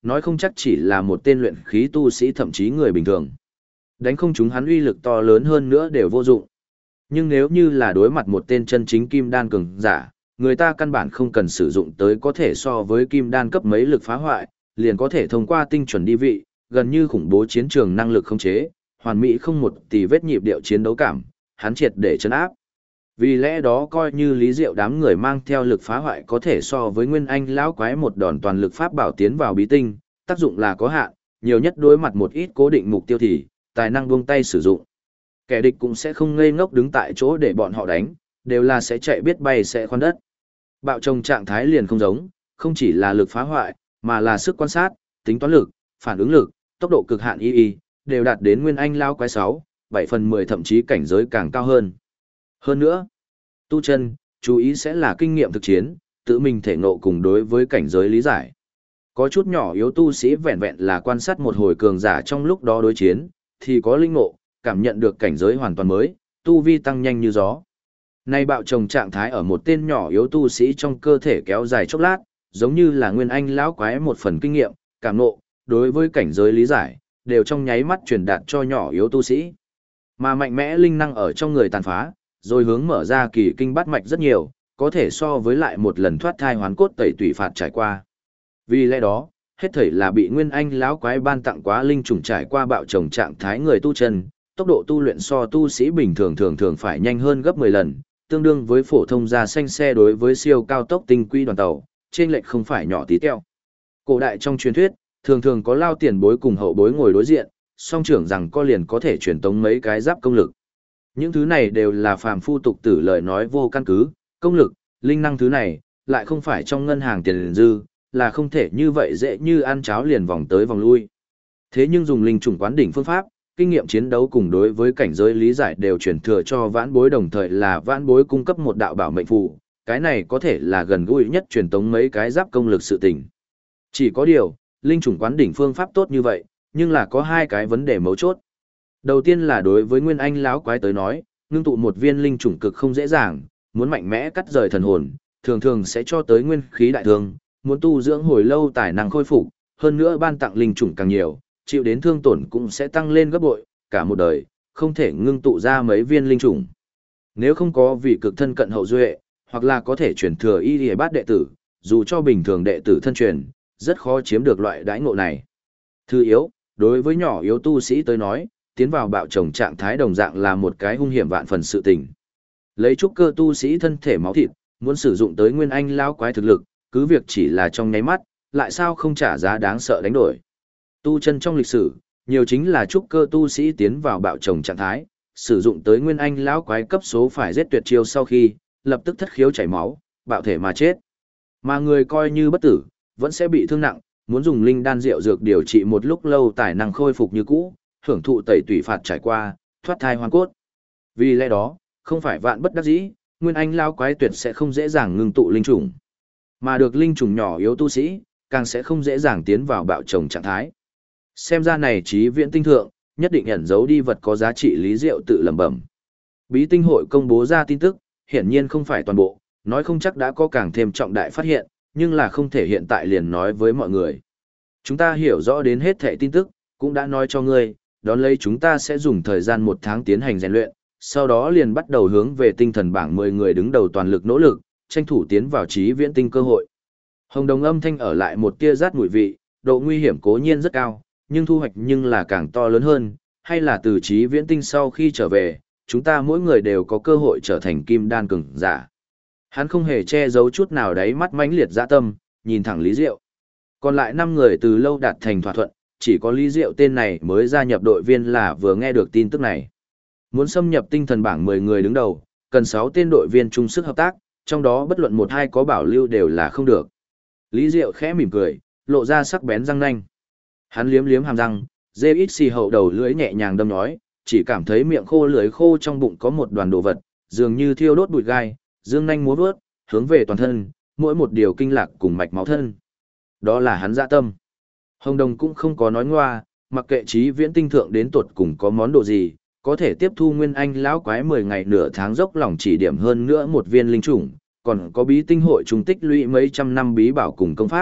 [SPEAKER 1] nói không chắc chỉ là một tên luyện khí tu sĩ thậm chí người bình thường. Đánh không chúng hắn uy lực to lớn hơn nữa đều vô dụng. Nhưng nếu như là đối mặt một tên chân chính kim đan cường giả, người ta căn bản không cần sử dụng tới có thể so với kim đan cấp mấy lực phá hoại, liền có thể thông qua tinh chuẩn đi vị, gần như khủng bố chiến trường năng lực khống chế, hoàn mỹ không một tì vết nhịp điệu chiến đấu cảm, hắn triệt để chấn áp. Vì lẽ đó coi như Lý Diệu đám người mang theo lực phá hoại có thể so với Nguyên Anh lão quái một đòn toàn lực pháp bảo tiến vào bí tinh, tác dụng là có hạn, nhiều nhất đối mặt một ít cố định mục tiêu thì tài năng buông tay sử dụng. Kẻ địch cũng sẽ không ngây ngốc đứng tại chỗ để bọn họ đánh, đều là sẽ chạy biết bay sẽ khoan đất. Bạo trồng trạng thái liền không giống, không chỉ là lực phá hoại, mà là sức quan sát, tính toán lực, phản ứng lực, tốc độ cực hạn đều đạt đến Nguyên Anh lao quái 6, 7 phần 10 thậm chí cảnh giới càng cao hơn. Hơn nữa, tu chân, chú ý sẽ là kinh nghiệm thực chiến, tự mình thể ngộ cùng đối với cảnh giới lý giải. Có chút nhỏ yếu tu sĩ vẹn vẹn là quan sát một hồi cường giả trong lúc đó đối chiến, thì có linh ngộ, cảm nhận được cảnh giới hoàn toàn mới, tu vi tăng nhanh như gió. Nay bạo trồng trạng thái ở một tên nhỏ yếu tu sĩ trong cơ thể kéo dài chốc lát, giống như là Nguyên Anh lão quái một phần kinh nghiệm, cảm ngộ, đối với cảnh giới lý giải, đều trong nháy mắt truyền đạt cho nhỏ yếu tu sĩ. Mà mạnh mẽ linh năng ở trong người tàn phá, rồi hướng mở ra kỳ kinh bát mạch rất nhiều, có thể so với lại một lần thoát thai hoán cốt tẩy tủy phạt trải qua. Vì lẽ đó, hết thảy là bị Nguyên Anh lão quái ban tặng quá linh trùng trải qua bạo trồng trạng thái người tu chân, tốc độ tu luyện so tu sĩ bình thường thường phải nhanh hơn gấp 10 lần, tương đương với phổ thông da xanh xe đối với siêu cao tốc tinh quy đoàn tàu, trên lệch không phải nhỏ tí teo. Cổ đại trong truyền thuyết, thường có lao tiền bối cùng hậu bối ngồi đối diện, song trưởng rằng có liền có thể truyền tống mấy cái giáp công lực. Những thứ này đều là phàm phu tục tử lời nói vô căn cứ, công lực, linh năng thứ này, lại không phải trong ngân hàng tiền dư, là không thể như vậy dễ như ăn cháo liền vòng tới vòng lui. Thế nhưng dùng linh trùng quán đỉnh phương pháp, kinh nghiệm chiến đấu cùng đối với cảnh giới lý giải đều truyền thừa cho vãn bối, đồng thời là vãn bối cung cấp một đạo bảo mệnh phù, cái này có thể là gần gũi nhất truyền tống mấy cái giáp công lực sự tình. Chỉ có điều, linh trùng quán đỉnh phương pháp tốt như vậy, nhưng là có hai cái vấn đề mấu chốt. Đầu tiên là đối với Nguyên Anh lão quái tới nói, ngưng tụ một viên linh trùng cực không dễ dàng, muốn mạnh mẽ cắt rời thần hồn, thường sẽ cho tới nguyên khí đại thương, muốn tu dưỡng hồi lâu tài năng khôi phục, hơn nữa ban tặng linh trùng càng nhiều, chịu đến thương tổn cũng sẽ tăng lên gấp bội, cả một đời, không thể ngưng tụ ra mấy viên linh trùng. Nếu không có vị cực thân cận hậu duệ, hoặc là có thể chuyển thừa y lìa bát đệ tử, dù cho bình thường đệ tử thân truyền, rất khó chiếm được loại đãi ngộ này. Thứ yếu, đối với nhỏ yếu tu sĩ tới nói, tiến vào bạo trồng trạng thái đồng dạng là một cái hung hiểm vạn phần sự tình. Lấy trúc cơ tu sĩ thân thể máu thịt, muốn sử dụng tới Nguyên Anh lão quái thực lực, cứ việc chỉ là trong nháy mắt, lại sao không trả giá đáng sợ đánh đổi. Tu chân trong lịch sử, nhiều chính là trúc cơ tu sĩ tiến vào bạo trồng trạng thái, sử dụng tới Nguyên Anh lão quái cấp số phải giết tuyệt chiêu sau khi, lập tức thất khiếu chảy máu, bạo thể mà chết. Mà người coi như bất tử, vẫn sẽ bị thương nặng, muốn dùng linh đan rượu dược điều trị một lúc lâu tài năng khôi phục như cũ, hưởng thụ tẩy tủy phạt trải qua, thoát thai hoàn cốt. Vì lẽ đó, không phải vạn bất đắc dĩ, Nguyên Anh lão quái tuyệt sẽ không dễ dàng ngưng tụ linh trùng. Mà được linh trùng nhỏ yếu tu sĩ, càng sẽ không dễ dàng tiến vào bạo trồng trạng thái. Xem ra này trí viễn tinh thượng, nhất định ẩn giấu đi vật có giá trị. Lý Diệu tự lẩm bẩm. Bí tinh hội công bố ra tin tức, hiển nhiên không phải toàn bộ, nói không chắc đã có càng thêm trọng đại phát hiện, nhưng là không thể hiện tại liền nói với mọi người. Chúng ta hiểu rõ đến hết thảy tin tức, cũng đã nói cho ngươi, đón lấy chúng ta sẽ dùng thời gian 1 tháng tiến hành rèn luyện, sau đó liền bắt đầu hướng về tinh thần bảng 10 người đứng đầu toàn lực nỗ lực, tranh thủ tiến vào trí viễn tinh cơ hội. Hồng Đồng âm thanh ở lại một tia rát mùi vị, độ nguy hiểm cố nhiên rất cao, nhưng thu hoạch nhưng là càng to lớn hơn, hay là từ trí viễn tinh sau khi trở về, chúng ta mỗi người đều có cơ hội trở thành kim đan cường giả. Hắn không hề che giấu chút nào đáy mắt mãnh liệt dã tâm, nhìn thẳng Lý Diệu. Còn lại 5 người từ lâu đạt thành thỏa thuận, chỉ có Lý Diệu tên này mới gia nhập đội viên là vừa nghe được tin tức này. Muốn xâm nhập tinh thần bảng 10 người đứng đầu, cần 6 tên đội viên chung sức hợp tác, trong đó bất luận một hai có bảo lưu đều là không được. Lý Diệu khẽ mỉm cười, lộ ra sắc bén răng nanh. Hắn liếm liếm hàm răng, dê ít xì hậu đầu lưỡi nhẹ nhàng đâm nhói, chỉ cảm thấy miệng khô lưỡi khô trong bụng có một đoàn đồ vật, dường như thiêu đốt bụi gai, dương nanh múa vớt, hướng về toàn thân, mỗi một điều kinh lạc cùng mạch máu thân. Đó là hắn dạ tâm. Hồng Đồng cũng không có nói ngoa, mặc kệ trí viễn tinh thượng đến tuột cùng có món đồ gì, có thể tiếp thu Nguyên Anh lão quái 10 ngày nửa tháng dốc lòng chỉ điểm hơn nữa một viên linh chủng, còn có bí tinh hội trung tích lũy mấy trăm năm bí bảo cùng công pháp,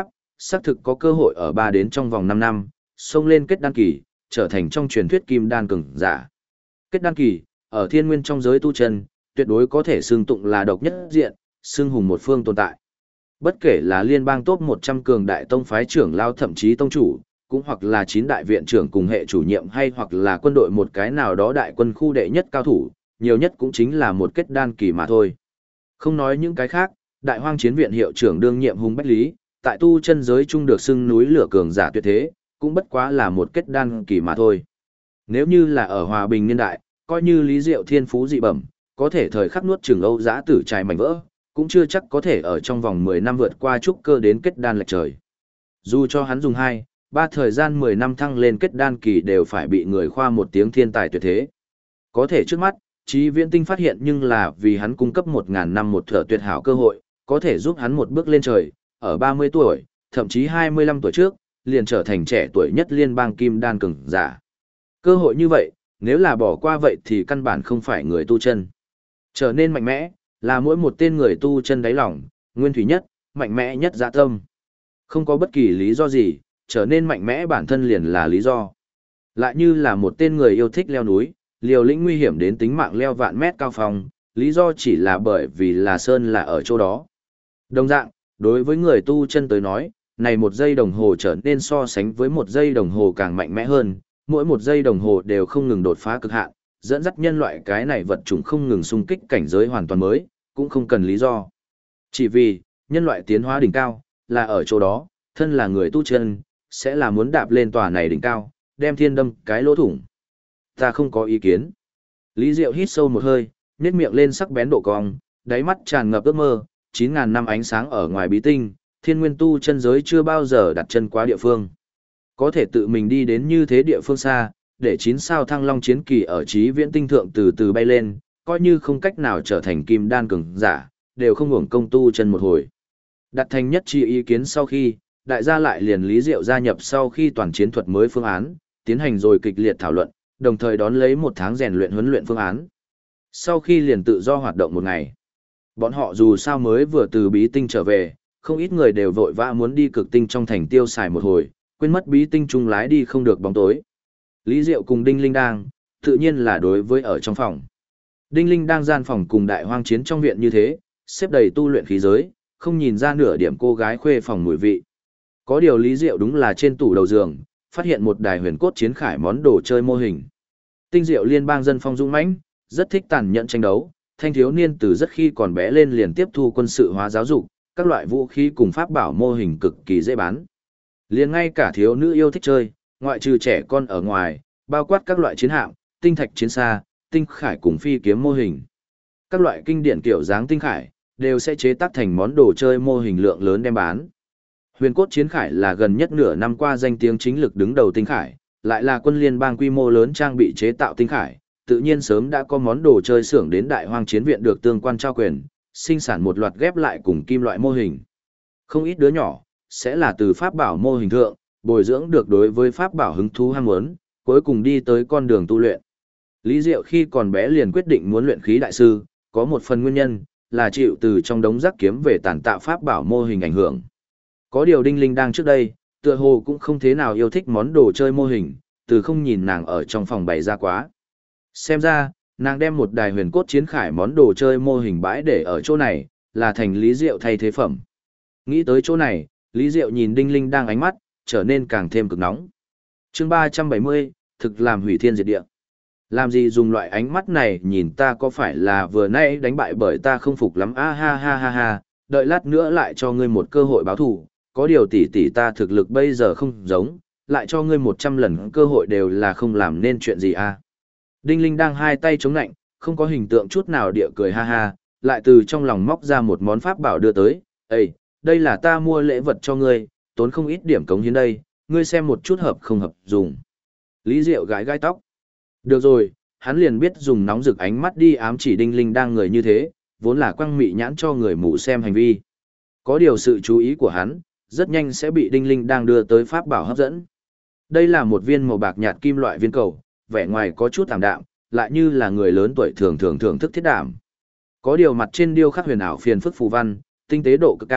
[SPEAKER 1] xác thực có cơ hội ở 3 đến trong vòng 5 năm, xông lên kết đan kỳ, trở thành trong truyền thuyết kim đan cường giả. Kết đan kỳ, ở thiên nguyên trong giới tu chân, tuyệt đối có thể xưng tụng là độc nhất diện, xưng hùng một phương tồn tại. Bất kể là liên bang top 100 cường đại tông phái trưởng lao thậm chí tông chủ, cũng hoặc là 9 đại viện trưởng cùng hệ chủ nhiệm hay hoặc là quân đội một cái nào đó đại quân khu đệ nhất cao thủ, nhiều nhất cũng chính là một kết đan kỳ mà thôi. Không nói những cái khác, đại hoang chiến viện hiệu trưởng đương nhiệm Hùng Bách Lý, tại tu chân giới chung được xưng núi lửa cường giả tuyệt thế, cũng bất quá là một kết đan kỳ mà thôi. Nếu như là ở hòa bình niên đại, coi như Lý Diệu thiên phú dị bẩm, có thể thời khắc nuốt chửng Âu Dã Tử trài mảnh vỡ, cũng chưa chắc có thể ở trong vòng 10 năm vượt qua trúc cơ đến kết đan lệch trời. Dù cho hắn dùng 2-3 thời gian 10 năm thăng lên kết đan kỳ đều phải bị người khoa một tiếng thiên tài tuyệt thế. Có thể trước mắt, Chí Viễn Tinh phát hiện nhưng là vì hắn cung cấp 1000 năm một thở tuyệt hảo cơ hội, có thể giúp hắn một bước lên trời, ở 30 tuổi, thậm chí 25 tuổi trước, liền trở thành trẻ tuổi nhất liên bang kim đan cường giả. Cơ hội như vậy, nếu là bỏ qua vậy thì căn bản không phải người tu chân. Trở nên mạnh mẽ, là mỗi một tên người tu chân đáy lòng, nguyên thủy nhất, mạnh mẽ nhất dạ tâm. Không có bất kỳ lý do gì, trở nên mạnh mẽ bản thân liền là lý do. Lại như là một tên người yêu thích leo núi, liều lĩnh nguy hiểm đến tính mạng leo vạn mét cao phong, lý do chỉ là bởi vì là sơn là ở chỗ đó. Đồng dạng, đối với người tu chân tới nói, này 1 giây đồng hồ trở nên so sánh với 1 giây đồng hồ càng mạnh mẽ hơn, mỗi 1 giây đồng hồ đều không ngừng đột phá cực hạn, dẫn dắt nhân loại cái này vật chủng không ngừng xung kích cảnh giới hoàn toàn mới, cũng không cần lý do. Chỉ vì, nhân loại tiến hóa đỉnh cao, là ở chỗ đó, thân là người tu chân, sẽ là muốn đạp lên tòa này đỉnh cao, đem thiên đâm cái lỗ thủng. Ta không có ý kiến. Lý Diệu hít sâu một hơi, nhếch miệng lên sắc bén độ cong, đáy mắt tràn ngập ước mơ, 9000 năm ánh sáng ở ngoài bí tinh, thiên nguyên tu chân giới chưa bao giờ đặt chân qua địa phương. Có thể tự mình đi đến như thế địa phương xa, để 9 sao thăng long chiến kỳ ở Chí Viễn Tinh thượng từ từ bay lên, coi như không cách nào trở thành kim đan cường giả, đều không hưởng công tu chân một hồi. Đặt thành nhất trí ý kiến sau khi, đại gia lại liền Lý Diệu gia nhập sau khi toàn chiến thuật mới phương án, tiến hành rồi kịch liệt thảo luận, đồng thời đón lấy 1 tháng rèn luyện huấn luyện phương án. Sau khi liền tự do hoạt động 1 ngày. Bọn họ dù sao mới vừa từ bí tinh trở về, không ít người đều vội vã muốn đi cực tinh trong thành tiêu xài một hồi, quên mất bí tinh trung lái đi không được bóng tối. Lý Diệu cùng Đinh Linh đang, tự nhiên là đối với ở trong phòng. Đinh Linh đang gian phòng cùng đại hoang chiến trong viện như thế, xếp đầy tu luyện khí giới, không nhìn ra nửa điểm cô gái khuê phòng mùi vị. Có điều Lý Diệu đúng là trên tủ đầu giường, phát hiện một đài huyền cốt chiến khải món đồ chơi mô hình. Tinh diệu liên bang dân phong dũng mãnh, rất thích tàn nhẫn tranh đấu, thanh thiếu niên từ rất khi còn bé lên liền tiếp thu quân sự hóa giáo dục, các loại vũ khí cùng pháp bảo mô hình cực kỳ dễ bán. Liền ngay cả thiếu nữ yêu thích chơi, ngoại trừ trẻ con ở ngoài, bao quát các loại chiến hạm, tinh thạch chiến xa, tinh khải cùng phi kiếm mô hình. Các loại kinh điển kiểu dáng tinh khải đều sẽ chế tác thành món đồ chơi mô hình lượng lớn đem bán. Huyền cốt chiến khải là gần nhất nửa năm qua danh tiếng chính lực đứng đầu tinh khải, lại là quân liên bang quy mô lớn trang bị chế tạo tinh khải, tự nhiên sớm đã có món đồ chơi xưởng đến đại hoang chiến viện được tương quan trao quyền, sinh sản một loạt ghép lại cùng kim loại mô hình. Không ít đứa nhỏ sẽ là từ pháp bảo mô hình thượng, bồi dưỡng được đối với pháp bảo hứng thú ham muốn, cuối cùng đi tới con đường tu luyện. Lý Diệu khi còn bé liền quyết định muốn luyện khí đại sư, có một phần nguyên nhân là chịu từ trong đống rác kiếm về tàn tạo pháp bảo mô hình ảnh hưởng. Có điều Đinh Linh đang trước đây, tựa hồ cũng không thế nào yêu thích món đồ chơi mô hình, từ không nhìn nàng ở trong phòng bày ra quá. Xem ra, nàng đem một đài huyền cốt chiến khải món đồ chơi mô hình bãi để ở chỗ này, là thành Lý Diệu thay thế phẩm. Nghĩ tới chỗ này, Lý Diệu nhìn Đinh Linh đang ánh mắt, trở nên càng thêm cực nóng. Chương 370, thực làm hủy thiên diệt địa. Làm gì dùng loại ánh mắt này nhìn ta, có phải là vừa nãy đánh bại bởi ta không phục lắm a ha ha ha ha, đợi lát nữa lại cho ngươi một cơ hội báo thù, có điều tỷ tỷ ta thực lực bây giờ không giống, lại cho ngươi 100 lần cơ hội đều là không làm nên chuyện gì a. Đinh Linh đang hai tay chống nạnh, không có hình tượng chút nào địa cười ha ha, lại từ trong lòng móc ra một món pháp bảo đưa tới, "Ê, đây là ta mua lễ vật cho ngươi, tốn không ít điểm cống hiến đây, ngươi xem một chút hợp không hợp dùng." Lý Diệu gãi gai tóc. Được rồi, hắn liền biết dùng nóng rực ánh mắt đi ám chỉ Đinh Linh đang người như thế, vốn là quăng mị nhãn cho người mù xem hành vi. Có điều sự chú ý của hắn, rất nhanh sẽ bị Đinh Linh đang đưa tới pháp bảo hấp dẫn. Đây là một viên màu bạc nhạt kim loại viên cầu, vẻ ngoài có chút ảm đạm, lại như là người lớn tuổi thường thường thưởng thức thiết đảm. Có điều mặt trên điêu khắc huyền ảo phiền phức phù văn, tinh tế độ cực cao,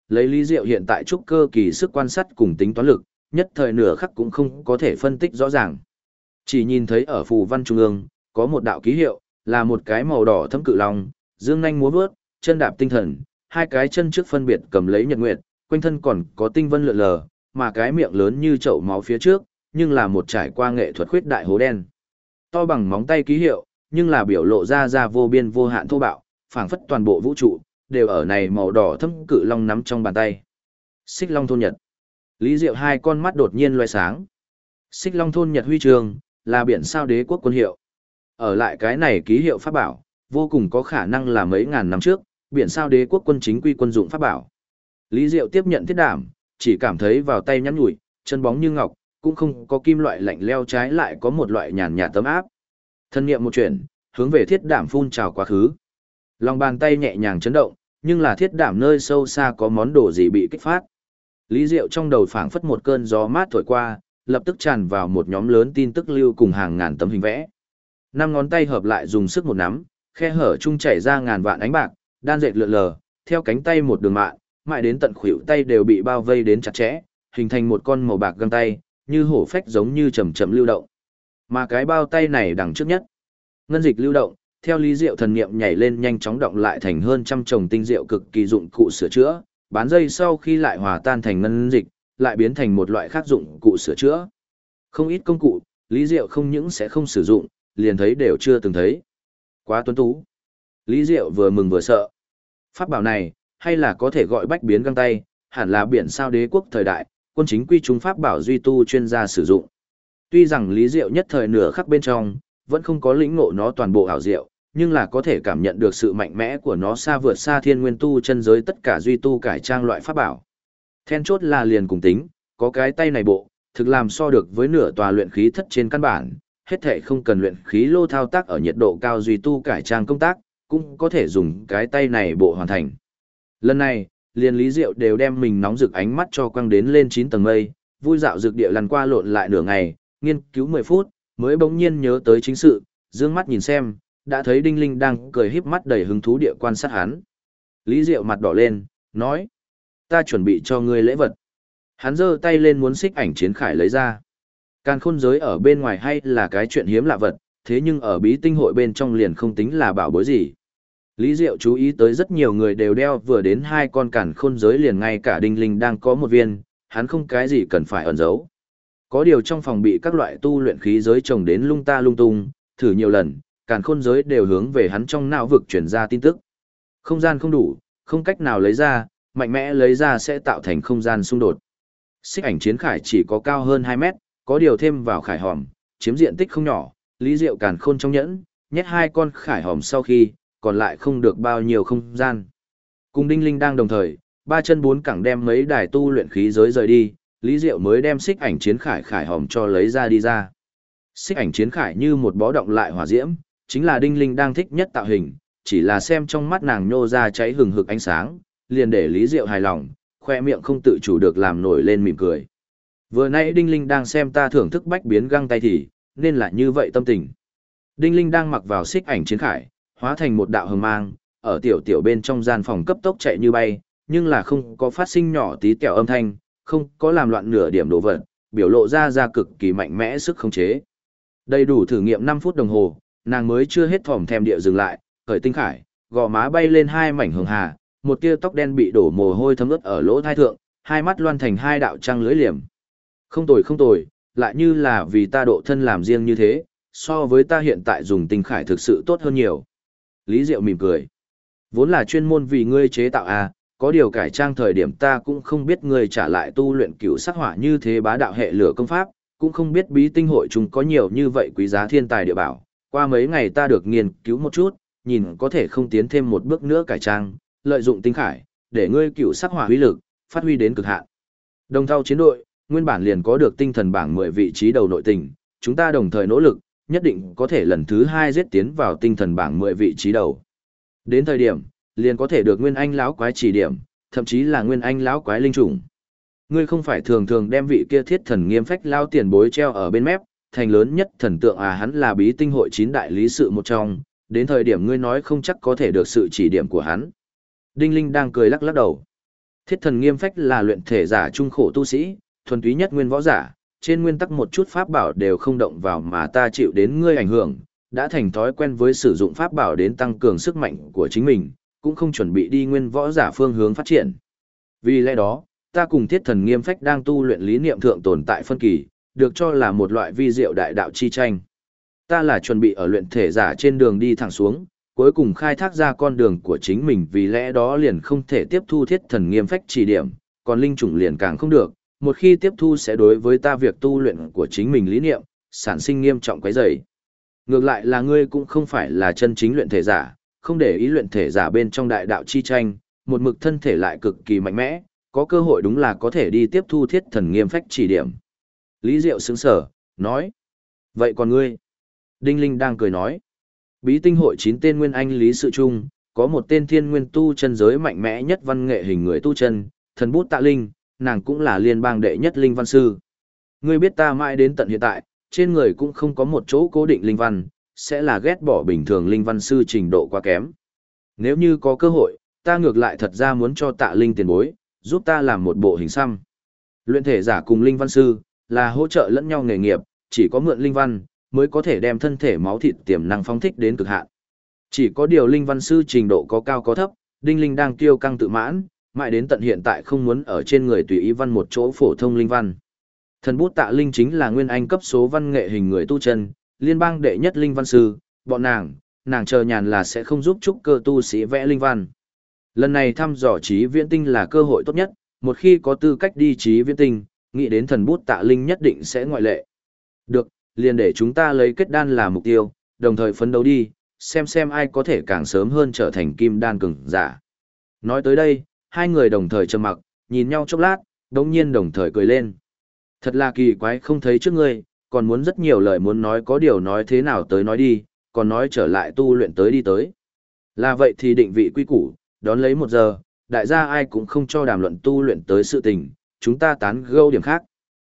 [SPEAKER 1] lấy Lý Diệu hiện tại trúc cơ kỳ sức quan sát cùng tính toán lực, nhất thời nửa khắc cũng không có thể phân tích rõ ràng. Chỉ nhìn thấy ở phù văn trung ương, có một đạo ký hiệu, là một cái màu đỏ thẫm cự long, dương nhanh múa vớt, chân đạp tinh thần, hai cái chân trước phân biệt cầm lấy nhật nguyệt, quanh thân còn có tinh vân lượn lờ, mà cái miệng lớn như chậu máu phía trước, nhưng là một trải qua nghệ thuật khuyết đại hố đen. To bằng móng tay ký hiệu, nhưng là biểu lộ ra vô biên vô hạn thô bạo, phảng phất toàn bộ vũ trụ đều ở này màu đỏ thẫm cự long nắm trong bàn tay. Xích Long thôn Nhật. Lý Diệu hai con mắt đột nhiên loé sáng. Xích Long thôn Nhật huy chương là biển sao đế quốc quân hiệu. Ở lại cái này ký hiệu pháp bảo, vô cùng có khả năng là mấy ngàn năm trước, biển sao đế quốc quân chính quy quân dụng pháp bảo. Lý Diệu tiếp nhận thiết đảm, chỉ cảm thấy vào tay nhắn nhủi, chân bóng như ngọc, cũng không có kim loại lạnh leo, trái lại có một loại nhàn nhạt tấm áp. Thân niệm một chuyển, hướng về thiết đảm phun trào quá khứ. Lòng bàn tay nhẹ nhàng chấn động, nhưng là thiết đảm nơi sâu xa có món đồ gì bị kích phát. Lý Diệu trong đầu phảng phất một cơn gió mát thổi qua, lập tức tràn vào một nhóm lớn tin tức lưu cùng hàng ngàn tấm hình vẽ. Năm ngón tay hợp lại dùng sức một nắm, khe hở chung chảy ra ngàn vạn ánh bạc, đan dệt lượn lờ, theo cánh tay một đường mạn, mãi đến tận khuỷu tay đều bị bao vây đến chặt chẽ, hình thành một con màu bạc găng tay, như hổ phách giống như chậm chậm lưu động. Mà cái bao tay này đằng trước nhất, ngân dịch lưu động, theo Lý Diệu thần niệm nhảy lên nhanh chóng động lại thành hơn trăm chồng tinh diệu cực kỳ dụng cụ sửa chữa, bán dây sau khi lại hòa tan thành ngân dịch, lại biến thành một loại khác dụng cụ sửa chữa. Không ít công cụ, Lý Diệu không những sẽ không sử dụng, liền thấy đều chưa từng thấy. Quá tuấn tú. Lý Diệu vừa mừng vừa sợ. Pháp bảo này, hay là có thể gọi bách biến găng tay, hẳn là biển sao đế quốc thời đại, quân chính quy chúng pháp bảo duy tu chuyên gia sử dụng. Tuy rằng Lý Diệu nhất thời nửa khắc bên trong, vẫn không có lĩnh ngộ nó toàn bộ ảo diệu, nhưng là có thể cảm nhận được sự mạnh mẽ của nó xa vượt xa thiên nguyên tu chân giới tất cả duy tu cải trang loại pháp bảo. Then chốt là liền cùng tính, có cái tay này bộ, thực làm so được với nửa tòa luyện khí thất trên căn bản, hết thể không cần luyện khí lô thao tác ở nhiệt độ cao duy tu cải trang công tác, cũng có thể dùng cái tay này bộ hoàn thành. Lần này, liền Lý Diệu đều đem mình nóng rực ánh mắt cho quăng đến lên 9 tầng mây, vui dạo dược địa lăn qua lộn lại nửa ngày, nghiên cứu 10 phút, mới bỗng nhiên nhớ tới chính sự, dương mắt nhìn xem, đã thấy Đinh Linh đang cười híp mắt đầy hứng thú địa quan sát hắn. Lý Diệu mặt đỏ lên, nói: "Ta chuẩn bị cho ngươi lễ vật." Hắn giơ tay lên muốn xích ảnh chiến khải lấy ra. Càn khôn giới ở bên ngoài hay là cái chuyện hiếm lạ vật, thế nhưng ở bí tinh hội bên trong liền không tính là bảo bối gì. Lý Diệu chú ý tới rất nhiều người đều đeo vừa đến hai con càn khôn giới, liền ngay cả Đinh Linh đang có một viên, hắn không cái gì cần phải ẩn giấu. Có điều trong phòng bị các loại tu luyện khí giới trồng đến lung ta lung tung, thử nhiều lần, càn khôn giới đều hướng về hắn trong não vực chuyển ra tin tức. Không gian không đủ, không cách nào lấy ra, mạnh mẽ lấy ra sẽ tạo thành không gian xung đột. Xích ảnh chiến khải chỉ có cao hơn 2 mét, có điều thêm vào khải hòm, chiếm diện tích không nhỏ, Lý Diệu càn khôn trong nhẫn, nhét hai con khải hòm sau khi, còn lại không được bao nhiêu không gian. Cùng Đinh Linh đang đồng thời, ba chân bốn cẳng đem mấy đài tu luyện khí giới rời đi, Lý Diệu mới đem xích ảnh chiến khải khải hòm cho lấy ra đi ra. Xích ảnh chiến khải như một bó động lại hỏa diễm, chính là Đinh Linh đang thích nhất tạo hình, chỉ là xem trong mắt nàng nhô ra cháy hừng hực ánh sáng, liền để Lý Diệu hài lòng, khoe miệng không tự chủ được làm nổi lên mỉm cười. Vừa nãy Đinh Linh đang xem ta thưởng thức bách biến găng tay thì, nên là như vậy tâm tình. Đinh Linh đang mặc vào xích ảnh chiến khải, hóa thành một đạo hồng mang, ở tiểu tiểu bên trong gian phòng cấp tốc chạy như bay, nhưng là không có phát sinh nhỏ tí tẹo âm thanh, không có làm loạn nửa điểm đồ vật, biểu lộ ra cực kỳ mạnh mẽ sức khống chế. Đầy đủ thử nghiệm 5 phút đồng hồ, nàng mới chưa hết thòm thèm địa dừng lại, khởi tinh khải, gò má bay lên hai mảnh hường hà, một tia tóc đen bị đổ mồ hôi thấm ướt ở lỗ thai thượng, hai mắt loan thành hai đạo trăng lưỡi liềm. Không tồi, lại như là vì ta độ thân làm riêng như thế, so với ta hiện tại dùng tinh khải thực sự tốt hơn nhiều. Lý Diệu mỉm cười. Vốn là chuyên môn vì ngươi chế tạo có điều cải trang thời điểm ta cũng không biết ngươi trả lại tu luyện cửu sắc hỏa như thế bá đạo hệ lửa công pháp, cũng không biết bí tinh hội chúng có nhiều như vậy quý giá thiên tài địa bảo. Qua mấy ngày ta được nghiên cứu một chút, nhìn có thể không tiến thêm một bước nữa cải trang, lợi dụng tinh khải, để ngươi cửu sắc hỏa uy lực phát huy đến cực hạn. Đồng thau chiến đội, nguyên bản liền có được tinh thần bảng 10 vị trí đầu nội tình, chúng ta đồng thời nỗ lực, nhất định có thể lần thứ 2 giết tiến vào tinh thần bảng 10 vị trí đầu. Đến thời điểm, liền có thể được Nguyên Anh lão quái chỉ điểm, thậm chí là Nguyên Anh lão quái linh chủng. Ngươi không phải thường thường đem vị kia thiết thần nghiêm phách lao tiền bối treo ở bên mép, thành lớn nhất thần tượng hắn là bí tinh hội 9 đại lý sự một trong, đến thời điểm ngươi nói không chắc có thể được sự chỉ điểm của hắn. Đinh Linh đang cười lắc lắc đầu. Thiết thần nghiêm phách là luyện thể giả trung khổ tu sĩ, thuần túy nhất nguyên võ giả, trên nguyên tắc một chút pháp bảo đều không động vào mà ta chịu đến ngươi ảnh hưởng, đã thành thói quen với sử dụng pháp bảo đến tăng cường sức mạnh của chính mình, cũng không chuẩn bị đi nguyên võ giả phương hướng phát triển. Vì lẽ đó, ta cùng thiết thần nghiêm phách đang tu luyện lý niệm thượng tồn tại phân kỳ, được cho là một loại vi diệu đại đạo chi tranh. Ta là chuẩn bị ở luyện thể giả trên đường đi thẳng xuống, cuối cùng khai thác ra con đường của chính mình, vì lẽ đó liền không thể tiếp thu thiết thần nghiêm phách chỉ điểm, còn linh chủng liền càng không được, một khi tiếp thu sẽ đối với ta việc tu luyện của chính mình lý niệm, sản sinh nghiêm trọng quấy rầy. Ngược lại là ngươi cũng không phải là chân chính luyện thể giả, không để ý luyện thể giả bên trong đại đạo chi tranh, một mực thân thể lại cực kỳ mạnh mẽ, có cơ hội đúng là có thể đi tiếp thu thiết thần nghiêm phách chỉ điểm. Lý Diệu sững sờ, nói. Vậy còn ngươi? Đinh Linh đang cười nói. Bí tinh hội 9 tên nguyên anh Lý Sự Trung, có một tên thiên nguyên tu chân giới mạnh mẽ nhất văn nghệ hình người tu chân, thần bút Tạ Linh, nàng cũng là liên bang đệ nhất linh văn sư. Ngươi biết ta mãi đến tận hiện tại, trên người cũng không có một chỗ cố định linh văn, sẽ là ghét bỏ bình thường linh văn sư trình độ quá kém. Nếu như có cơ hội, ta ngược lại thật ra muốn cho Tạ Linh tiền bối, giúp ta làm một bộ hình xăm. Luyện thể giả cùng linh văn sư, là hỗ trợ lẫn nhau nghề nghiệp, chỉ có mượn linh văn, mới có thể đem thân thể máu thịt tiềm năng phóng thích đến cực hạn. Chỉ có điều linh văn sư trình độ có cao có thấp, Đinh Linh đang kiêu căng tự mãn, mãi đến tận hiện tại không muốn ở trên người tùy ý văn một chỗ phổ thông linh văn. Thần bút Tạ Linh chính là nguyên anh cấp số văn nghệ hình người tu chân, liên bang đệ nhất linh văn sư, bọn nàng chờ nhàn là sẽ không giúp trúc cơ tu sĩ vẽ linh văn. Lần này thăm dò trí viễn tinh là cơ hội tốt nhất, một khi có tư cách đi trí viễn tinh, nghĩ đến thần bút Tạ Linh nhất định sẽ ngoại lệ. Được, liền để chúng ta lấy kết đan là mục tiêu, đồng thời phấn đấu đi, xem ai có thể càng sớm hơn trở thành kim đan cường giả. Nói tới đây, hai người đồng thời trầm mặc, nhìn nhau chốc lát, đồng nhiên đồng thời cười lên. Thật là kỳ quái không thấy trước ngươi, còn muốn rất nhiều lời muốn nói, có điều nói thế nào tới nói đi, còn nói trở lại tu luyện tới đi tới. Là vậy thì định vị quy củ, đón lấy 1 giờ, đại gia ai cũng không cho đàm luận tu luyện tới sự tình, chúng ta tán gẫu điểm khác.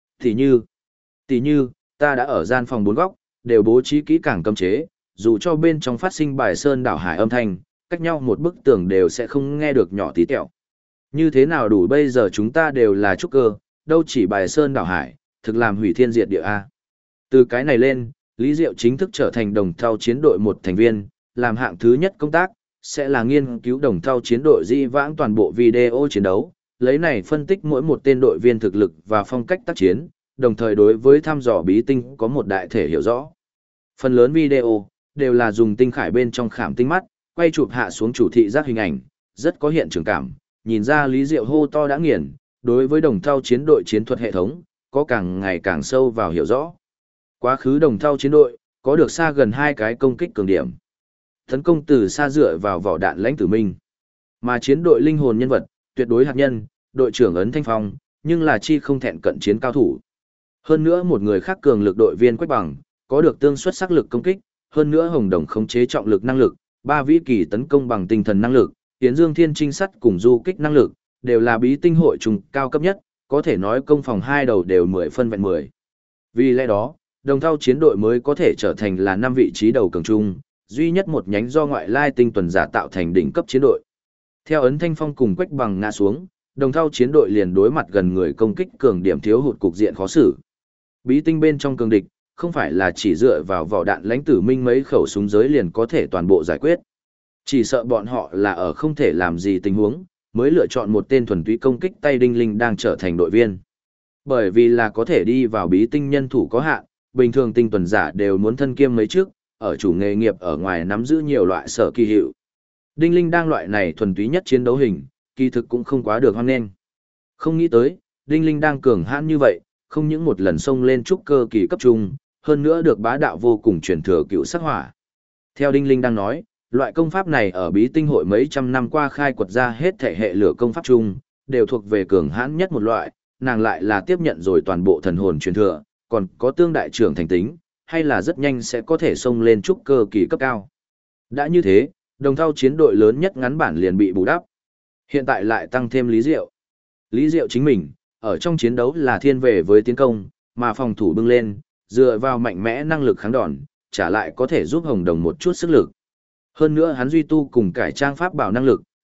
[SPEAKER 1] Tỷ như, ta đã ở gian phòng 4 góc, đều bố trí kỹ càng cấm chế, dù cho bên trong phát sinh bài sơn đảo hải âm thanh, cách nhau một bức tường đều sẽ không nghe được nhỏ tí tẹo. Như thế nào đủ, bây giờ chúng ta đều là trúc cơ, đâu chỉ bài sơn đảo hải, thực làm hủy thiên diệt địa a. Từ cái này lên, Lý Diệu chính thức trở thành đồng thau chiến đội một thành viên, làm hạng thứ nhất công tác, sẽ là nghiên cứu đồng thau chiến đội di vãng toàn bộ video chiến đấu, lấy này phân tích mỗi một tên đội viên thực lực và phong cách tác chiến, đồng thời đối với thăm dò bí tinh có một đại thể hiểu rõ. Phần lớn video đều là dùng tinh khải bên trong khảm tinh mắt, quay chụp hạ xuống chủ thị giác hình ảnh, rất có hiện trường cảm, nhìn ra Lý Diệu hô to đã nghiền, đối với đồng thau chiến đội chiến thuật hệ thống, có càng ngày càng sâu vào hiểu rõ. Quá khứ đồng thau chiến đội, có được xa gần 2 cái công kích cường điểm. Tấn công từ xa dựa vào vỏ đạn lãnh tử minh. Mà chiến đội linh hồn nhân vật, tuyệt đối hạt nhân, đội trưởng Ấn Thanh Phong, nhưng là chi không thẹn cận chiến cao thủ. Hơn nữa một người khác cường lực đội viên Quách Bằng, có được tương xuất sắc lực công kích, hơn nữa Hồng Đồng khống chế trọng lực năng lực, 3 vĩ kỳ tấn công bằng tinh thần năng lực, Yến Dương Thiên trinh sát cùng du kích năng lực, đều là bí tinh hội trùng cao cấp nhất, có thể nói công phòng hai đầu đều 10 phân vẹn 10. Vì lẽ đó, đồng thau chiến đội mới có thể trở thành là 5 vị trí đầu cường trung, duy nhất một nhánh do ngoại lai tinh tuần giả tạo thành đỉnh cấp chiến đội. Theo Ấn Thanh Phong cùng Quách Bằng ngã xuống, đồng thau chiến đội liền đối mặt gần người công kích cường điểm thiếu hụt cục diện khó xử. Bí tinh bên trong cường địch, không phải là chỉ dựa vào vỏ đạn lãnh tử minh mấy khẩu súng giới liền có thể toàn bộ giải quyết. Chỉ sợ bọn họ là ở không thể làm gì tình huống, mới lựa chọn một tên thuần túy công kích tay Đinh Linh đang trở thành đội viên. Bởi vì là có thể đi vào bí tinh nhân thủ có hạn, bình thường tinh tuần giả đều muốn thân kiêm mấy trước, ở chủ nghề nghiệp ở ngoài nắm giữ nhiều loại sở kỳ hiệu. Đinh Linh đang loại này thuần túy nhất chiến đấu hình, kỳ thực cũng không quá được hoan nghênh. Không nghĩ tới, Đinh Linh đang cường hãn như vậy, không những một lần xông lên trúc cơ kỳ cấp trung, hơn nữa được bá đạo vô cùng truyền thừa cựu sắc hỏa. Theo Đinh Linh đang nói, loại công pháp này ở bí tinh hội mấy trăm năm qua khai quật ra hết thể hệ lửa công pháp chung, đều thuộc về cường hãn nhất một loại, nàng lại là tiếp nhận rồi toàn bộ thần hồn truyền thừa, còn có tương đại trưởng thành tính, hay là rất nhanh sẽ có thể xông lên trúc cơ kỳ cấp cao. Đã như thế, đồng thau chiến đội lớn nhất ngắn bản liền bị bù đắp. Hiện tại lại tăng thêm Lý Diệu. Lý Diệu chính mình, ở trong chiến đấu là thiên về với tiến công, mà phòng thủ bưng lên, dựa vào mạnh mẽ năng lực kháng đòn, trả lại có thể giúp Hồng Đồng một chút sức lực. Hơn nữa hắn duy tu cùng cải trang pháp bảo năng lực,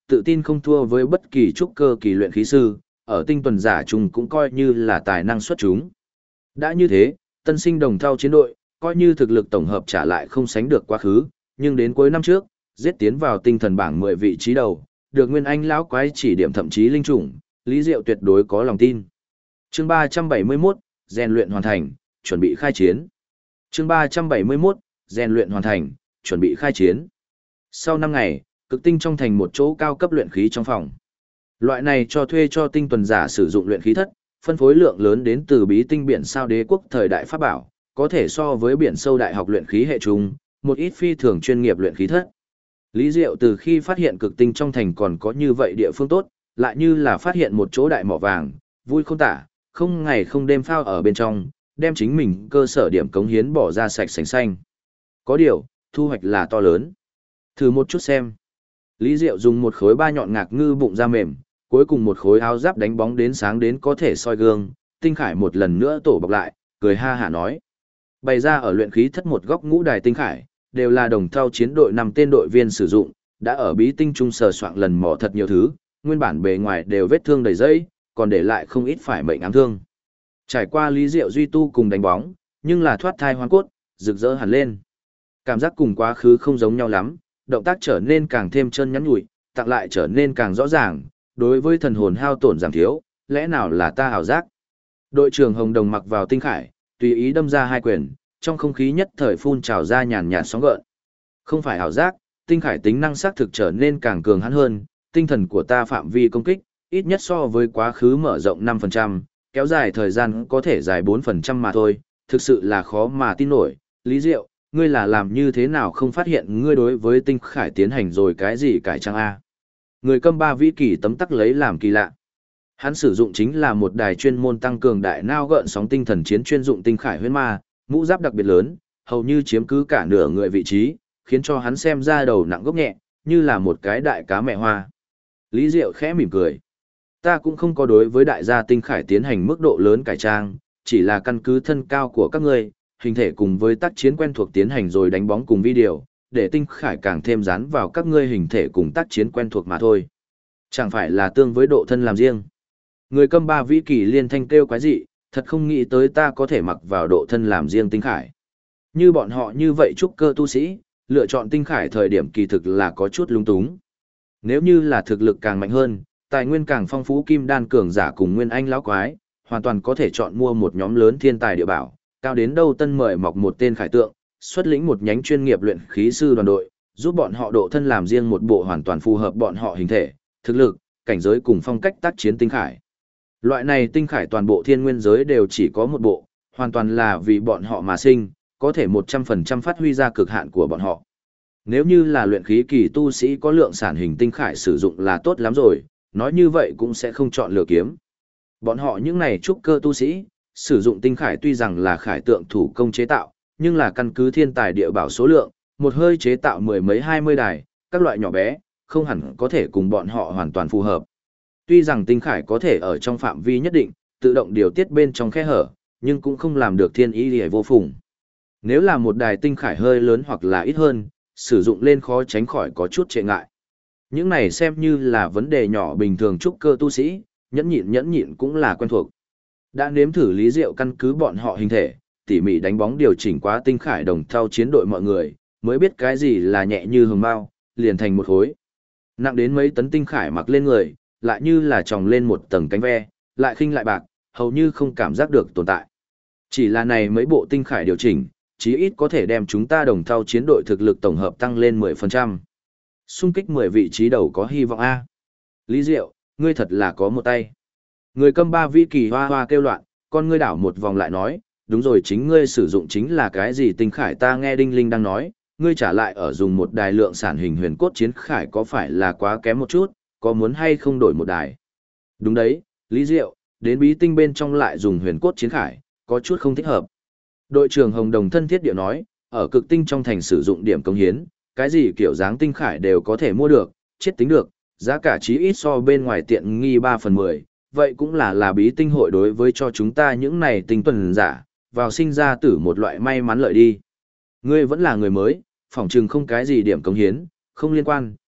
[SPEAKER 1] tự tin không thua với bất kỳ trúc cơ kỳ luyện khí sư, ở tinh tuần giả chung cũng coi như là tài năng xuất chúng. Đã như thế, tân sinh đồng thau chiến đội, coi như thực lực tổng hợp trả lại không sánh được quá khứ, nhưng đến cuối năm trước, giết tiến vào tinh thần bảng 10 vị trí đầu, được Nguyên Anh lão quái chỉ điểm thậm chí linh chủng, Lý Diệu tuyệt đối có lòng tin. Chương 371, rèn luyện hoàn thành, chuẩn bị khai chiến. Chương 371, rèn luyện hoàn thành, chuẩn bị khai chiến. Sau 5 ngày, cực tinh trong thành một chỗ cao cấp luyện khí trong phòng. Loại này cho thuê cho tinh tuần giả sử dụng luyện khí thất, phân phối lượng lớn đến từ bí tinh biển sao đế quốc thời đại pháp bảo, có thể so với biển sâu đại học luyện khí hệ trung, một ít phi thường chuyên nghiệp luyện khí thất. Lý Diệu từ khi phát hiện cực tinh trong thành còn có như vậy địa phương tốt, lại như là phát hiện một chỗ đại mỏ vàng, vui không tả, không ngày không đêm phao ở bên trong, đem chính mình cơ sở điểm cống hiến bỏ ra sạch sành xanh. Có điều, thu hoạch là to lớn. Thử một chút xem. Lý Diệu dùng một khối ba nhọn ngạc ngư bụng da mềm, cuối cùng một khối áo giáp đánh bóng đến sáng đến có thể soi gương, tinh khải một lần nữa tổ bọc lại, cười ha hả nói. Bày ra ở luyện khí thất một góc ngũ đài tinh khải, đều là đồng thau chiến đội 5 tên đội viên sử dụng, đã ở bí tinh trung sờ soạn lần mò thật nhiều thứ, nguyên bản bề ngoài đều vết thương đầy dây, còn để lại không ít phải mệnh ám thương. Trải qua Lý Diệu duy tu cùng đánh bóng, nhưng là thoát thai hoang cốt, rực rỡ hẳn lên. Cảm giác cùng quá khứ không giống nhau lắm, động tác trở nên càng thêm chân nhắn nhủi, tặng lại trở nên càng rõ ràng, đối với thần hồn hao tổn giảm thiếu, lẽ nào là ta ảo giác. Đội trưởng Hồng Đồng mặc vào tinh khải, tùy ý đâm ra hai quyền, trong không khí nhất thời phun trào ra nhàn nhạt sóng gợn. Không phải ảo giác, tinh khải tính năng xác thực trở nên càng cường hãn hơn, tinh thần của ta phạm vi công kích, ít nhất so với quá khứ mở rộng 5%, kéo dài thời gian có thể dài 4% mà thôi, thực sự là khó mà tin nổi. Lý Diệu, ngươi là làm như thế nào không phát hiện ngươi đối với tinh khải tiến hành rồi cái gì cải trang A. Người câm ba vĩ kỳ tấm tắc lấy làm kỳ lạ. Hắn sử dụng chính là một đài chuyên môn tăng cường đại nao gợn sóng tinh thần chiến chuyên dụng tinh khải huyễn ma, mũ giáp đặc biệt lớn, hầu như chiếm cứ cả nửa người vị trí, khiến cho hắn xem ra đầu nặng gốc nhẹ, như là một cái đại cá mẹ hoa. Lý Diệu khẽ mỉm cười. Ta cũng không có đối với đại gia tinh khải tiến hành mức độ lớn cải trang, chỉ là căn cứ thân cao của các ngươi, hình thể cùng với tác chiến quen thuộc tiến hành rồi đánh bóng cùng video, để tinh khải càng thêm dán vào các ngươi hình thể cùng tác chiến quen thuộc mà thôi. Chẳng phải là tương với độ thân làm riêng. Người câm ba vĩ kỳ liên thanh kêu quái dị, thật không nghĩ tới ta có thể mặc vào độ thân làm riêng tinh khải. Như bọn họ như vậy trúc cơ tu sĩ, lựa chọn tinh khải thời điểm kỳ thực là có chút lung túng. Nếu như là thực lực càng mạnh hơn, tài nguyên càng phong phú kim đan cường giả cùng nguyên anh lão quái, hoàn toàn có thể chọn mua một nhóm lớn thiên tài địa bảo, cao đến đâu tân mời mọc một tên khải tượng, xuất lĩnh một nhánh chuyên nghiệp luyện khí sư đoàn đội, giúp bọn họ độ thân làm riêng một bộ hoàn toàn phù hợp bọn họ hình thể, thực lực, cảnh giới cùng phong cách tác chiến tinh khải. Loại này tinh khải toàn bộ thiên nguyên giới đều chỉ có một bộ, hoàn toàn là vì bọn họ mà sinh, có thể 100% phát huy ra cực hạn của bọn họ. Nếu như là luyện khí kỳ tu sĩ có lượng sản hình tinh khải sử dụng là tốt lắm rồi, nói như vậy cũng sẽ không chọn lựa kiếm. Bọn họ những này trúc cơ tu sĩ, sử dụng tinh khải tuy rằng là khải tượng thủ công chế tạo, nhưng là căn cứ thiên tài địa bảo số lượng, một hơi chế tạo mười mấy 20 đài, các loại nhỏ bé, không hẳn có thể cùng bọn họ hoàn toàn phù hợp. Tuy rằng tinh khải có thể ở trong phạm vi nhất định, tự động điều tiết bên trong khe hở, nhưng cũng không làm được thiên ý liễu vô phùng. Nếu là một đài tinh khải hơi lớn hoặc là ít hơn, sử dụng lên khó tránh khỏi có chút trệ ngại. Những này xem như là vấn đề nhỏ bình thường trúc cơ tu sĩ, nhẫn nhịn cũng là quen thuộc. Đã nếm thử Lý Diệu căn cứ bọn họ hình thể, tỉ mỉ đánh bóng điều chỉnh quá tinh khải đồng thau chiến đội mọi người, mới biết cái gì là nhẹ như hồng mao, liền thành một khối. Nặng đến mấy tấn tinh khải mặc lên người, lại như là tròng lên một tầng cánh ve, lại khinh lại bạc, hầu như không cảm giác được tồn tại. Chỉ là này mấy bộ tinh khải điều chỉnh, chí ít có thể đem chúng ta đồng thau chiến đội thực lực tổng hợp tăng lên 10%. Xung kích 10 vị trí đầu có hy vọng A. Lý Diệu, ngươi thật là có một tay. Người câm ba vĩ kỳ hoa hoa kêu loạn, con ngươi đảo một vòng lại nói, đúng rồi chính ngươi sử dụng chính là cái gì tinh khải ta nghe Đinh Linh đang nói, ngươi trả lại ở dùng một đài lượng sản hình huyền cốt chiến khải có phải là quá kém một chút, có muốn hay không đổi một đài. Đúng đấy, Lý Diệu, đến bí tinh bên trong lại dùng huyền cốt chiến khải, có chút không thích hợp. Đội trưởng Hồng Đồng thân thiết điệu nói, ở cực tinh trong thành sử dụng điểm công hiến, cái gì kiểu dáng tinh khải đều có thể mua được, chết tính được, giá cả chí ít so bên ngoài tiện nghi 3/10, vậy cũng là bí tinh hội đối với cho chúng ta những này tinh tuần giả, vào sinh ra tử một loại may mắn lợi đi. Ngươi vẫn là người mới, phỏng chừng không cái gì điểm công hiến, không liên quan,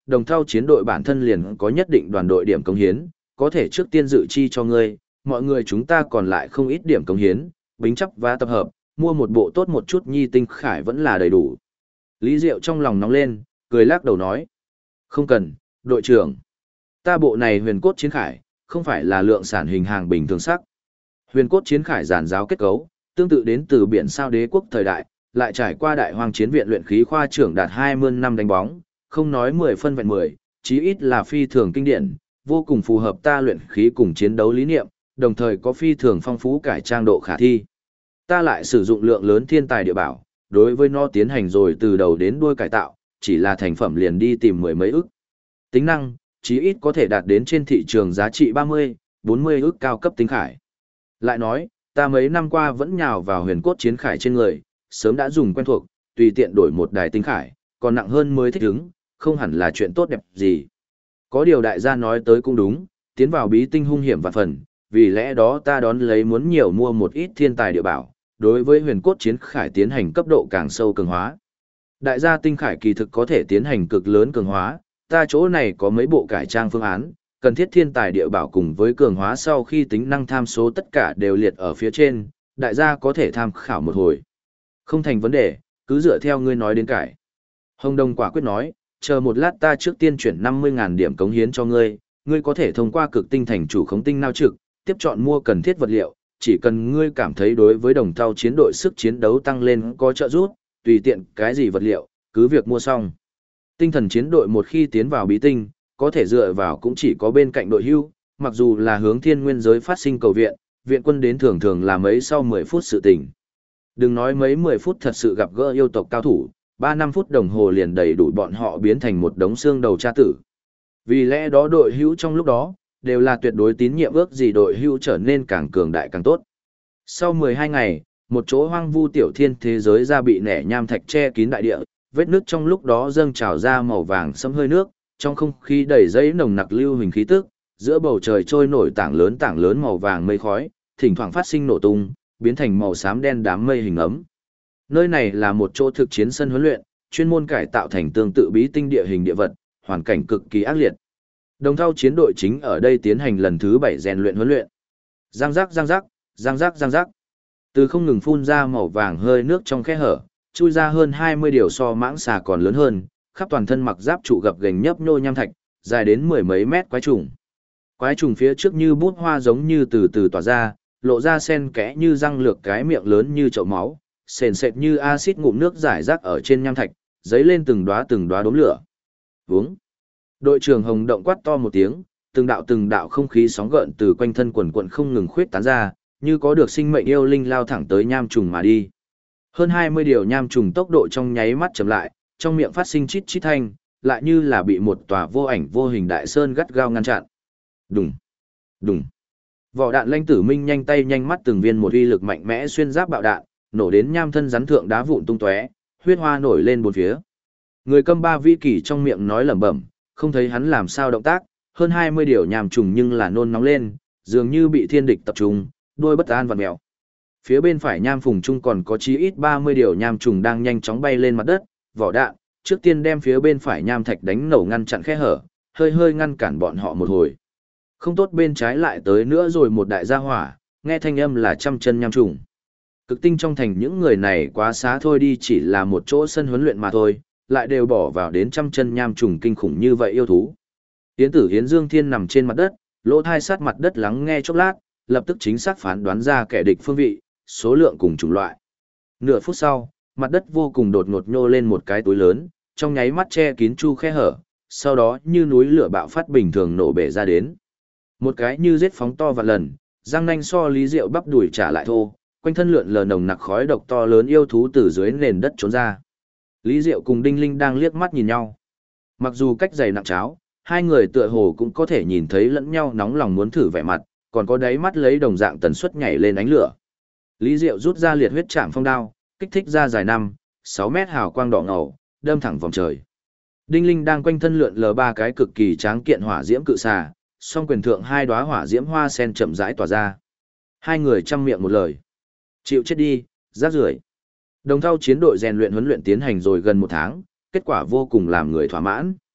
[SPEAKER 1] đồng thau chiến đội bản thân liền có nhất định đoàn đội điểm cống hiến, có thể trước tiên dự chi cho ngươi, mọi người chúng ta còn lại không ít điểm cống hiến, bính chấp và tập hợp, mua một bộ tốt một chút nhi tinh khải vẫn là đầy đủ. Lý Diệu trong lòng nóng lên, cười lắc đầu nói. Không cần, đội trưởng. Ta bộ này huyền cốt chiến khải, không phải là lượng sản hình hàng bình thường sắc. Huyền cốt chiến khải giản giáo kết cấu, tương tự đến từ biển sao đế quốc thời đại, lại trải qua đại hoàng chiến viện luyện khí khoa trưởng đạt 20 năm đánh bóng, không nói 10 phân vẹn 10, chí ít là phi thường kinh điển, vô cùng phù hợp ta luyện khí cùng chiến đấu lý niệm, đồng thời có phi thường phong phú cải trang độ khả thi. Ta lại sử dụng lượng lớn thiên tài địa bảo, đối với nó tiến hành rồi từ đầu đến đuôi cải tạo, chỉ là thành phẩm liền đi tìm mười mấy ức. Tính năng, chí ít có thể đạt đến trên thị trường giá trị 30, 40 ức cao cấp tinh khải. Lại nói, ta mấy năm qua vẫn nhào vào huyền cốt chiến khải trên người, sớm đã dùng quen thuộc, tùy tiện đổi một đài tinh khải, còn nặng hơn mới thích ứng, không hẳn là chuyện tốt đẹp gì. Có điều đại gia nói tới cũng đúng, tiến vào bí tinh hung hiểm vạn phần, vì lẽ đó ta đón lấy muốn nhiều mua một ít thiên tài địa bảo, đối với huyền cốt chiến khải tiến hành cấp độ càng sâu cường hóa. Đại gia tinh khải kỳ thực có thể tiến hành cực lớn cường hóa, ta chỗ này có mấy bộ cải trang phương án, cần thiết thiên tài địa bảo cùng với cường hóa sau khi tính năng tham số tất cả đều liệt ở phía trên, đại gia có thể tham khảo một hồi. Không thành vấn đề, cứ dựa theo ngươi nói đến cải. Hồng Đông quả quyết nói, chờ một lát ta trước tiên chuyển 50.000 điểm cống hiến cho ngươi, ngươi có thể thông qua cực tinh thành chủ khống tinh nao trực, tiếp chọn mua cần thiết vật liệu, chỉ cần ngươi cảm thấy đối với đồng thau chiến đội sức chiến đấu tăng lên có trợ giúp, tùy tiện cái gì vật liệu, cứ việc mua xong. Tinh thần chiến đội một khi tiến vào bí tinh, có thể dựa vào cũng chỉ có bên cạnh đội hưu, mặc dù là hướng thiên nguyên giới phát sinh cầu viện, viện quân đến thường thường là mấy sau 10 phút sự tình. Đừng nói mấy 10 phút thật sự gặp gỡ yêu tộc cao thủ, 3-5 phút đồng hồ liền đầy đủ bọn họ biến thành một đống xương đầu cha tử. Vì lẽ đó đội hữu trong lúc đó, đều là tuyệt đối tín nhiệm ước gì đội hữu trở nên càng cường đại càng tốt. Sau 12 ngày, một chỗ hoang vu tiểu thiên thế giới ra bị nẻ nham thạch che kín đại địa, vết nước trong lúc đó dâng trào ra màu vàng sẫm hơi nước, trong không khí đầy dây nồng nặc lưu hình khí tức, giữa bầu trời trôi nổi tảng lớn màu vàng mây khói, thỉnh thoảng phát sinh nổ tung, biến thành màu xám đen đám mây hình ấm. Nơi này là một chỗ thực chiến sân huấn luyện, chuyên môn cải tạo thành tương tự bí tinh địa hình địa vật, hoàn cảnh cực kỳ ác liệt. Đồng thau chiến đội chính ở đây tiến hành lần thứ 7 rèn luyện huấn luyện. Giang giác giang giác, giang giác giang giác. Từ không ngừng phun ra màu vàng hơi nước trong khe hở, chui ra hơn 20 điều so mãng xà còn lớn hơn, khắp toàn thân mặc giáp trụ gập ghềnh nhấp nhô nham thạch, dài đến mười mấy mét quái trùng. Quái trùng phía trước như bút hoa giống như từ từ tỏa ra, lộ ra sen kẽ như răng lược cái miệng lớn như chậu máu, sền sệt như axit ngụm nước rải rác ở trên nham thạch, dấy lên từng đóa đốm lửa. Vướng. Đội trưởng Hồng động quát to một tiếng, từng đạo không khí sóng gợn từ quanh thân quần quần không ngừng khuyết tán ra, như có được sinh mệnh yêu linh lao thẳng tới nham trùng mà đi. Hơn 20 điều nham trùng tốc độ trong nháy mắt chậm lại, trong miệng phát sinh chít chít thanh, lại như là bị một tòa vô ảnh vô hình đại sơn gắt gao ngăn chặn. Đùng, đùng. Vỏ đạn lanh tử minh nhanh tay nhanh mắt từng viên một uy lực mạnh mẽ xuyên giáp bạo đạn, nổ đến nham thân rắn thượng đá vụn tung tóe, huyết hoa nổi lên bốn phía. Người câm ba vi kỷ trong miệng nói lẩm bẩm, không thấy hắn làm sao động tác, hơn 20 điều nham trùng nhưng là nôn nóng lên, dường như bị thiên địch tập trung, đuôi bất an vặn mèo. Phía bên phải nham phùng trung còn có chí ít 30 điều nham trùng đang nhanh chóng bay lên mặt đất, vỏ đạn, trước tiên đem phía bên phải nham thạch đánh nổ ngăn chặn khe hở, hơi ngăn cản bọn họ một hồi. Không tốt bên trái lại tới nữa rồi một đại gia hỏa, nghe thanh âm là trăm chân nham trùng. Cực tinh trong thành những người này quá xá thôi đi, chỉ là một chỗ sân huấn luyện mà thôi, lại đều bỏ vào đến trăm chân nham trùng kinh khủng như vậy yêu thú. Yến Tử Yến Dương Thiên nằm trên mặt đất, lỗ thai sát mặt đất lắng nghe chốc lát, lập tức chính xác phán đoán ra kẻ địch phương vị, số lượng cùng chủng loại. Nửa phút sau, mặt đất vô cùng đột ngột nhô lên một cái túi lớn, trong nháy mắt che kín chu khe hở, sau đó như núi lửa bạo phát bình thường nổ bể ra đến. Một cái như giết phóng to vạn lần, răng nanh so Lý Diệu bắp đuổi trả lại thô, quanh thân lượn lờ nồng nặc khói độc to lớn yêu thú từ dưới nền đất trốn ra. Lý Diệu cùng Đinh Linh đang liếc mắt nhìn nhau. Mặc dù cách dày nặng cháo, hai người tựa hồ cũng có thể nhìn thấy lẫn nhau nóng lòng muốn thử vẻ mặt, còn có đáy mắt lấy đồng dạng tần suất nhảy lên ánh lửa. Lý Diệu rút ra liệt huyết trảm phong đao, kích thích ra dài 5-6 mét hào quang đỏ ngầu, đâm thẳng vòng trời. Đinh Linh đang quanh thân lượn lờ ba cái cực kỳ tráng kiện hỏa diễm cự xà, song quyền thượng hai đóa hỏa diễm hoa sen chậm rãi tỏa ra. Hai người chăm miệng một lời. Chịu chết đi, rác rưởi. Đồng thau chiến đội rèn luyện huấn luyện tiến hành rồi gần 1 tháng, kết quả vô cùng làm người thỏa mãn.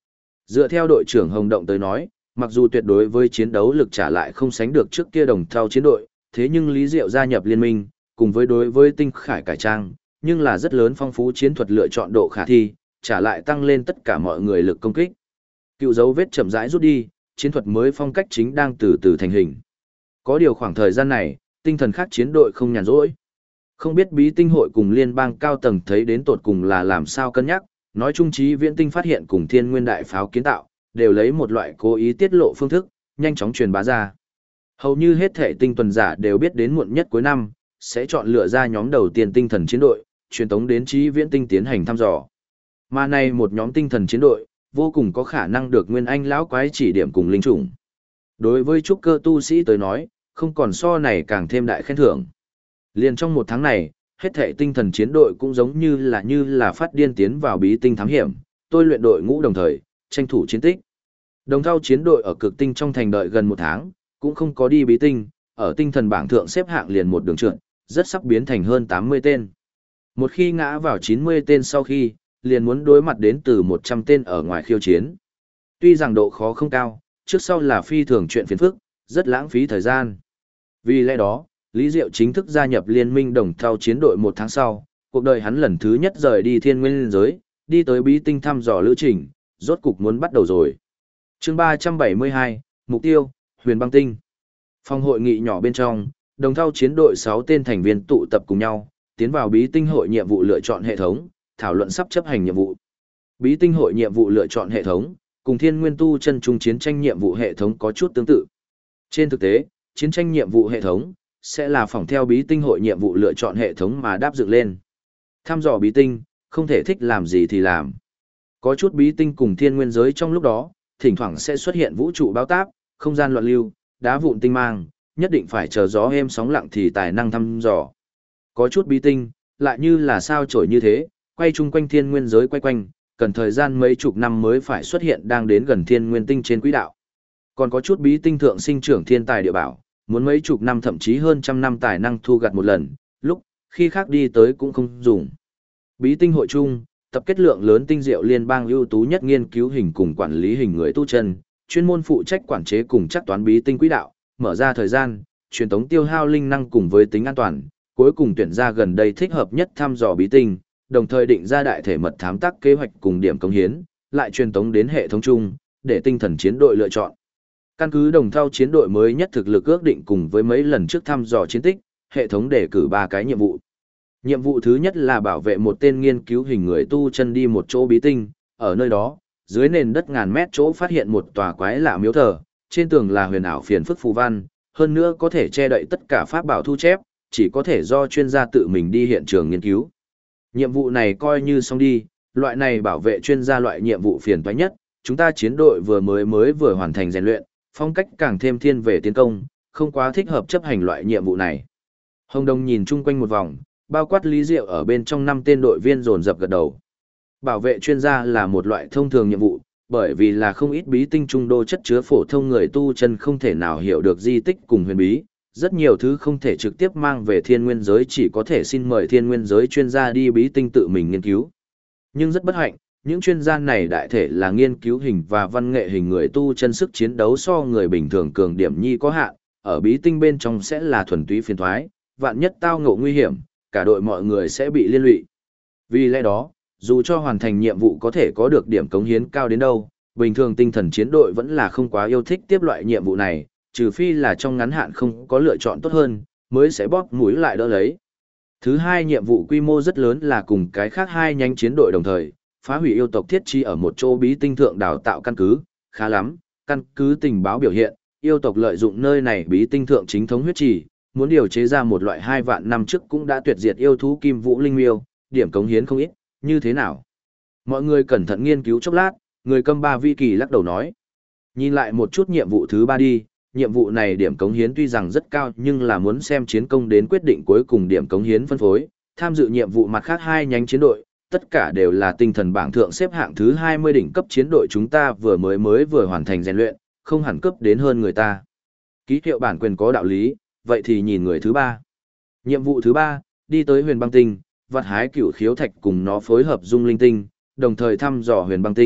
[SPEAKER 1] Dựa theo đội trưởng Hồng Động tới nói, mặc dù tuyệt đối với chiến đấu lực trả lại không sánh được trước kia đồng thau chiến đội, thế nhưng Lý Diệu gia nhập liên minh, cùng với đối với tinh khải cải trang, nhưng là rất lớn phong phú chiến thuật lựa chọn độ khả thi, trả lại tăng lên tất cả mọi người lực công kích. Cựu dấu vết chậm rãi rút đi, chiến thuật mới phong cách chính đang từ từ thành hình. Có điều khoảng thời gian này, tinh thần khác chiến đội không nhàn rỗi. Không biết bí tinh hội cùng liên bang cao tầng thấy đến tột cùng là làm sao cân nhắc, nói chung trí viễn tinh phát hiện cùng thiên nguyên đại pháo kiến tạo, đều lấy một loại cố ý tiết lộ phương thức, nhanh chóng truyền bá ra. Hầu như hết thể tinh tuần giả đều biết đến muộn nhất cuối năm, sẽ chọn lựa ra nhóm đầu tiên tinh thần chiến đội, truyền tống đến trí viễn tinh tiến hành thăm dò. Mà này một nhóm tinh thần chiến đội, vô cùng có khả năng được Nguyên Anh lão quái chỉ điểm cùng linh chủng. Đối với trúc cơ tu sĩ tới nói, không còn so này càng thêm đại khen thưởng. Liền trong một tháng này, hết thảy tinh thần chiến đội cũng giống như là phát điên tiến vào bí tinh thám hiểm, tôi luyện đội ngũ đồng thời, tranh thủ chiến tích. Đồng thau chiến đội ở cực tinh trong thành đợi gần một tháng, cũng không có đi bí tinh, ở tinh thần bảng thượng xếp hạng liền một đường trượt, rất sắp biến thành hơn 80 tên. Một khi ngã vào 90 tên sau khi, liền muốn đối mặt đến từ 100 tên ở ngoài khiêu chiến. Tuy rằng độ khó không cao, trước sau là phi thường chuyện phiền phức, rất lãng phí thời gian. Vì lẽ đó, Lý Diệu chính thức gia nhập liên minh đồng thau chiến đội một tháng sau, cuộc đời hắn lần thứ nhất rời đi thiên nguyên giới, đi tới bí tinh thăm dò lữ trình, rốt cục muốn bắt đầu rồi. Chương 372, mục tiêu, Huyền Băng Tinh. Phòng hội nghị nhỏ bên trong, đồng thau chiến đội 6 tên thành viên tụ tập cùng nhau, tiến vào bí tinh hội nhiệm vụ lựa chọn hệ thống, thảo luận sắp chấp hành nhiệm vụ. Bí tinh hội nhiệm vụ lựa chọn hệ thống, cùng thiên nguyên tu chân trung chiến tranh nhiệm vụ hệ thống có chút tương tự. Trên thực tế, chiến tranh nhiệm vụ hệ thống sẽ là phỏng theo bí tinh hội nhiệm vụ lựa chọn hệ thống mà đáp dựng lên. Thăm dò bí tinh, không thể thích làm gì thì làm. Có chút bí tinh cùng thiên nguyên giới trong lúc đó, thỉnh thoảng sẽ xuất hiện vũ trụ báo táp, không gian loạn lưu, đá vụn tinh mang, nhất định phải chờ gió êm sóng lặng thì tài năng thăm dò. Có chút bí tinh, lại như là sao chổi như thế, quay chung quanh thiên nguyên giới quay quanh, cần thời gian mấy chục năm mới phải xuất hiện đang đến gần thiên nguyên tinh trên quỹ đạo. Còn có chút bí tinh thượng sinh trưởng thiên tài địa bảo, muốn mấy chục năm thậm chí hơn trăm năm tài năng thu gặt một lần, lúc, khi khác đi tới cũng không dùng. Bí tinh hội chung, tập kết lượng lớn tinh diệu liên bang ưu tú nhất nghiên cứu hình cùng quản lý hình người tu chân, chuyên môn phụ trách quản chế cùng chắc toán bí tinh quỹ đạo, mở ra thời gian, truyền tống tiêu hao linh năng cùng với tính an toàn, cuối cùng tuyển ra gần đây thích hợp nhất thăm dò bí tinh, đồng thời định ra đại thể mật thám tác kế hoạch cùng điểm cống hiến, lại truyền tống đến hệ thống chung, để tinh thần chiến đội lựa chọn. Căn cứ đồng thau chiến đội mới nhất thực lực ước định cùng với mấy lần trước thăm dò chiến tích, hệ thống đề cử 3 cái nhiệm vụ. Nhiệm vụ thứ nhất là bảo vệ một tên nghiên cứu hình người tu chân đi một chỗ bí tinh, ở nơi đó, dưới nền đất ngàn mét chỗ phát hiện một tòa quái lạ miếu thờ, trên tường là huyền ảo phiền phức phù văn, hơn nữa có thể che đậy tất cả pháp bảo thu chép, chỉ có thể do chuyên gia tự mình đi hiện trường nghiên cứu. Nhiệm vụ này coi như xong đi, loại này bảo vệ chuyên gia loại nhiệm vụ phiền toái nhất, chúng ta chiến đội vừa hoàn thành rèn luyện, phong cách càng thêm thiên về tiến công, không quá thích hợp chấp hành loại nhiệm vụ này. Hồng Đông nhìn chung quanh một vòng, bao quát Lý Diệu ở bên trong 5 tên đội viên dồn dập gật đầu. Bảo vệ chuyên gia là một loại thông thường nhiệm vụ, bởi vì là không ít bí tinh trung đô chất chứa phổ thông người tu chân không thể nào hiểu được di tích cùng huyền bí, rất nhiều thứ không thể trực tiếp mang về thiên nguyên giới, chỉ có thể xin mời thiên nguyên giới chuyên gia đi bí tinh tự mình nghiên cứu. Nhưng rất bất hạnh, những chuyên gia này đại thể là nghiên cứu hình và văn nghệ hình người tu chân, sức chiến đấu so người bình thường cường điểm nhi có hạn, ở bí tinh bên trong sẽ là thuần túy phiền thoái, vạn nhất tao ngộ nguy hiểm, cả đội mọi người sẽ bị liên lụy. Vì lẽ đó, dù cho hoàn thành nhiệm vụ có thể có được điểm cống hiến cao đến đâu, bình thường tinh thần chiến đội vẫn là không quá yêu thích tiếp loại nhiệm vụ này, trừ phi là trong ngắn hạn không có lựa chọn tốt hơn, mới sẽ bóp mũi lại đỡ lấy. Thứ hai, nhiệm vụ quy mô rất lớn là cùng cái khác 2 nhánh chiến đội đồng thời, phá hủy yêu tộc thiết chi ở một chỗ bí tinh thượng đào tạo căn cứ, khá lắm, căn cứ tình báo biểu hiện, yêu tộc lợi dụng nơi này bí tinh thượng chính thống huyết trì, muốn điều chế ra một loại 2 vạn năm trước cũng đã tuyệt diệt yêu thú kim vũ linh miêu, điểm cống hiến không ít, như thế nào? Mọi người cẩn thận nghiên cứu chốc lát, người câm ba vi kỳ lắc đầu nói. Nhìn lại một chút nhiệm vụ thứ 3 đi, nhiệm vụ này điểm cống hiến tuy rằng rất cao nhưng là muốn xem chiến công đến quyết định cuối cùng điểm cống hiến phân phối, tham dự nhiệm vụ mặt khác 2 nhánh chiến đội, tất cả đều là tinh thần bảng thượng xếp hạng thứ 20 đỉnh cấp chiến đội, chúng ta vừa hoàn thành rèn luyện, không hẳn cấp đến hơn người ta. Ký hiệu bản quyền có đạo lý, vậy thì nhìn người thứ 3. Nhiệm vụ thứ 3, đi tới Huyền Băng Tinh, vặt hái cửu khiếu thạch cùng nó phối hợp dung linh tinh, đồng thời thăm dò Huyền Băng Tinh,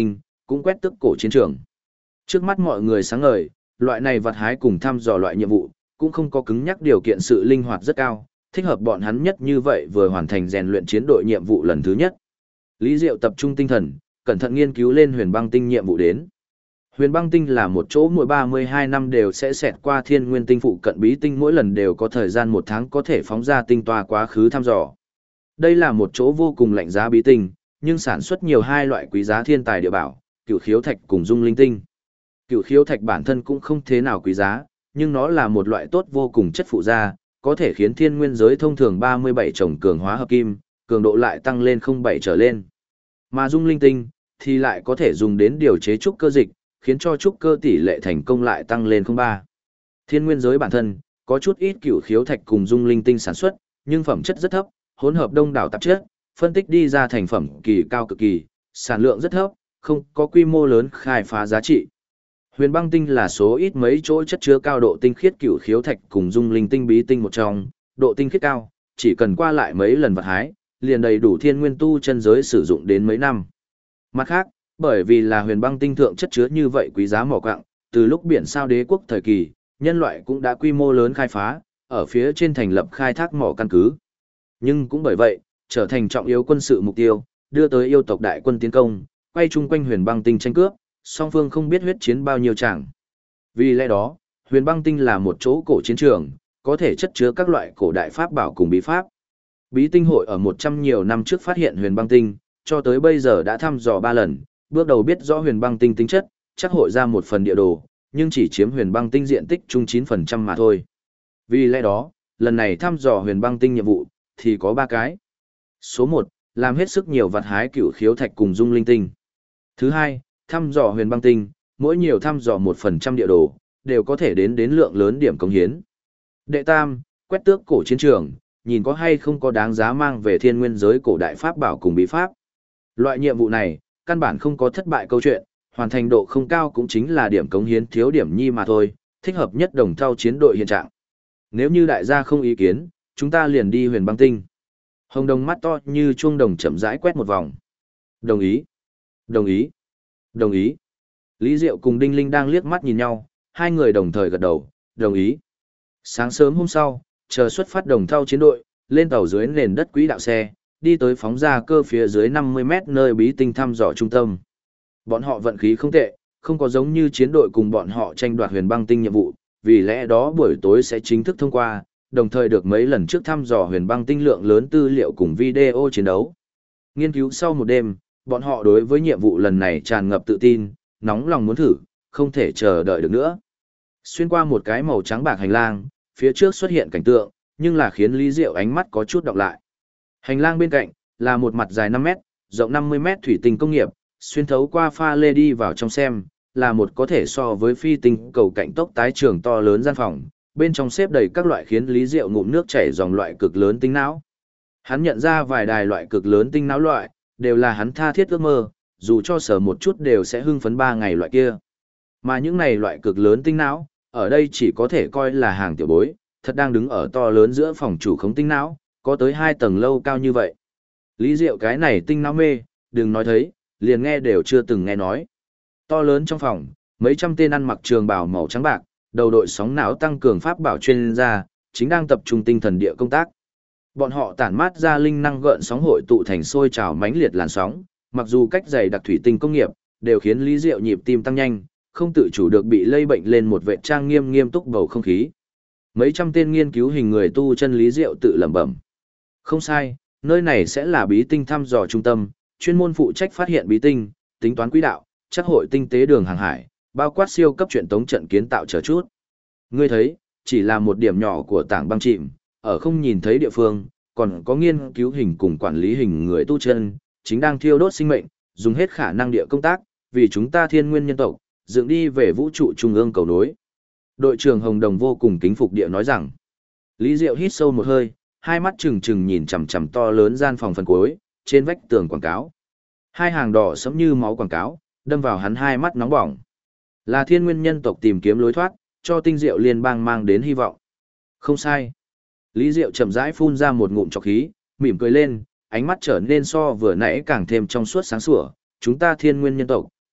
[SPEAKER 1] cũng quét tước cổ chiến trường. Trước mắt mọi người sáng ngời, loại này vặt hái cùng thăm dò loại nhiệm vụ, cũng không có cứng nhắc điều kiện sự linh hoạt rất cao, thích hợp bọn hắn nhất như vậy vừa hoàn thành rèn luyện chiến đội nhiệm vụ lần thứ nhất. Lý Diệu tập trung tinh thần, cẩn thận nghiên cứu lên huyền băng tinh nhiệm vụ đến. Huyền băng tinh là một chỗ mỗi 32 năm đều sẽ xẹt qua thiên nguyên tinh phụ cận bí tinh, mỗi lần đều có thời gian 1 tháng có thể phóng ra tinh toa quá khứ thăm dò. Đây là một chỗ vô cùng lạnh giá bí tinh, nhưng sản xuất nhiều hai loại quý giá thiên tài địa bảo, cửu khiếu thạch cùng dung linh tinh. Cửu khiếu thạch bản thân cũng không thế nào quý giá, nhưng nó là một loại tốt vô cùng chất phụ gia, có thể khiến thiên nguyên giới thông thường 37 chồng cường hóa hợp kim, cường độ lại tăng lên 07 trở lên. Mà dung linh tinh thì lại có thể dùng đến điều chế trúc cơ dịch, khiến cho trúc cơ tỷ lệ thành công lại tăng lên 03. Thiên nguyên giới bản thân có chút ít cửu khiếu thạch cùng dung linh tinh sản xuất, nhưng phẩm chất rất thấp, hỗn hợp đông đảo tạp chất, phân tích đi ra thành phẩm kỳ cao cực kỳ, sản lượng rất thấp, không có quy mô lớn khai phá giá trị. Huyền băng tinh là số ít mấy chỗ chất chứa cao độ tinh khiết cửu khiếu thạch cùng dung linh tinh bí tinh một trong, độ tinh khiết cao, chỉ cần qua lại mấy lần vật hái, liền đầy đủ thiên nguyên tu chân giới sử dụng đến mấy năm. Mặt khác, bởi vì là huyền băng tinh thượng chất chứa như vậy quý giá mỏ quặng, từ lúc biển sao đế quốc thời kỳ, nhân loại cũng đã quy mô lớn khai phá, ở phía trên thành lập khai thác mỏ căn cứ. Nhưng cũng bởi vậy, trở thành trọng yếu quân sự mục tiêu, đưa tới yêu tộc đại quân tiến công, quay chung quanh huyền băng tinh tranh cướp, song phương không biết huyết chiến bao nhiêu chẳng. Vì lẽ đó, huyền băng tinh là một chỗ cổ chiến trường, có thể chất chứa các loại cổ đại pháp bảo cùng bí pháp. Bí tinh hội ở 100 nhiều năm trước phát hiện huyền băng tinh, cho tới bây giờ đã thăm dò 3 lần, bước đầu biết rõ huyền băng tinh tính chất, chắc hội ra một phần địa đồ, nhưng chỉ chiếm huyền băng tinh diện tích chung 9% mà thôi. Vì lẽ đó, lần này thăm dò huyền băng tinh nhiệm vụ, thì có 3 cái. Số 1, làm hết sức nhiều vặt hái cửu khiếu thạch cùng dung linh tinh. Thứ 2, thăm dò huyền băng tinh, mỗi nhiều thăm dò 1% địa đồ, đều có thể đến lượng lớn điểm công hiến. Đệ tam, quét tước cổ chiến trường, nhìn có hay không có đáng giá mang về thiên nguyên giới cổ đại pháp bảo cùng bí pháp. Loại nhiệm vụ này, căn bản không có thất bại câu chuyện, hoàn thành độ không cao cũng chính là điểm cống hiến thiếu điểm nhi mà thôi, thích hợp nhất đồng thau chiến đội hiện trạng. Nếu như đại gia không ý kiến, chúng ta liền đi huyền băng tinh. Hồng đồng mắt to như chuông đồng chậm rãi quét một vòng. Đồng ý. Đồng ý. Đồng ý. Lý Diệu cùng Đinh Linh đang liếc mắt nhìn nhau, hai người đồng thời gật đầu, đồng ý. Sáng sớm hôm sau, chờ xuất phát đồng thau chiến đội, lên tàu dưới nền đất quỹ đạo xe, đi tới phóng ra cơ phía dưới 50 mét nơi bí tinh thăm dò trung tâm. Bọn họ vận khí không tệ, không có giống như chiến đội cùng bọn họ tranh đoạt huyền băng tinh nhiệm vụ, vì lẽ đó buổi tối sẽ chính thức thông qua, đồng thời được mấy lần trước thăm dò huyền băng tinh lượng lớn tư liệu cùng video chiến đấu. Nghiên cứu sau một đêm, bọn họ đối với nhiệm vụ lần này tràn ngập tự tin, nóng lòng muốn thử, không thể chờ đợi được nữa. Xuyên qua một cái màu trắng bạc hành lang, phía trước xuất hiện cảnh tượng, nhưng là khiến Lý Diệu ánh mắt có chút đọc lại. Hành lang bên cạnh là một mặt dài 5 mét, rộng 50 mét thủy tinh công nghiệp, xuyên thấu qua pha lê đi vào trong xem, là một có thể so với phi tinh cầu cạnh tốc tái trường to lớn gian phòng, bên trong xếp đầy các loại khiến Lý Diệu ngụm nước chảy dòng loại cực lớn tinh não. Hắn nhận ra vài đài loại cực lớn tinh não loại, đều là hắn tha thiết ước mơ, dù cho sở một chút đều sẽ hưng phấn 3 ngày loại kia. Mà những này loại cực lớn tinh não, ở đây chỉ có thể coi là hàng tiểu bối, thật đang đứng ở to lớn giữa phòng chủ khống tinh não, có tới 2 tầng lâu cao như vậy. Lý Diệu cái này tinh não mê, đừng nói thấy, liền nghe đều chưa từng nghe nói. To lớn trong phòng, mấy trăm tên ăn mặc trường bào màu trắng bạc, đầu đội sóng não tăng cường pháp bảo chuyên gia, chính đang tập trung tinh thần địa công tác. Bọn họ tản mát ra linh năng gợn sóng hội tụ thành sôi trào mãnh liệt làn sóng, mặc dù cách dày đặc thủy tinh công nghiệp, đều khiến Lý Diệu nhịp tim tăng nhanh, không tự chủ được bị lây bệnh lên một vệ trang nghiêm nghiêm túc bầu không khí. Mấy trăm tên nghiên cứu hình người tu chân Lý Diệu tự lẩm bẩm. Không sai, nơi này sẽ là bí tinh thăm dò trung tâm, chuyên môn phụ trách phát hiện bí tinh, tính toán quỹ đạo, chắc hội tinh tế đường hàng hải, bao quát siêu cấp truyền tống trận kiến tạo chờ chút. Ngươi thấy, chỉ là một điểm nhỏ của tảng băng chìm, ở không nhìn thấy địa phương, còn có nghiên cứu hình cùng quản lý hình người tu chân, chính đang thiêu đốt sinh mệnh, dùng hết khả năng địa công tác, vì chúng ta thiên nguyên nhân tộc, dựng đi về vũ trụ trung ương cầu nối. Đội trưởng Hồng Đồng vô cùng kính phục địa nói rằng. Lý Diệu hít sâu một hơi, hai mắt trừng trừng nhìn chằm chằm to lớn gian phòng phần cuối, trên vách tường quảng cáo. Hai hàng đỏ sẫm như máu quảng cáo, đâm vào hắn hai mắt nóng bỏng. Là thiên nguyên nhân tộc tìm kiếm lối thoát, cho tinh diệu liên bang mang đến hy vọng. Không sai. Lý Diệu chậm rãi phun ra một ngụm trọc khí, mỉm cười lên, ánh mắt trở nên so vừa nãy càng thêm trong suốt sáng sủa. Chúng ta thiên nguyên nhân tộc,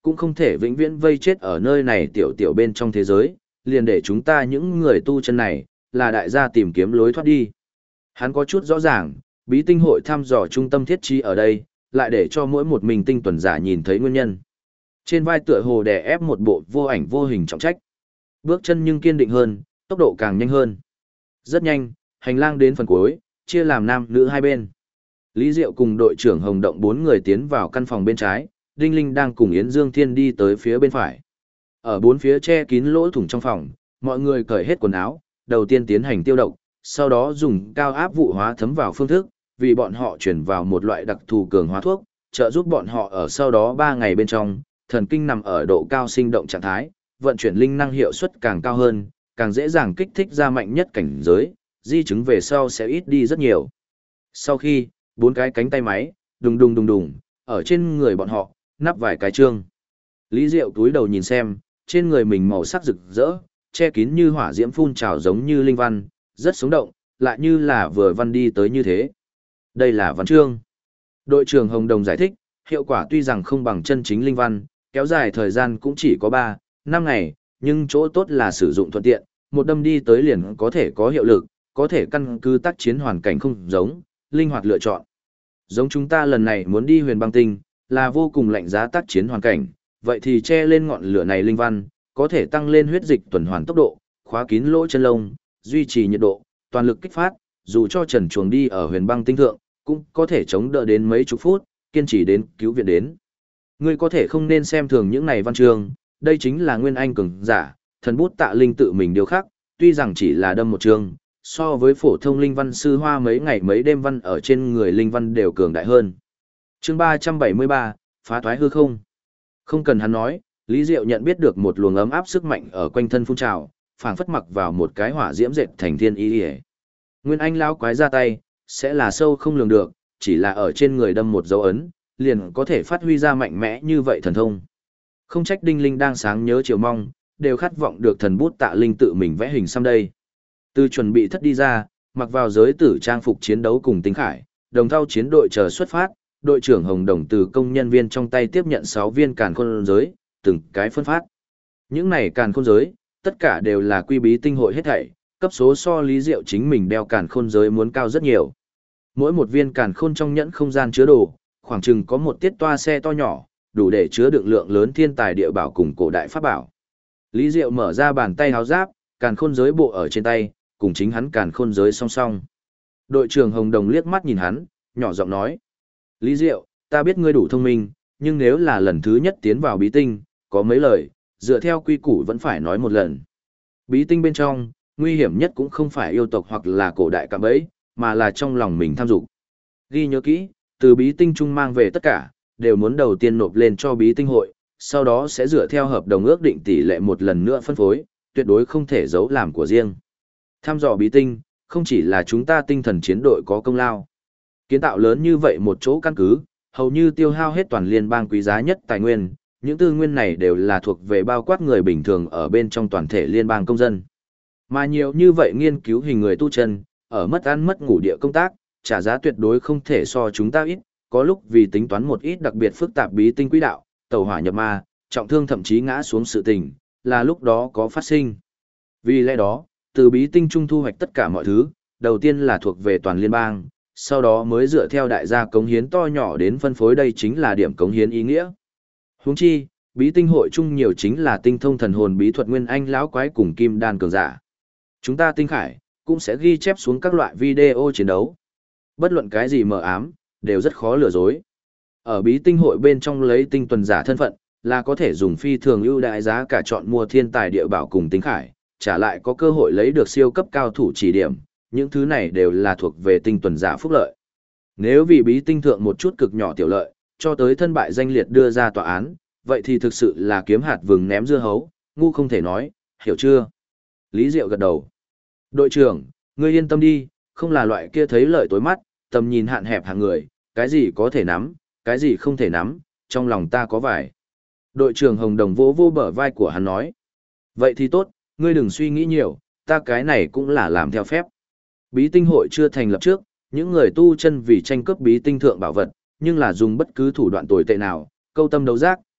[SPEAKER 1] cũng không thể vĩnh viễn vây chết ở nơi này tiểu tiểu bên trong thế giới, liền để chúng ta những người tu chân này, là đại gia tìm kiếm lối thoát đi. Hắn có chút rõ ràng, bí tinh hội thăm dò trung tâm thiết trí ở đây, lại để cho mỗi một mình tinh tuần giả nhìn thấy nguyên nhân. Trên vai tựa hồ đè ép một bộ vô ảnh vô hình trọng trách. Bước chân nhưng kiên định hơn, tốc độ càng nhanh hơn. Rất nhanh, hành lang đến phần cuối, chia làm nam nữ hai bên. Lý Diệu cùng đội trưởng Hồng Động 4 người tiến vào căn phòng bên trái, Đinh Linh đang cùng Yến Dương Thiên đi tới phía bên phải. Ở bốn phía che kín lỗ thủng trong phòng, mọi người cởi hết quần áo, đầu tiên tiến hành tiêu độc, sau đó dùng cao áp vụ hóa thấm vào phương thức, vì bọn họ chuyển vào một loại đặc thù cường hóa thuốc, trợ giúp bọn họ ở sau đó 3 ngày bên trong, thần kinh nằm ở độ cao sinh động trạng thái, vận chuyển linh năng hiệu suất càng cao hơn, càng dễ dàng kích thích ra mạnh nhất cảnh giới, di chứng về sau sẽ ít đi rất nhiều. Sau khi, 4 cái cánh tay máy, đùng đùng đùng đùng, ở trên người bọn họ, nắp vài cái trương. Lý Diệu túi đầu nhìn xem, trên người mình màu sắc rực rỡ, che kín như hỏa diễm phun trào giống như linh văn, rất sống động, lại như là vừa văn đi tới như thế. Đây là văn chương. Đội trưởng Hồng Đồng giải thích, hiệu quả tuy rằng không bằng chân chính linh văn, kéo dài thời gian cũng chỉ có 3, 5 ngày, nhưng chỗ tốt là sử dụng thuận tiện, một đâm đi tới liền có thể có hiệu lực, có thể căn cứ tác chiến hoàn cảnh không giống, linh hoạt lựa chọn. Giống chúng ta lần này muốn đi huyền băng tinh, là vô cùng lạnh giá tác chiến hoàn cảnh, vậy thì che lên ngọn lửa này linh văn, có thể tăng lên huyết dịch tuần hoàn tốc độ, khóa kín lỗ chân lông, duy trì nhiệt độ, toàn lực kích phát, dù cho trần chuồng đi ở huyền băng tinh thượng, cũng có thể chống đỡ đến mấy chục phút, kiên trì đến cứu viện đến. Ngươi có thể không nên xem thường những này văn chương, đây chính là nguyên anh cường giả, thần bút Tạ Linh tự mình điều khắc, tuy rằng chỉ là đâm một chương, so với phổ thông linh văn sư hoa mấy ngày mấy đêm văn ở trên người linh văn đều cường đại hơn. Chương 373, phá thoái hư không. Không cần hắn nói, Lý Diệu nhận biết được một luồng ấm áp sức mạnh ở quanh thân phun trào, phảng phất mặc vào một cái hỏa diễm dệt thành thiên y. Nguyên anh lão quái ra tay, sẽ là sâu không lường được, chỉ là ở trên người đâm một dấu ấn, liền có thể phát huy ra mạnh mẽ như vậy thần thông. Không trách Đinh Linh đang sáng nhớ chiều mong, đều khát vọng được thần bút Tạ Linh tự mình vẽ hình xăm đây. Từ chuẩn bị thất đi ra, mặc vào giới tử trang phục chiến đấu cùng Tinh Khải, đồng thau chiến đội chờ xuất phát, đội trưởng Hồng Đồng từ công nhân viên trong tay tiếp nhận 6 viên càn khôn giới, từng cái phân phát. Những này càn khôn giới, tất cả đều là quy bí tinh hội hết thảy, cấp số so Lý Diệu chính mình đeo càn khôn giới muốn cao rất nhiều. Mỗi một viên càn khôn trong nhẫn không gian chứa đồ, khoảng chừng có một tiết toa xe to nhỏ, đủ để chứa đựng lượng lớn thiên tài địa bảo cùng cổ đại pháp bảo. Lý Diệu mở ra bàn tay háo giáp, càn khôn giới bộ ở trên tay, cùng chính hắn càn khôn giới song song. Đội trưởng Hồng Đồng liếc mắt nhìn hắn, nhỏ giọng nói: Lý Diệu, ta biết ngươi đủ thông minh, nhưng nếu là lần thứ nhất tiến vào bí tinh, có mấy lời, dựa theo quy củ vẫn phải nói một lần. Bí tinh bên trong, nguy hiểm nhất cũng không phải yêu tộc hoặc là cổ đại cạm bẫy, mà là trong lòng mình tham dục. Ghi nhớ kỹ, từ bí tinh trung mang về tất cả, đều muốn đầu tiên nộp lên cho bí tinh hội, sau đó sẽ dựa theo hợp đồng ước định tỷ lệ một lần nữa phân phối, tuyệt đối không thể giấu làm của riêng. Tham dò bí tinh, không chỉ là chúng ta tinh thần chiến đội có công lao. Kiến tạo lớn như vậy một chỗ căn cứ, hầu như tiêu hao hết toàn liên bang quý giá nhất tài nguyên, những tư nguyên này đều là thuộc về bao quát người bình thường ở bên trong toàn thể liên bang công dân. Mà nhiều như vậy nghiên cứu hình người tu chân, ở mất ăn mất ngủ địa công tác, trả giá tuyệt đối không thể so chúng ta ít, có lúc vì tính toán một ít đặc biệt phức tạp bí tinh quỹ đạo, tàu hỏa nhập ma, trọng thương thậm chí ngã xuống sự tình, là lúc đó có phát sinh. Vì lẽ đó, từ bí tinh trung thu hoạch tất cả mọi thứ, đầu tiên là thuộc về toàn liên bang, sau đó mới dựa theo đại gia cống hiến to nhỏ đến phân phối, đây chính là điểm cống hiến ý nghĩa. Huống chi, bí tinh hội chung nhiều chính là tinh thông thần hồn bí thuật nguyên anh lão quái cùng kim đan cường giả. Chúng ta Tinh Khải cũng sẽ ghi chép xuống các loại video chiến đấu. Bất luận cái gì mờ ám, đều rất khó lừa dối. Ở bí tinh hội bên trong lấy tinh tuần giả thân phận, là có thể dùng phi thường ưu đại giá cả chọn mua thiên tài địa bảo cùng Tinh Khải, trả lại có cơ hội lấy được siêu cấp cao thủ chỉ điểm, những thứ này đều là thuộc về tinh tuần giả phúc lợi. Nếu vì bí tinh thượng một chút cực nhỏ tiểu lợi, cho tới thân bại danh liệt đưa ra tòa án, vậy thì thực sự là kiếm hạt vừng ném dưa hấu, ngu không thể nói, hiểu chưa? Lý Diệu gật đầu. Đội trưởng, ngươi yên tâm đi, không là loại kia thấy lợi tối mắt, tầm nhìn hạn hẹp hàng người, cái gì có thể nắm, cái gì không thể nắm, trong lòng ta có vài. Đội trưởng Hồng Đồng vỗ vô bờ vai của hắn nói. Vậy thì tốt, ngươi đừng suy nghĩ nhiều, ta cái này cũng là làm theo phép. Bí tinh hội chưa thành lập trước, những người tu chân vì tranh cướp bí tinh thượng bảo vật, nhưng là dùng bất cứ thủ đoạn tồi tệ nào, câu tâm đấu giác,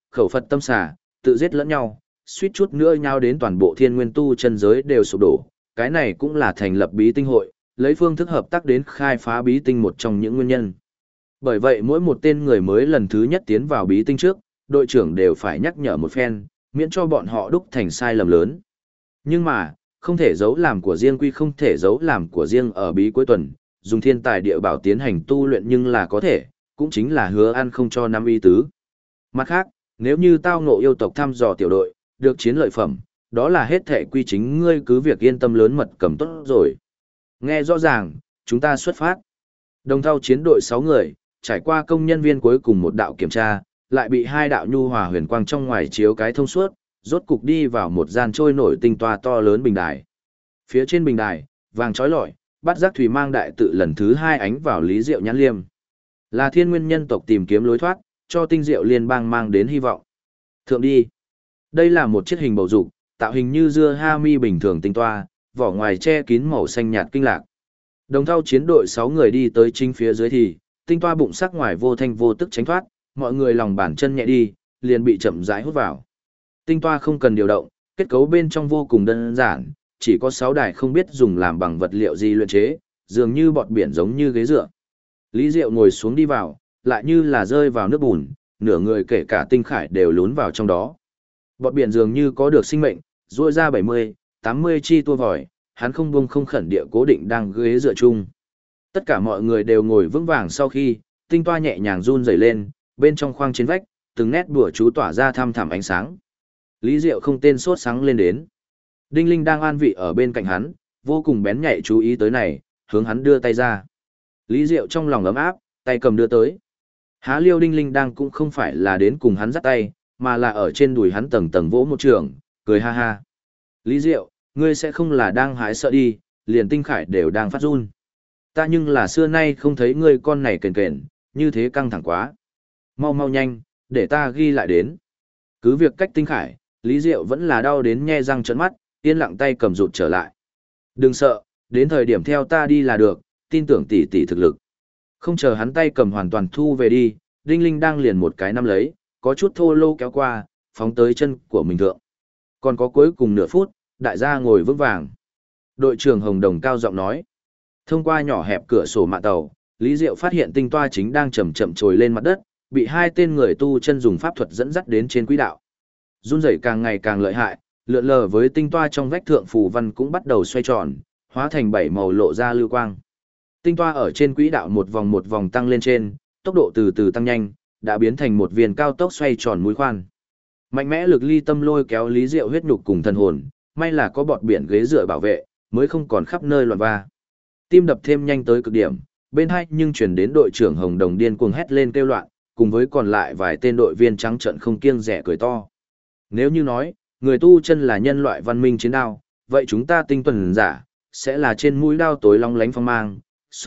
[SPEAKER 1] khẩu Phật tâm xà, tự giết lẫn nhau, suýt chút nữa nhau đến toàn bộ thiên nguyên tu chân giới đều sụp đổ. Cái này cũng là thành lập bí tinh hội, lấy phương thức hợp tác đến khai phá bí tinh một trong những nguyên nhân. Bởi vậy mỗi một tên người mới lần thứ nhất tiến vào bí tinh trước, đội trưởng đều phải nhắc nhở một phen, miễn cho bọn họ đúc thành sai lầm lớn. Nhưng mà, không thể giấu làm của riêng quy không thể giấu làm của riêng ở bí cuối tuần, dùng thiên tài địa bảo tiến hành tu luyện nhưng là có thể, cũng chính là hứa ăn không cho năm y tứ. Mặt khác, nếu như tao ngộ yêu tộc thăm dò tiểu đội, được chiến lợi phẩm, đó là hết thệ quy chính ngươi cứ việc yên tâm lớn mật cầm tốt rồi. Nghe rõ ràng, chúng ta xuất phát. Đồng thau chiến đội 6 người, trải qua công nhân viên cuối cùng một đạo kiểm tra, lại bị hai đạo nhu hòa huyền quang trong ngoài chiếu cái thông suốt, rốt cục đi vào một gian trôi nổi tinh toa to lớn bình đài. Phía trên bình đài, vàng trói lọi, bát giác thủy mang đại tự lần thứ 2 ánh vào Lý Diệu nhãn liêm. Là thiên nguyên nhân tộc tìm kiếm lối thoát, cho tinh diệu liên bang mang đến hy vọng. Thượng đi. Đây là một chiếc hình bầu dục, tạo hình như dưa ha mi bình thường tinh toa, vỏ ngoài che kín màu xanh nhạt kinh lạc. Đồng thau chiến đội 6 người đi tới chính phía dưới thì, tinh toa bụng sắc ngoài vô thanh vô tức tránh thoát, mọi người lòng bàn chân nhẹ đi, liền bị chậm rãi hút vào. Tinh toa không cần điều động, kết cấu bên trong vô cùng đơn giản, chỉ có 6 đài không biết dùng làm bằng vật liệu gì luyện chế, dường như bọt biển giống như ghế dựa. Lý Diệu ngồi xuống đi vào, lại như là rơi vào nước bùn, nửa người kể cả tinh khải đều lún vào trong đó. Bọt biển dường như có được sinh mệnh, duỗi ra 70, 80 chi tua vòi, hắn không buông không khẩn địa cố định đang ghế dựa chung. Tất cả mọi người đều ngồi vững vàng sau khi, tinh toa nhẹ nhàng run rẩy lên, bên trong khoang trên vách, từng nét bùa chú tỏa ra thăm thẳm ánh sáng. Lý Diệu không tên sốt sáng lên đến. Đinh Linh đang an vị ở bên cạnh hắn, vô cùng bén nhạy chú ý tới này, hướng hắn đưa tay ra. Lý Diệu trong lòng ấm áp, tay cầm đưa tới. Há liêu Đinh Linh đang cũng không phải là đến cùng hắn dắt tay, mà là ở trên đùi hắn tầng tầng vỗ một trường, cười ha ha. Lý Diệu, ngươi sẽ không là đang hái sợ đi, liền tinh khải đều đang phát run. Ta nhưng là xưa nay không thấy ngươi con này kền kền, như thế căng thẳng quá. Mau mau nhanh, để ta ghi lại đến. Cứ việc cách tinh khải, Lý Diệu vẫn là đau đến nhe răng trợn mắt, yên lặng tay cầm rụt trở lại. Đừng sợ, đến thời điểm theo ta đi là được, tin tưởng tỷ tỷ thực lực. Không chờ hắn tay cầm hoàn toàn thu về đi, Đinh Linh đang liền một cái nắm lấy, có chút thô lô kéo qua, phóng tới chân của mình thượng. Còn có cuối cùng nửa phút, đại gia ngồi vững vàng. Đội trưởng Hồng Đồng cao giọng nói. Thông qua nhỏ hẹp cửa sổ mạn tàu, Lý Diệu phát hiện tinh toa chính đang chậm chậm trồi lên mặt đất, bị hai tên người tu chân dùng pháp thuật dẫn dắt đến trên quỹ đạo. Run rẩy càng ngày càng lợi hại, lượn lờ với tinh toa trong vách thượng phù văn cũng bắt đầu xoay tròn, hóa thành 7 màu lộ ra lưu quang. Tinh toa ở trên quỹ đạo một vòng tăng lên trên, tốc độ từ từ tăng nhanh, đã biến thành một viên cao tốc xoay tròn mũi khoan. Mạnh mẽ lực ly tâm lôi kéo Lý Diệu huyết nhục cùng thần hồn, may là có bọt biển ghế dựa bảo vệ, mới không còn khắp nơi loạn va. Tim đập thêm nhanh tới cực điểm, bên hai nhưng chuyển đến đội trưởng Hồng Đồng điên cuồng hét lên kêu loạn, cùng với còn lại vài tên đội viên trắng trợn không kiêng dè cười to. Nếu như nói, người tu chân là nhân loại văn minh chiến đao, vậy chúng ta tinh tuần giả, sẽ là trên mũi đao tối long lánh phong mang,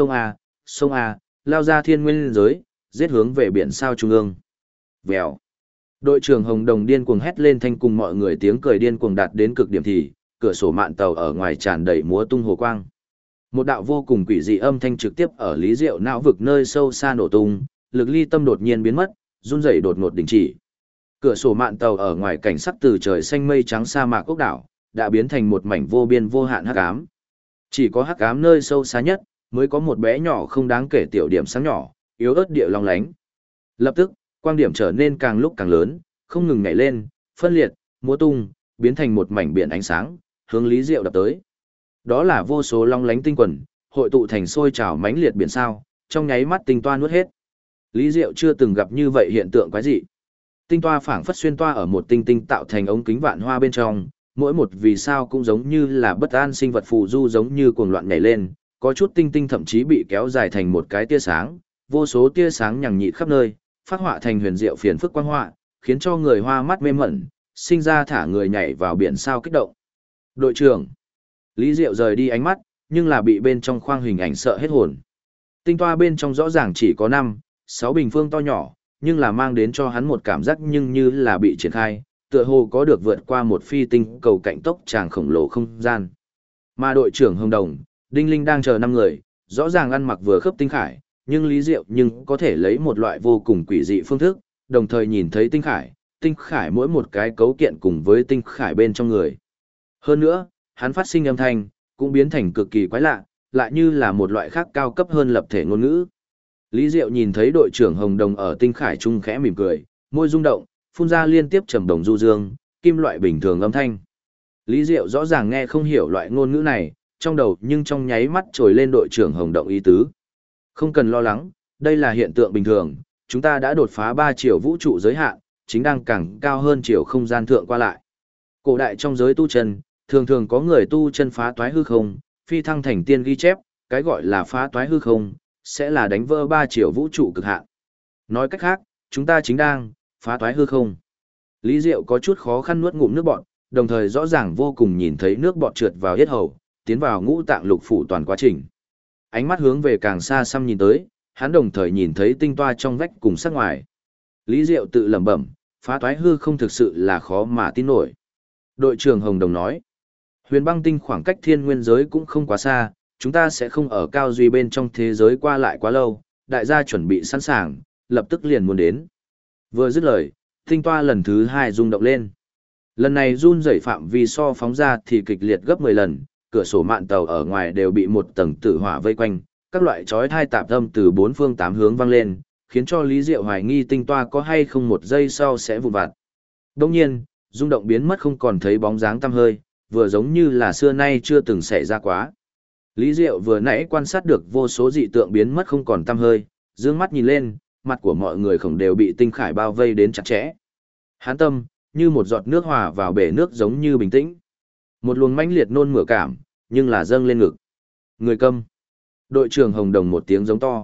[SPEAKER 1] sông A, lao ra thiên nguyên giới, giết hướng về biển sao trung ương. Vèo. Đội trưởng Hồng Đồng điên cuồng hét lên thanh cùng mọi người tiếng cười điên cuồng đạt đến cực điểm thì, cửa sổ mạn tàu ở ngoài tràn đầy múa tung hồ quang. Một đạo vô cùng quỷ dị âm thanh trực tiếp ở Lý Diệu não vực nơi sâu xa nổ tung, lực ly tâm đột nhiên biến mất, run rẩy đột ngột đình chỉ. Cửa sổ mạn tàu ở ngoài cảnh sắc từ trời xanh mây trắng sa mạc ốc đảo, đã biến thành một mảnh vô biên vô hạn hắc ám. Chỉ có hắc ám nơi sâu xa nhất, mới có một bé nhỏ không đáng kể tiểu điểm sáng nhỏ, yếu ớt địa long lánh. Lập tức, quang điểm trở nên càng lúc càng lớn, không ngừng nhảy lên, phân liệt, múa tung, biến thành một mảnh biển ánh sáng, hướng Lý Diệu đập tới. Đó là vô số long lánh tinh quần, hội tụ thành sôi trào mãnh liệt biển sao, trong nháy mắt tinh toa nuốt hết. Lý Diệu chưa từng gặp như vậy hiện tượng quái dị. Tinh toa phảng phất xuyên toa ở một tinh tinh tạo thành ống kính vạn hoa bên trong, mỗi một vì sao cũng giống như là bất an sinh vật phù du giống như cuồng loạn nhảy lên, có chút tinh tinh thậm chí bị kéo dài thành một cái tia sáng, vô số tia sáng nhằng nhịt khắp nơi, phát họa thành huyền diệu phiền phức quang họa, khiến cho người hoa mắt mê mẩn, sinh ra thả người nhảy vào biển sao kích động. Đội trưởng Lý Diệu rời đi ánh mắt, nhưng là bị bên trong khoang hình ảnh sợ hết hồn. Tinh toa bên trong rõ ràng chỉ có 5, 6 bình phương to nhỏ, nhưng là mang đến cho hắn một cảm giác nhưng như là bị triển khai, tựa hồ có được vượt qua một phi tinh cầu cạnh tốc tràng khổng lồ không gian. Mà đội trưởng Hồng Đồng, Đinh Linh đang chờ 5 người, rõ ràng ăn mặc vừa khớp tinh khải, nhưng Lý Diệu nhưng có thể lấy một loại vô cùng quỷ dị phương thức, đồng thời nhìn thấy tinh khải, tinh khải mỗi một cái cấu kiện cùng với tinh khải bên trong người. Hơn nữa, hắn phát sinh âm thanh, cũng biến thành cực kỳ quái lạ, lại như là một loại khác cao cấp hơn lập thể ngôn ngữ. Lý Diệu nhìn thấy đội trưởng Hồng Đồng ở tinh khải trung khẽ mỉm cười, môi rung động, phun ra liên tiếp trầm đồng du dương, kim loại bình thường âm thanh. Lý Diệu rõ ràng nghe không hiểu loại ngôn ngữ này, trong đầu nhưng trong nháy mắt trồi lên đội trưởng Hồng Động ý tứ. Không cần lo lắng, đây là hiện tượng bình thường, chúng ta đã đột phá 3 chiều vũ trụ giới hạn, chính đang càng cao hơn chiều không gian thượng qua lại. Cổ đại trong giới tu chân, thường thường có người tu chân phá toái hư không, phi thăng thành tiên ghi chép, cái gọi là phá toái hư không, sẽ là đánh vỡ 3 chiều vũ trụ cực hạn. Nói cách khác, chúng ta chính đang phá toái hư không. Lý Diệu có chút khó khăn nuốt ngụm nước bọt, đồng thời rõ ràng vô cùng nhìn thấy nước bọt trượt vào yết hầu, tiến vào ngũ tạng lục phủ toàn quá trình. Ánh mắt hướng về càng xa xăm nhìn tới, hắn đồng thời nhìn thấy tinh toa trong vách cùng sắc ngoài. Lý Diệu tự lẩm bẩm, phá toái hư không thực sự là khó mà tin nổi. Đội trưởng Hồng Đồng nói, huyền băng tinh khoảng cách thiên nguyên giới cũng không quá xa, chúng ta sẽ không ở cao duy bên trong thế giới qua lại quá lâu, đại gia chuẩn bị sẵn sàng, lập tức liền muốn đến. Vừa dứt lời, tinh toa lần thứ 2 rung động lên. Lần này run rẩy phạm vi so phóng ra thì kịch liệt gấp 10 lần, cửa sổ mạn tàu ở ngoài đều bị một tầng tử hỏa vây quanh, các loại chói tai tạp âm từ 4 phương 8 hướng vang lên, khiến cho Lý Diệu hoài nghi tinh toa có hay không một giây sau sẽ vụn vặt. Đồng nhiên, rung động biến mất không còn thấy bóng dáng tăm hơi, vừa giống như là xưa nay chưa từng xảy ra quá. Lý Diệu vừa nãy quan sát được vô số dị tượng biến mất không còn tăm hơi, dương mắt nhìn lên, mặt của mọi người khổng đều bị tinh khải bao vây đến chặt chẽ. Hán tâm, như một giọt nước hòa vào bể nước giống như bình tĩnh. Một luồng mãnh liệt nôn mửa cảm, nhưng là dâng lên ngực. Người câm. Đội trưởng Hồng Đồng một tiếng giống to.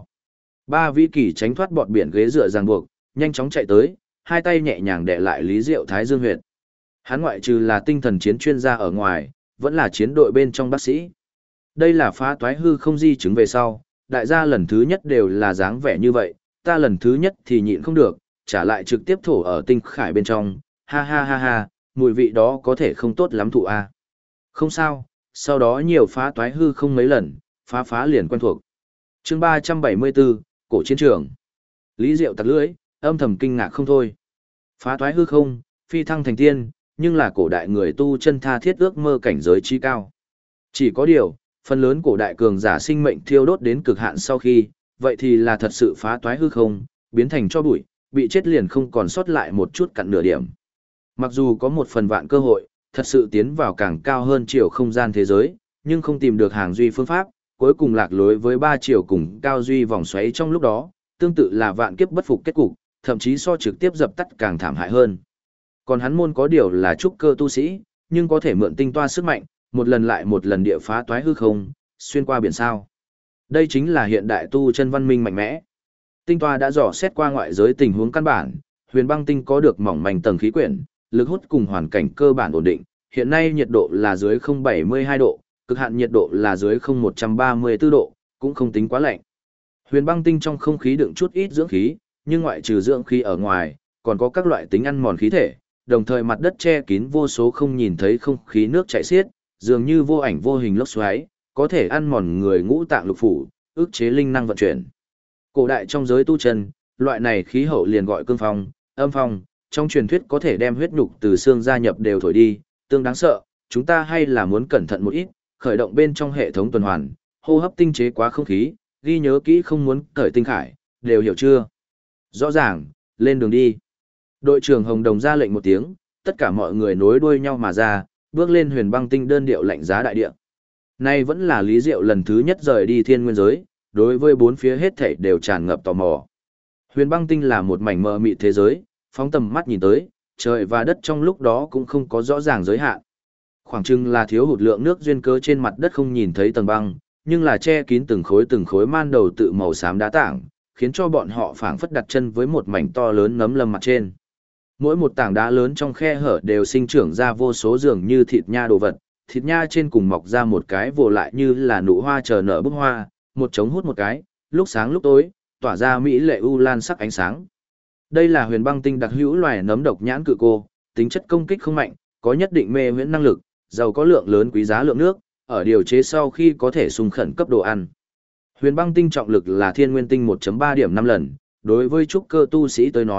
[SPEAKER 1] 3 vĩ kỳ tránh thoát bọt biển ghế dựa ràng buộc, nhanh chóng chạy tới, hai tay nhẹ nhàng đè lại Lý Diệu Thái Dương huyệt. Hắn ngoại trừ là tinh thần chiến chuyên gia ở ngoài, vẫn là chiến đội bên trong bác sĩ. Đây là phá toái hư không di chứng về sau, đại gia lần thứ nhất đều là dáng vẻ như vậy, ta lần thứ nhất thì nhịn không được, trả lại trực tiếp thổ ở tinh khải bên trong, ha ha ha ha, mùi vị đó có thể không tốt lắm thụ a. Không sao, sau đó nhiều phá toái hư không mấy lần, phá liền quen thuộc. Chương 374, cổ chiến trường. Lý Diệu tặc lưỡi, âm thầm kinh ngạc không thôi. Phá toái hư không, phi thăng thành tiên, nhưng là cổ đại người tu chân tha thiết ước mơ cảnh giới chi cao. Chỉ có điều, phần lớn cổ đại cường giả sinh mệnh thiêu đốt đến cực hạn sau khi, vậy thì là thật sự phá toái hư không, biến thành cho bụi, bị chết liền không còn sót lại một chút cặn nửa điểm. Mặc dù có một phần vạn cơ hội, thật sự tiến vào càng cao hơn chiều không gian thế giới, nhưng không tìm được hàng duy phương pháp, cuối cùng lạc lối với 3 chiều cùng cao duy vòng xoáy trong lúc đó, tương tự là vạn kiếp bất phục kết cục, thậm chí so trực tiếp dập tắt càng thảm hại hơn. Còn hắn môn có điều là trúc cơ tu sĩ, nhưng có thể mượn tinh toa sức mạnh, một lần lại một lần địa phá toái hư không, xuyên qua biển sao. Đây chính là hiện đại tu chân văn minh mạnh mẽ. Tinh toa đã dò xét qua ngoại giới tình huống căn bản, huyền băng tinh có được mỏng manh tầng khí quyển, lực hút cùng hoàn cảnh cơ bản ổn định, hiện nay nhiệt độ là dưới 072 độ, cực hạn nhiệt độ là dưới 0134 độ, cũng không tính quá lạnh. Huyền băng tinh trong không khí đựng chút ít dưỡng khí, nhưng ngoại trừ dưỡng khí ở ngoài, còn có các loại tính ăn mòn khí thể, đồng thời mặt đất che kín vô số không nhìn thấy không khí nước chảy xiết, dường như vô ảnh vô hình lốc xoáy, có thể ăn mòn người ngũ tạng lục phủ, ức chế linh năng vận chuyển. Cổ đại trong giới tu chân, loại này khí hậu liền gọi cương phong, âm phong, trong truyền thuyết có thể đem huyết nhục từ xương gia nhập đều thổi đi, tương đáng sợ, chúng ta hay là muốn cẩn thận một ít, khởi động bên trong hệ thống tuần hoàn, hô hấp tinh chế quá không khí, ghi nhớ kỹ không muốn cởi tinh khải, đều hiểu chưa? Rõ ràng, lên đường đi. Đội trưởng Hồng Đồng ra lệnh một tiếng, tất cả mọi người nối đuôi nhau mà ra, bước lên huyền băng tinh đơn điệu lạnh giá đại địa. Nay vẫn là Lý Diệu lần thứ nhất rời đi thiên nguyên giới, đối với bốn phía hết thảy đều tràn ngập tò mò. Huyền băng tinh là một mảnh mờ mịt thế giới, phóng tầm mắt nhìn tới, trời và đất trong lúc đó cũng không có rõ ràng giới hạn. Khoảng chừng là thiếu hụt lượng nước duyên cớ trên mặt đất không nhìn thấy tầng băng, nhưng là che kín từng khối man đầu tự màu xám đá tảng, khiến cho bọn họ phảng phất đặt chân với một mảnh to lớn nấm lâm mặt trên. Mỗi một tảng đá lớn trong khe hở đều sinh trưởng ra vô số dường như thịt nha đồ vật, thịt nha trên cùng mọc ra một cái vồ lại như là nụ hoa chờ nở bức hoa, một trống hút một cái, lúc sáng lúc tối, tỏa ra mỹ lệ u lan sắc ánh sáng. Đây là huyền băng tinh đặc hữu loài nấm độc nhãn cự cô, tính chất công kích không mạnh, có nhất định mê huyễn năng lực, giàu có lượng lớn quý giá lượng nước, ở điều chế sau khi có thể sung khẩn cấp đồ ăn. Huyền băng tinh trọng lực là thiên nguyên tinh 1.3 điểm 5 lần, đối với trúc cơ tu sĩ tới nói,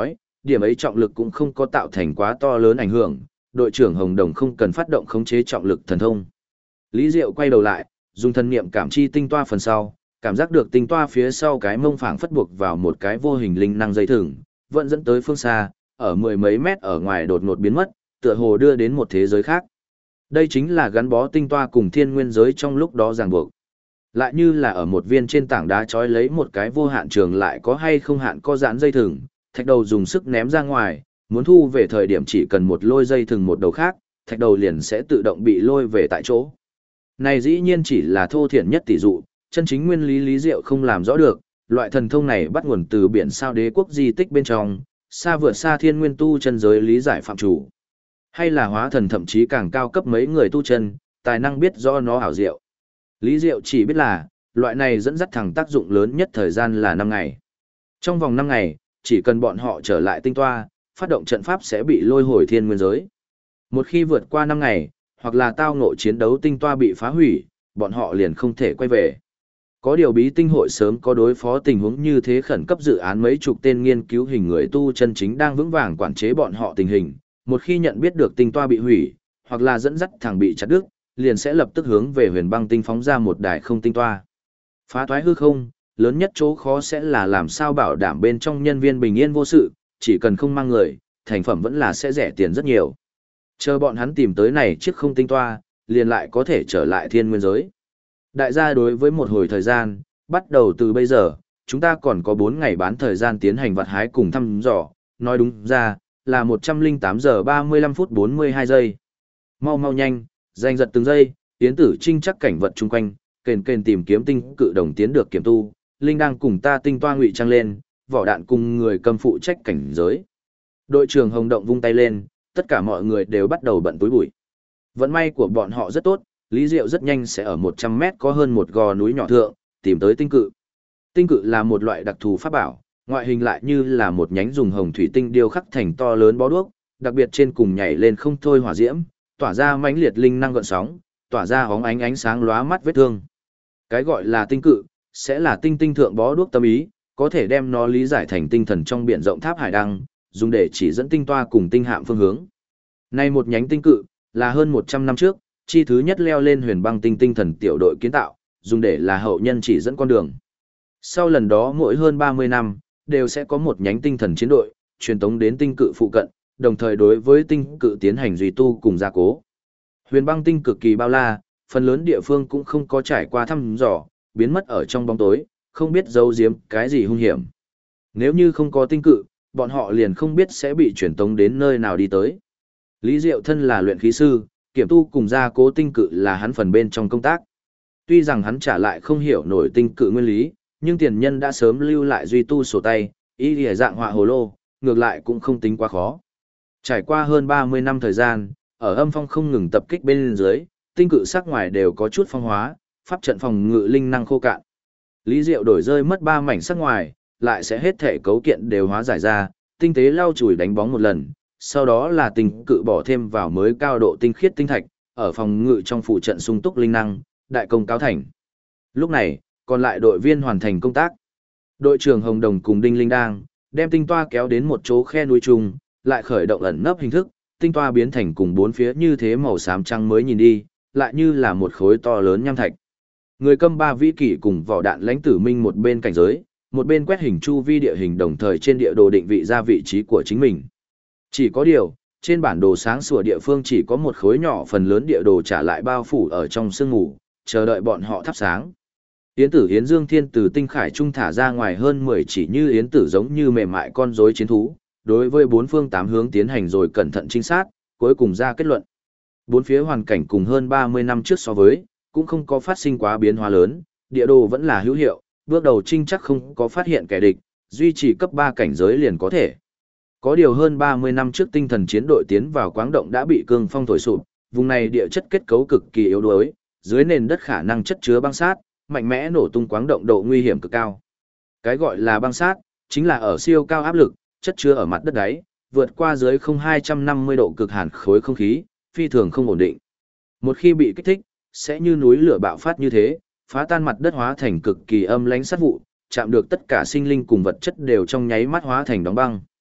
[SPEAKER 1] điểm ấy trọng lực cũng không có tạo thành quá to lớn ảnh hưởng, đội trưởng Hồng Đồng không cần phát động khống chế trọng lực thần thông. Lý Diệu quay đầu lại, dùng thần niệm cảm chi tinh toa phần sau, cảm giác được tinh toa phía sau cái mông phảng phất buộc vào một cái vô hình linh năng dây thừng, vẫn dẫn tới phương xa, ở mười mấy mét ở ngoài đột ngột biến mất, tựa hồ đưa đến một thế giới khác. Đây chính là gắn bó tinh toa cùng thiên nguyên giới trong lúc đó ràng buộc. Lại như là ở một viên trên tảng đá trói lấy một cái vô hạn trường lại có hay không hạn có giãn dây thừng, thạch đầu dùng sức ném ra ngoài, muốn thu về thời điểm chỉ cần một lôi dây thừng một đầu khác, thạch đầu liền sẽ tự động bị lôi về tại chỗ. Này dĩ nhiên chỉ là thô thiển nhất tỷ dụ, chân chính nguyên lý Lý Diệu không làm rõ được, loại thần thông này bắt nguồn từ biển sao đế quốc di tích bên trong, xa vượt xa thiên nguyên tu chân giới lý giải phạm chủ. Hay là hóa thần thậm chí càng cao cấp mấy người tu chân, tài năng biết rõ nó ảo diệu. Lý Diệu chỉ biết là, loại này dẫn dắt thẳng tác dụng lớn nhất thời gian là 5 ngày. Trong vòng 5 ngày, chỉ cần bọn họ trở lại tinh toa, phát động trận pháp sẽ bị lôi hồi thiên nguyên giới. Một khi vượt qua 5 ngày, hoặc là tao ngộ chiến đấu tinh toa bị phá hủy, bọn họ liền không thể quay về. Có điều bí tinh hội sớm có đối phó tình huống như thế khẩn cấp dự án mấy chục tên nghiên cứu hình người tu chân chính đang vững vàng quản chế bọn họ tình hình. Một khi nhận biết được tinh toa bị hủy, hoặc là dẫn dắt thằng bị chặt đứt, liền sẽ lập tức hướng về huyền băng tinh phóng ra một đài không tinh toa. Phá thoái hư không, lớn nhất chỗ khó sẽ là làm sao bảo đảm bên trong nhân viên bình yên vô sự, chỉ cần không mang người, thành phẩm vẫn là sẽ rẻ tiền rất nhiều. Chờ bọn hắn tìm tới này chiếc không tinh toa, liền lại có thể trở lại thiên nguyên giới. Đại gia đối với một hồi thời gian, bắt đầu từ bây giờ, chúng ta còn có 4 ngày bán thời gian tiến hành vặt hái cùng thăm dò, nói đúng ra, là 108 giờ 35 phút 42 giây. Mau mau nhanh, giành giật từng giây, tiến tử trinh chắc cảnh vật chung quanh, kền tìm kiếm tinh cự đồng tiến được kiểm tu, linh đang cùng ta tinh toa ngụy trang lên, vỏ đạn cùng người cầm phụ trách cảnh giới. Đội trưởng Hồng Động vung tay lên, tất cả mọi người đều bắt đầu bận túi bụi. Vận may của bọn họ rất tốt, Lý Diệu rất nhanh sẽ ở 100 mét có hơn một gò núi nhỏ thượng, tìm tới tinh cự. Tinh cự là một loại đặc thù pháp bảo, ngoại hình lại như là một nhánh dùng hồng thủy tinh điêu khắc thành to lớn bó đuốc, đặc biệt trên cùng nhảy lên không thôi hỏa diễm, tỏa ra mãnh liệt linh năng gợn sóng, tỏa ra hóng ánh sáng lóa mắt vết thương. Cái gọi là tinh cự, sẽ là tinh tinh thượng bó đuốc tâm ý, có thể đem nó lý giải thành tinh thần trong biển rộng tháp hải đăng, dùng để chỉ dẫn tinh toa cùng tinh hạm phương hướng. Nay một nhánh tinh cự, là hơn 100 năm trước, chi thứ nhất leo lên huyền băng tinh tinh thần tiểu đội kiến tạo, dùng để là hậu nhân chỉ dẫn con đường. Sau lần đó mỗi hơn 30 năm, đều sẽ có một nhánh tinh thần chiến đội, truyền tống đến tinh cự phụ cận, đồng thời đối với tinh cự tiến hành duy tu cùng gia cố. Huyền băng tinh cực kỳ bao la, phần lớn địa phương cũng không có trải qua thăm dò, biến mất ở trong bóng tối, không biết giấu giếm cái gì hung hiểm. Nếu như không có tinh cự, bọn họ liền không biết sẽ bị truyền tống đến nơi nào đi tới. Lý Diệu thân là luyện khí sư, kiểm tu cùng gia cố tinh cự là hắn phần bên trong công tác. Tuy rằng hắn trả lại không hiểu nổi tinh cự nguyên lý, nhưng tiền nhân đã sớm lưu lại duy tu sổ tay, ý lìa dạng họa hồ lô, ngược lại cũng không tính quá khó. Trải qua hơn 30 năm thời gian, ở âm phong không ngừng tập kích bên dưới, tinh cự sắc ngoài đều có chút phong hóa, pháp trận phòng ngự linh năng khô cạn. Lý Diệu đổi rơi mất 3 mảnh sắc ngoài, lại sẽ hết thể cấu kiện đều hóa giải ra, tinh tế lau chùi đánh bóng một lần, sau đó là tinh cự bỏ thêm vào mới cao độ tinh khiết tinh thạch, ở phòng ngự trong phụ trận sung túc linh năng, đại công cáo thành. Lúc này, còn lại đội viên hoàn thành công tác. Đội trưởng Hồng Đồng cùng Đinh Linh Đang, đem tinh toa kéo đến một chỗ khe núi trùng, lại khởi động ẩn nấp hình thức, tinh toa biến thành cùng bốn phía như thế màu xám trắng mới nhìn đi, lại như là một khối to lớn nham thạch. Người câm ba vĩ kỷ cùng vỏ đạn lãnh tử minh một bên cảnh giới, một bên quét hình chu vi địa hình đồng thời trên địa đồ định vị ra vị trí của chính mình. Chỉ có điều, trên bản đồ sáng sủa địa phương chỉ có một khối nhỏ, phần lớn địa đồ trả lại bao phủ ở trong sương mù, chờ đợi bọn họ thắp sáng. Yến tử Yến Dương Thiên từ tinh khải trung thả ra ngoài hơn 10 chỉ như yến tử giống như mềm mại con rối chiến thú, đối với bốn phương tám hướng tiến hành rồi cẩn thận trinh sát, cuối cùng ra kết luận. Bốn phía hoàn cảnh cùng hơn 30 năm trước so với, cũng không có phát sinh quá biến hóa lớn, địa đồ vẫn là hữu hiệu, bước đầu trinh chắc không có phát hiện kẻ địch, duy trì cấp 3 cảnh giới liền có thể. Có điều hơn 30 năm trước tinh thần chiến đội tiến vào quáng động đã bị cương phong thổi sụp, vùng này địa chất kết cấu cực kỳ yếu đuối, dưới nền đất khả năng chất chứa băng sát, mạnh mẽ nổ tung quáng động độ nguy hiểm cực cao. Cái gọi là băng sát, chính là ở siêu cao áp lực, chất chứa ở mặt đất đáy, vượt qua dưới 250 độ cực hàn khối không khí, phi thường không ổn định. Một khi bị kích thích, sẽ như núi lửa bạo phát như thế, phá tan mặt đất hóa thành cực kỳ âm lãnh sát vụ, chạm được tất cả sinh linh cùng vật chất đều trong nháy mắt hóa thành đóng băng.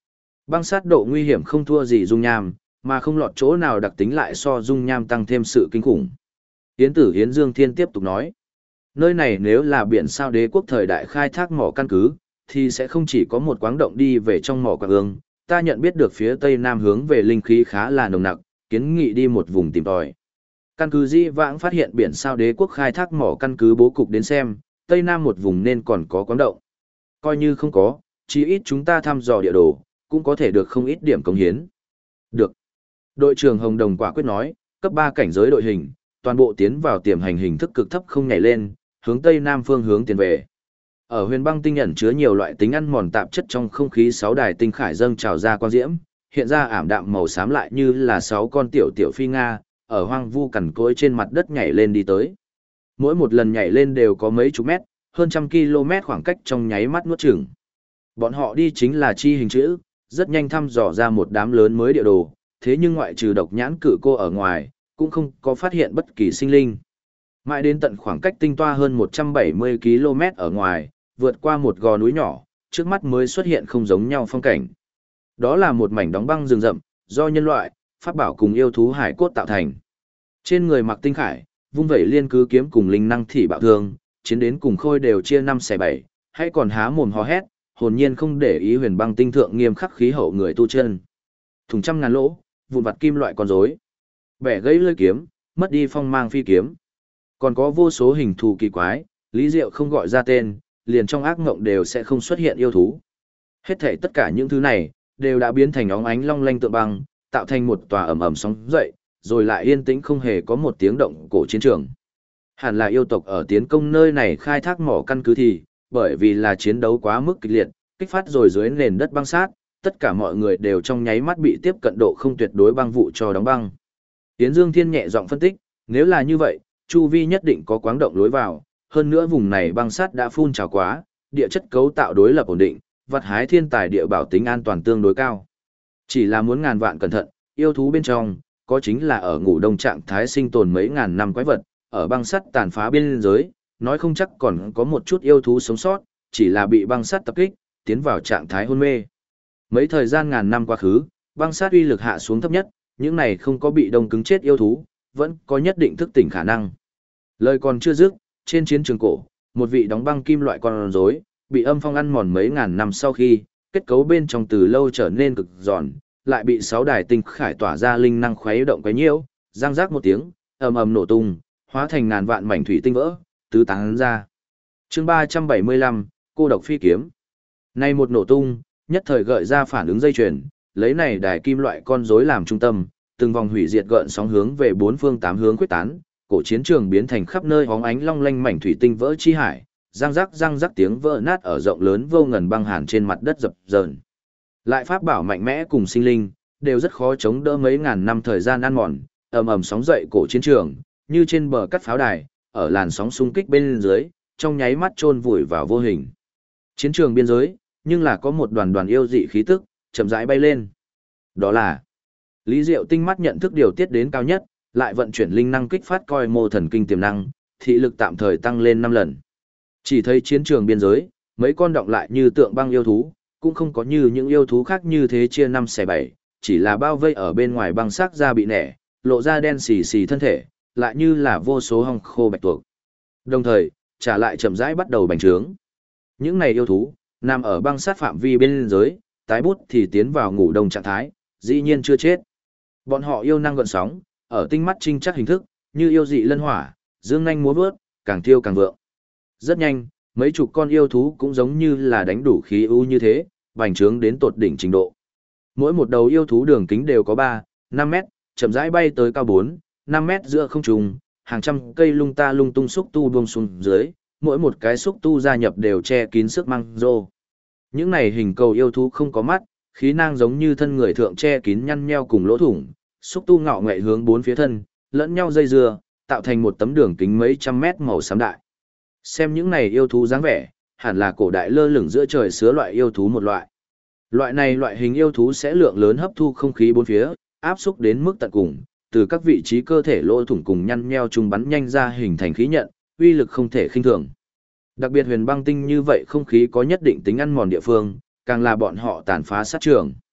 [SPEAKER 1] Băng sát độ nguy hiểm không thua gì dung nham, mà không lọt chỗ nào đặc tính lại so dung nham tăng thêm sự kinh khủng. Yến Tử Yến Dương Thiên tiếp tục nói, nơi này nếu là biển sao đế quốc thời đại khai thác mỏ căn cứ, thì sẽ không chỉ có một quáng động đi về trong mỏ quạng ương, ta nhận biết được phía tây nam hướng về linh khí khá là nồng nặc, kiến nghị đi một vùng tìm tòi. Căn cứ Dĩ Vãng phát hiện biển sao đế quốc khai thác mỏ căn cứ bố cục đến xem, tây nam một vùng nên còn có quáng động. Coi như không có, chí ít chúng ta thăm dò địa đồ, cũng có thể được không ít điểm cống hiến. Được. Đội trưởng Hồng Đồng quả quyết nói, cấp 3 cảnh giới đội hình, toàn bộ tiến vào tiềm hành hình thức cực thấp không nhảy lên, hướng tây nam phương hướng tiến về. Ở huyền băng tinh ẩn chứa nhiều loại tính ăn mòn tạp chất trong không khí 6 đài tinh khải dâng trào ra quang diễm, hiện ra ảm đạm màu xám lại như là 6 con tiểu tiểu phi nga, ở hoang vu cằn cỗi trên mặt đất nhảy lên đi tới. Mỗi một lần nhảy lên đều có mấy chục mét, hơn trăm km khoảng cách trong nháy mắt nuốt chửng. Bọn họ đi chính là chi hình chữ, rất nhanh thăm dò ra một đám lớn mới địa đồ, thế nhưng ngoại trừ độc nhãn cự cô ở ngoài, cũng không có phát hiện bất kỳ sinh linh. Mãi đến tận khoảng cách tinh toa hơn 170 km ở ngoài, vượt qua một gò núi nhỏ, trước mắt mới xuất hiện không giống nhau phong cảnh. Đó là một mảnh đóng băng rừng rậm, do nhân loại, pháp bảo cùng yêu thú hải cốt tạo thành. Trên người mặc tinh khải, vung vẩy liên cứ kiếm cùng linh năng thị bạo thương, chiến đến cùng khôi đều chia 5/7, hay còn há mồm hò hét, hồn nhiên không để ý huyền băng tinh thượng nghiêm khắc khí hậu người tu chân. Thùng trăm ngàn lỗ, vụn vặt kim loại con rối, bẻ gãy lưỡi kiếm, mất đi phong mang phi kiếm. Còn có vô số hình thù kỳ quái, Lý Diệu không gọi ra tên, liền trong ác ngộng đều sẽ không xuất hiện yêu thú. Hết thảy tất cả những thứ này, đều đã biến thành óng ánh long lanh tượng băng, tạo thành một tòa ẩm ẩm sóng dậy, rồi lại yên tĩnh không hề có một tiếng động cổ chiến trường. Hẳn là yêu tộc ở tiến công nơi này khai thác mỏ căn cứ thì, bởi vì là chiến đấu quá mức kịch liệt, kích phát rồi dưới nền đất băng sát, tất cả mọi người đều trong nháy mắt bị tiếp cận độ không tuyệt đối băng vụ cho đóng băng. Yến Dương Thiên nhẹ giọng phân tích, nếu là như vậy, chu vi nhất định có quáng động lối vào, hơn nữa vùng này băng sát đã phun trào quá, địa chất cấu tạo đối lập ổn định, vật hái thiên tài địa bảo tính an toàn tương đối cao. Chỉ là muốn ngàn vạn cẩn thận, yêu thú bên trong, có chính là ở ngủ đông trạng thái sinh tồn mấy ngàn năm quái vật, ở băng sắt tàn phá biên giới, nói không chắc còn có một chút yêu thú sống sót, chỉ là bị băng sắt tập kích, tiến vào trạng thái hôn mê. Mấy thời gian ngàn năm quá khứ, băng sắt uy lực hạ xuống thấp nhất, những này không có bị đông cứng chết yêu thú, vẫn có nhất định thức tỉnh khả năng. Lời còn chưa dứt, trên chiến trường cổ, một vị đóng băng kim loại con rối, bị âm phong ăn mòn mấy ngàn năm sau khi, kết cấu bên trong từ lâu trở nên cực giòn, lại bị 6 đài tinh khải tỏa ra linh năng khuấy động quấy nhiễu, răng rác một tiếng, ầm ầm nổ tung, hóa thành ngàn vạn mảnh thủy tinh vỡ, tứ tán ra. Chương 375, cô độc phi kiếm. Này một nổ tung, nhất thời gợi ra phản ứng dây chuyền, lấy này đài kim loại con rối làm trung tâm, từng vòng hủy diệt gợn sóng hướng về bốn phương tám hướng quyết tán, cổ chiến trường biến thành khắp nơi hóng ánh long lanh mảnh thủy tinh vỡ chi hải, răng rắc tiếng vỡ nát ở rộng lớn vô ngần băng hàn trên mặt đất dập dờn. Lại pháp bảo mạnh mẽ cùng sinh linh, đều rất khó chống đỡ mấy ngàn năm thời gian ăn mòn, ầm ầm sóng dậy cổ chiến trường, như trên bờ cắt pháo đài, ở làn sóng xung kích bên dưới, trong nháy mắt chôn vùi vào vô hình. Chiến trường biên giới, nhưng là có một đoàn đoàn yêu dị khí tức, chậm rãi bay lên. Đó là Lý Diệu tinh mắt nhận thức điều tiết đến cao nhất, lại vận chuyển linh năng kích phát coi mô thần kinh tiềm năng, thị lực tạm thời tăng lên 5 lần. Chỉ thấy chiến trường biên giới, mấy con động lại như tượng băng yêu thú, cũng không có như những yêu thú khác như thế chia 5/7, chỉ là bao vây ở bên ngoài băng sắc da bị nẻ, lộ ra đen xì xì thân thể, lại như là vô số hong khô bạch tuộc. Đồng thời, trả lại chậm rãi bắt đầu bành trướng. Những này yêu thú, nằm ở băng sát phạm vi bên giới, tái bút thì tiến vào ngủ đông trạng thái, dĩ nhiên chưa chết. Bọn họ yêu năng gợn sóng, ở tinh mắt trinh chắc hình thức, như yêu dị lân hỏa, dương nhanh múa vớt, càng thiêu càng vượng. Rất nhanh, mấy chục con yêu thú cũng giống như là đánh đủ khí ưu như thế, bành trướng đến tột đỉnh trình độ. Mỗi một đầu yêu thú đường kính đều có 3, 5 mét, chậm rãi bay tới cao 4, 5 mét giữa không trung, hàng trăm cây lung ta lung tung xúc tu buông xuống dưới, mỗi một cái xúc tu gia nhập đều che kín sức măng rô. Những này hình cầu yêu thú không có mắt, khí năng giống như thân người thượng che kín nhăn nheo cùng lỗ thủng, xúc tu ngạo nghệ hướng bốn phía thân, lẫn nhau dây dưa, tạo thành một tấm đường kính mấy trăm mét màu xám đại. Xem những này yêu thú dáng vẻ, hẳn là cổ đại lơ lửng giữa trời sứa loại yêu thú một loại. Loại này loại hình yêu thú sẽ lượng lớn hấp thu không khí bốn phía, áp xúc đến mức tận cùng, từ các vị trí cơ thể lỗ thủng cùng nhăn nheo chung bắn nhanh ra hình thành khí nhận, uy lực không thể khinh thường. Đặc biệt huyền băng tinh như vậy không khí có nhất định tính ăn mòn địa phương, càng là bọn họ tàn phá sát trường.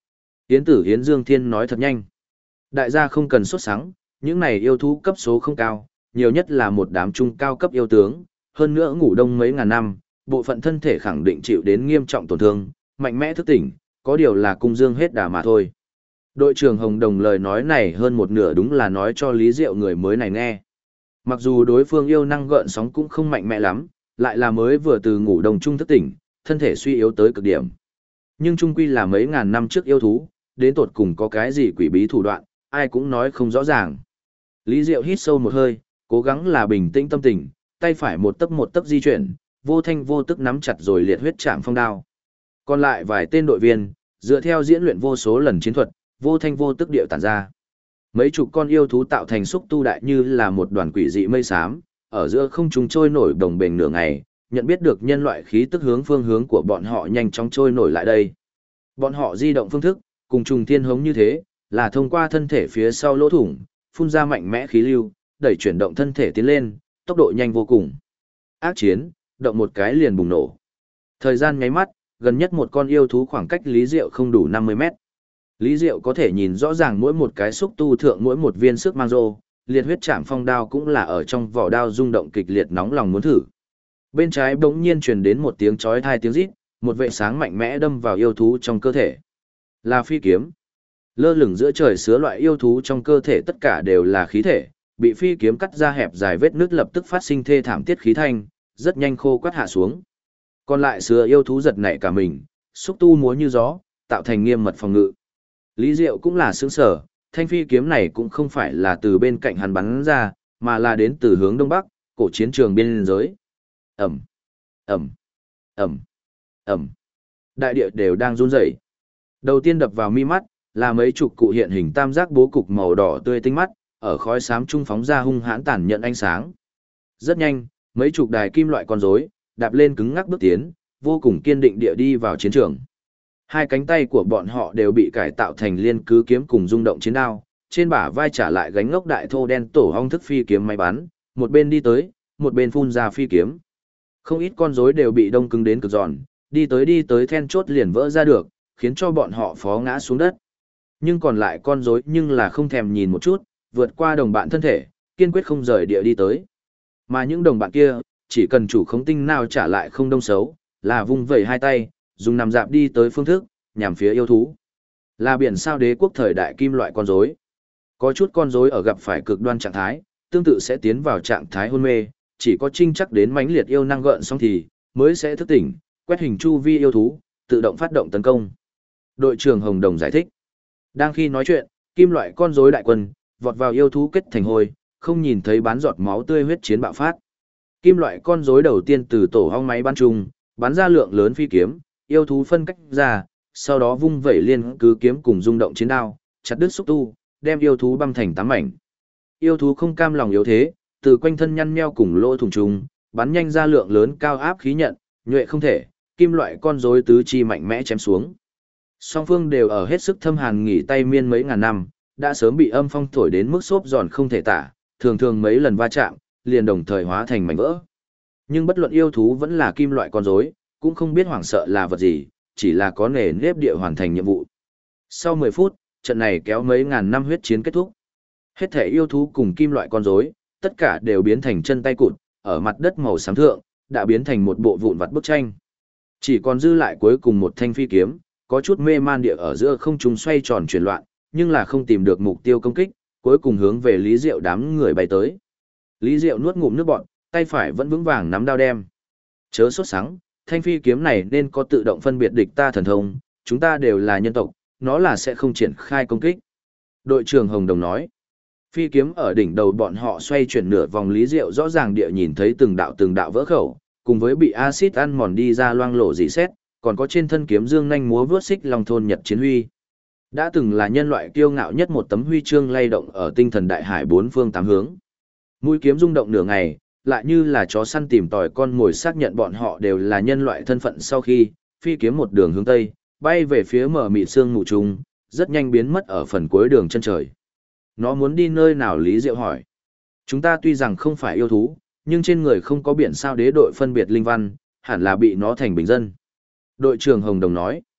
[SPEAKER 1] Yến Tử Yến Dương Thiên nói thật nhanh. Đại gia không cần sốt sắng, những này yêu thú cấp số không cao, nhiều nhất là một đám trung cao cấp yêu tướng, hơn nữa ngủ đông mấy ngàn năm, bộ phận thân thể khẳng định chịu đến nghiêm trọng tổn thương, mạnh mẽ thức tỉnh, có điều là cung dương hết đà mà thôi. Đội trưởng Hồng Đồng lời nói này hơn một nửa đúng là nói cho Lý Diệu người mới này nghe. Mặc dù đối phương yêu năng gợn sóng cũng không mạnh mẽ lắm, lại là mới vừa từ ngủ đông trung thức tỉnh, thân thể suy yếu tới cực điểm. Nhưng trung quy là mấy ngàn năm trước yêu thú, đến tột cùng có cái gì quỷ bí thủ đoạn, ai cũng nói không rõ ràng. Lý Diệu hít sâu một hơi, cố gắng là bình tĩnh tâm tình, tay phải một tấc di chuyển, vô thanh vô tức nắm chặt rồi liệt huyết chạm phong đao. Còn lại vài tên đội viên, dựa theo diễn luyện vô số lần chiến thuật, vô thanh vô tức điệu tản ra. Mấy chục con yêu thú tạo thành xúc tu đại như là một đoàn quỷ dị mây xám, ở giữa không trung trôi nổi đồng bền nửa ngày, nhận biết được nhân loại khí tức hướng phương hướng của bọn họ nhanh chóng trôi nổi lại đây. Bọn họ di động phương thức, cùng trùng thiên hống như thế, là thông qua thân thể phía sau lỗ thủng, phun ra mạnh mẽ khí lưu, đẩy chuyển động thân thể tiến lên, tốc độ nhanh vô cùng. Ác chiến, động một cái liền bùng nổ. Thời gian nháy mắt, gần nhất một con yêu thú khoảng cách Lý Diệu không đủ 50 mét. Lý Diệu có thể nhìn rõ ràng mỗi một cái xúc tu thượng mỗi một viên sức mang rô, liệt huyết chạm phong đao cũng là ở trong vỏ đao rung động kịch liệt nóng lòng muốn thử. Bên trái bỗng nhiên truyền đến một tiếng chói tai tiếng rít, một vệ sáng mạnh mẽ đâm vào yêu thú trong cơ thể. Là phi kiếm. Lơ lửng giữa trời sứa loại yêu thú trong cơ thể tất cả đều là khí thể, bị phi kiếm cắt ra hẹp dài vết nứt lập tức phát sinh thê thảm tiết khí thanh, rất nhanh khô quắt hạ xuống. Còn lại sứa yêu thú giật nảy cả mình, xúc tu múa như gió, tạo thành nghiêm mật phòng ngự. Lý Diệu cũng là sướng sở, thanh phi kiếm này cũng không phải là từ bên cạnh hắn bắn ra, mà là đến từ hướng đông bắc, cổ chiến trường biên giới. Ẩm, Ẩm, Ẩm, Ẩm. Đại địa đều đang run rẩy. Đầu tiên đập vào mi mắt, là mấy chục cụ hiện hình tam giác bố cục màu đỏ tươi tinh mắt, ở khói xám trung phóng ra hung hãn tàn nhận ánh sáng. Rất nhanh, mấy chục đài kim loại con rối đạp lên cứng ngắc bước tiến, vô cùng kiên định địa đi vào chiến trường. Hai cánh tay của bọn họ đều bị cải tạo thành liên cứ kiếm cùng rung động chiến đao, trên bả vai trả lại gánh ngốc đại thô đen tổ hong thức phi kiếm máy bắn, một bên đi tới, một bên phun ra phi kiếm. Không ít con rối đều bị đông cứng đến cực giòn, đi tới then chốt liền vỡ ra được, khiến cho bọn họ phó ngã xuống đất. Nhưng còn lại con rối nhưng là không thèm nhìn một chút, vượt qua đồng bạn thân thể, kiên quyết không rời địa đi tới. Mà những đồng bạn kia, chỉ cần chủ khống tinh nào trả lại không đông xấu, là vung vẩy hai tay, dùng nằm dạp đi tới phương thức, nhằm phía yêu thú. Là biển sao đế quốc thời đại kim loại con rối. Có chút con rối ở gặp phải cực đoan trạng thái, tương tự sẽ tiến vào trạng thái hôn mê, chỉ có trinh chắc đến mãnh liệt yêu năng gợn xong thì mới sẽ thức tỉnh, quét hình chu vi yêu thú, tự động phát động tấn công. Đội trưởng Hồng Đồng giải thích. Đang khi nói chuyện, kim loại con rối đại quân vọt vào yêu thú kết thành hồi, không nhìn thấy bán giọt máu tươi huyết chiến bạo phát. Kim loại con rối đầu tiên từ tổ hong máy bắn trùng, bắn ra lượng lớn phi kiếm, yêu thú phân cách ra, sau đó vung vẩy liên cứ kiếm cùng rung động chiến đao, chặt đứt xúc tu, đem yêu thú băm thành tám mảnh. Yêu thú không cam lòng yếu thế, từ quanh thân nhăn nheo cùng lỗ thủng trùng, bắn nhanh ra lượng lớn cao áp khí nhận, nhuệ không thể, kim loại con rối tứ chi mạnh mẽ chém xuống. Song phương đều ở hết sức thâm hàn nghỉ tay miên mấy ngàn năm, đã sớm bị âm phong thổi đến mức xốp giòn không thể tả, thường thường mấy lần va chạm, liền đồng thời hóa thành mảnh vỡ. Nhưng bất luận yêu thú vẫn là kim loại con rối, cũng không biết hoảng sợ là vật gì, chỉ là có nề nếp địa hoàn thành nhiệm vụ. Sau 10 phút, trận này kéo mấy ngàn năm huyết chiến kết thúc. Hết thể yêu thú cùng kim loại con rối, tất cả đều biến thành chân tay cụt, ở mặt đất màu xám thượng, đã biến thành một bộ vụn vặt bức tranh. Chỉ còn dư lại cuối cùng một thanh phi kiếm, có chút mê man địa ở giữa không trung xoay tròn chuyển loạn, nhưng là không tìm được mục tiêu công kích, cuối cùng hướng về Lý Diệu đám người bay tới. Lý Diệu nuốt ngụm nước bọt, tay phải vẫn vững vàng nắm đao đem. Chớ sốt sắng, thanh phi kiếm này nên có tự động phân biệt địch ta thần thông, chúng ta đều là nhân tộc, nó là sẽ không triển khai công kích. Đội trưởng Hồng Đồng nói, phi kiếm ở đỉnh đầu bọn họ xoay chuyển nửa vòng. Lý Diệu rõ ràng địa nhìn thấy từng đạo vỡ khẩu, cùng với bị axit ăn mòn đi ra loang lổ rỉ sét, còn có trên thân kiếm dương nhanh múa vướt xích long thôn nhật chiến huy. Đã từng là nhân loại kiêu ngạo nhất một tấm huy chương lay động ở tinh thần đại hải bốn phương tám hướng. Mũi kiếm rung động nửa ngày, lại như là chó săn tìm tòi con mồi xác nhận bọn họ đều là nhân loại thân phận sau khi, phi kiếm một đường hướng tây, bay về phía mở mịt sương mù trùng, rất nhanh biến mất ở phần cuối đường chân trời. Nó muốn đi nơi nào? Lý Diệu hỏi. Chúng ta tuy rằng không phải yêu thú, nhưng trên người không có biển sao đế đội phân biệt linh văn, hẳn là bị nó thành bình dân. Đội trưởng Hồng Đồng nói.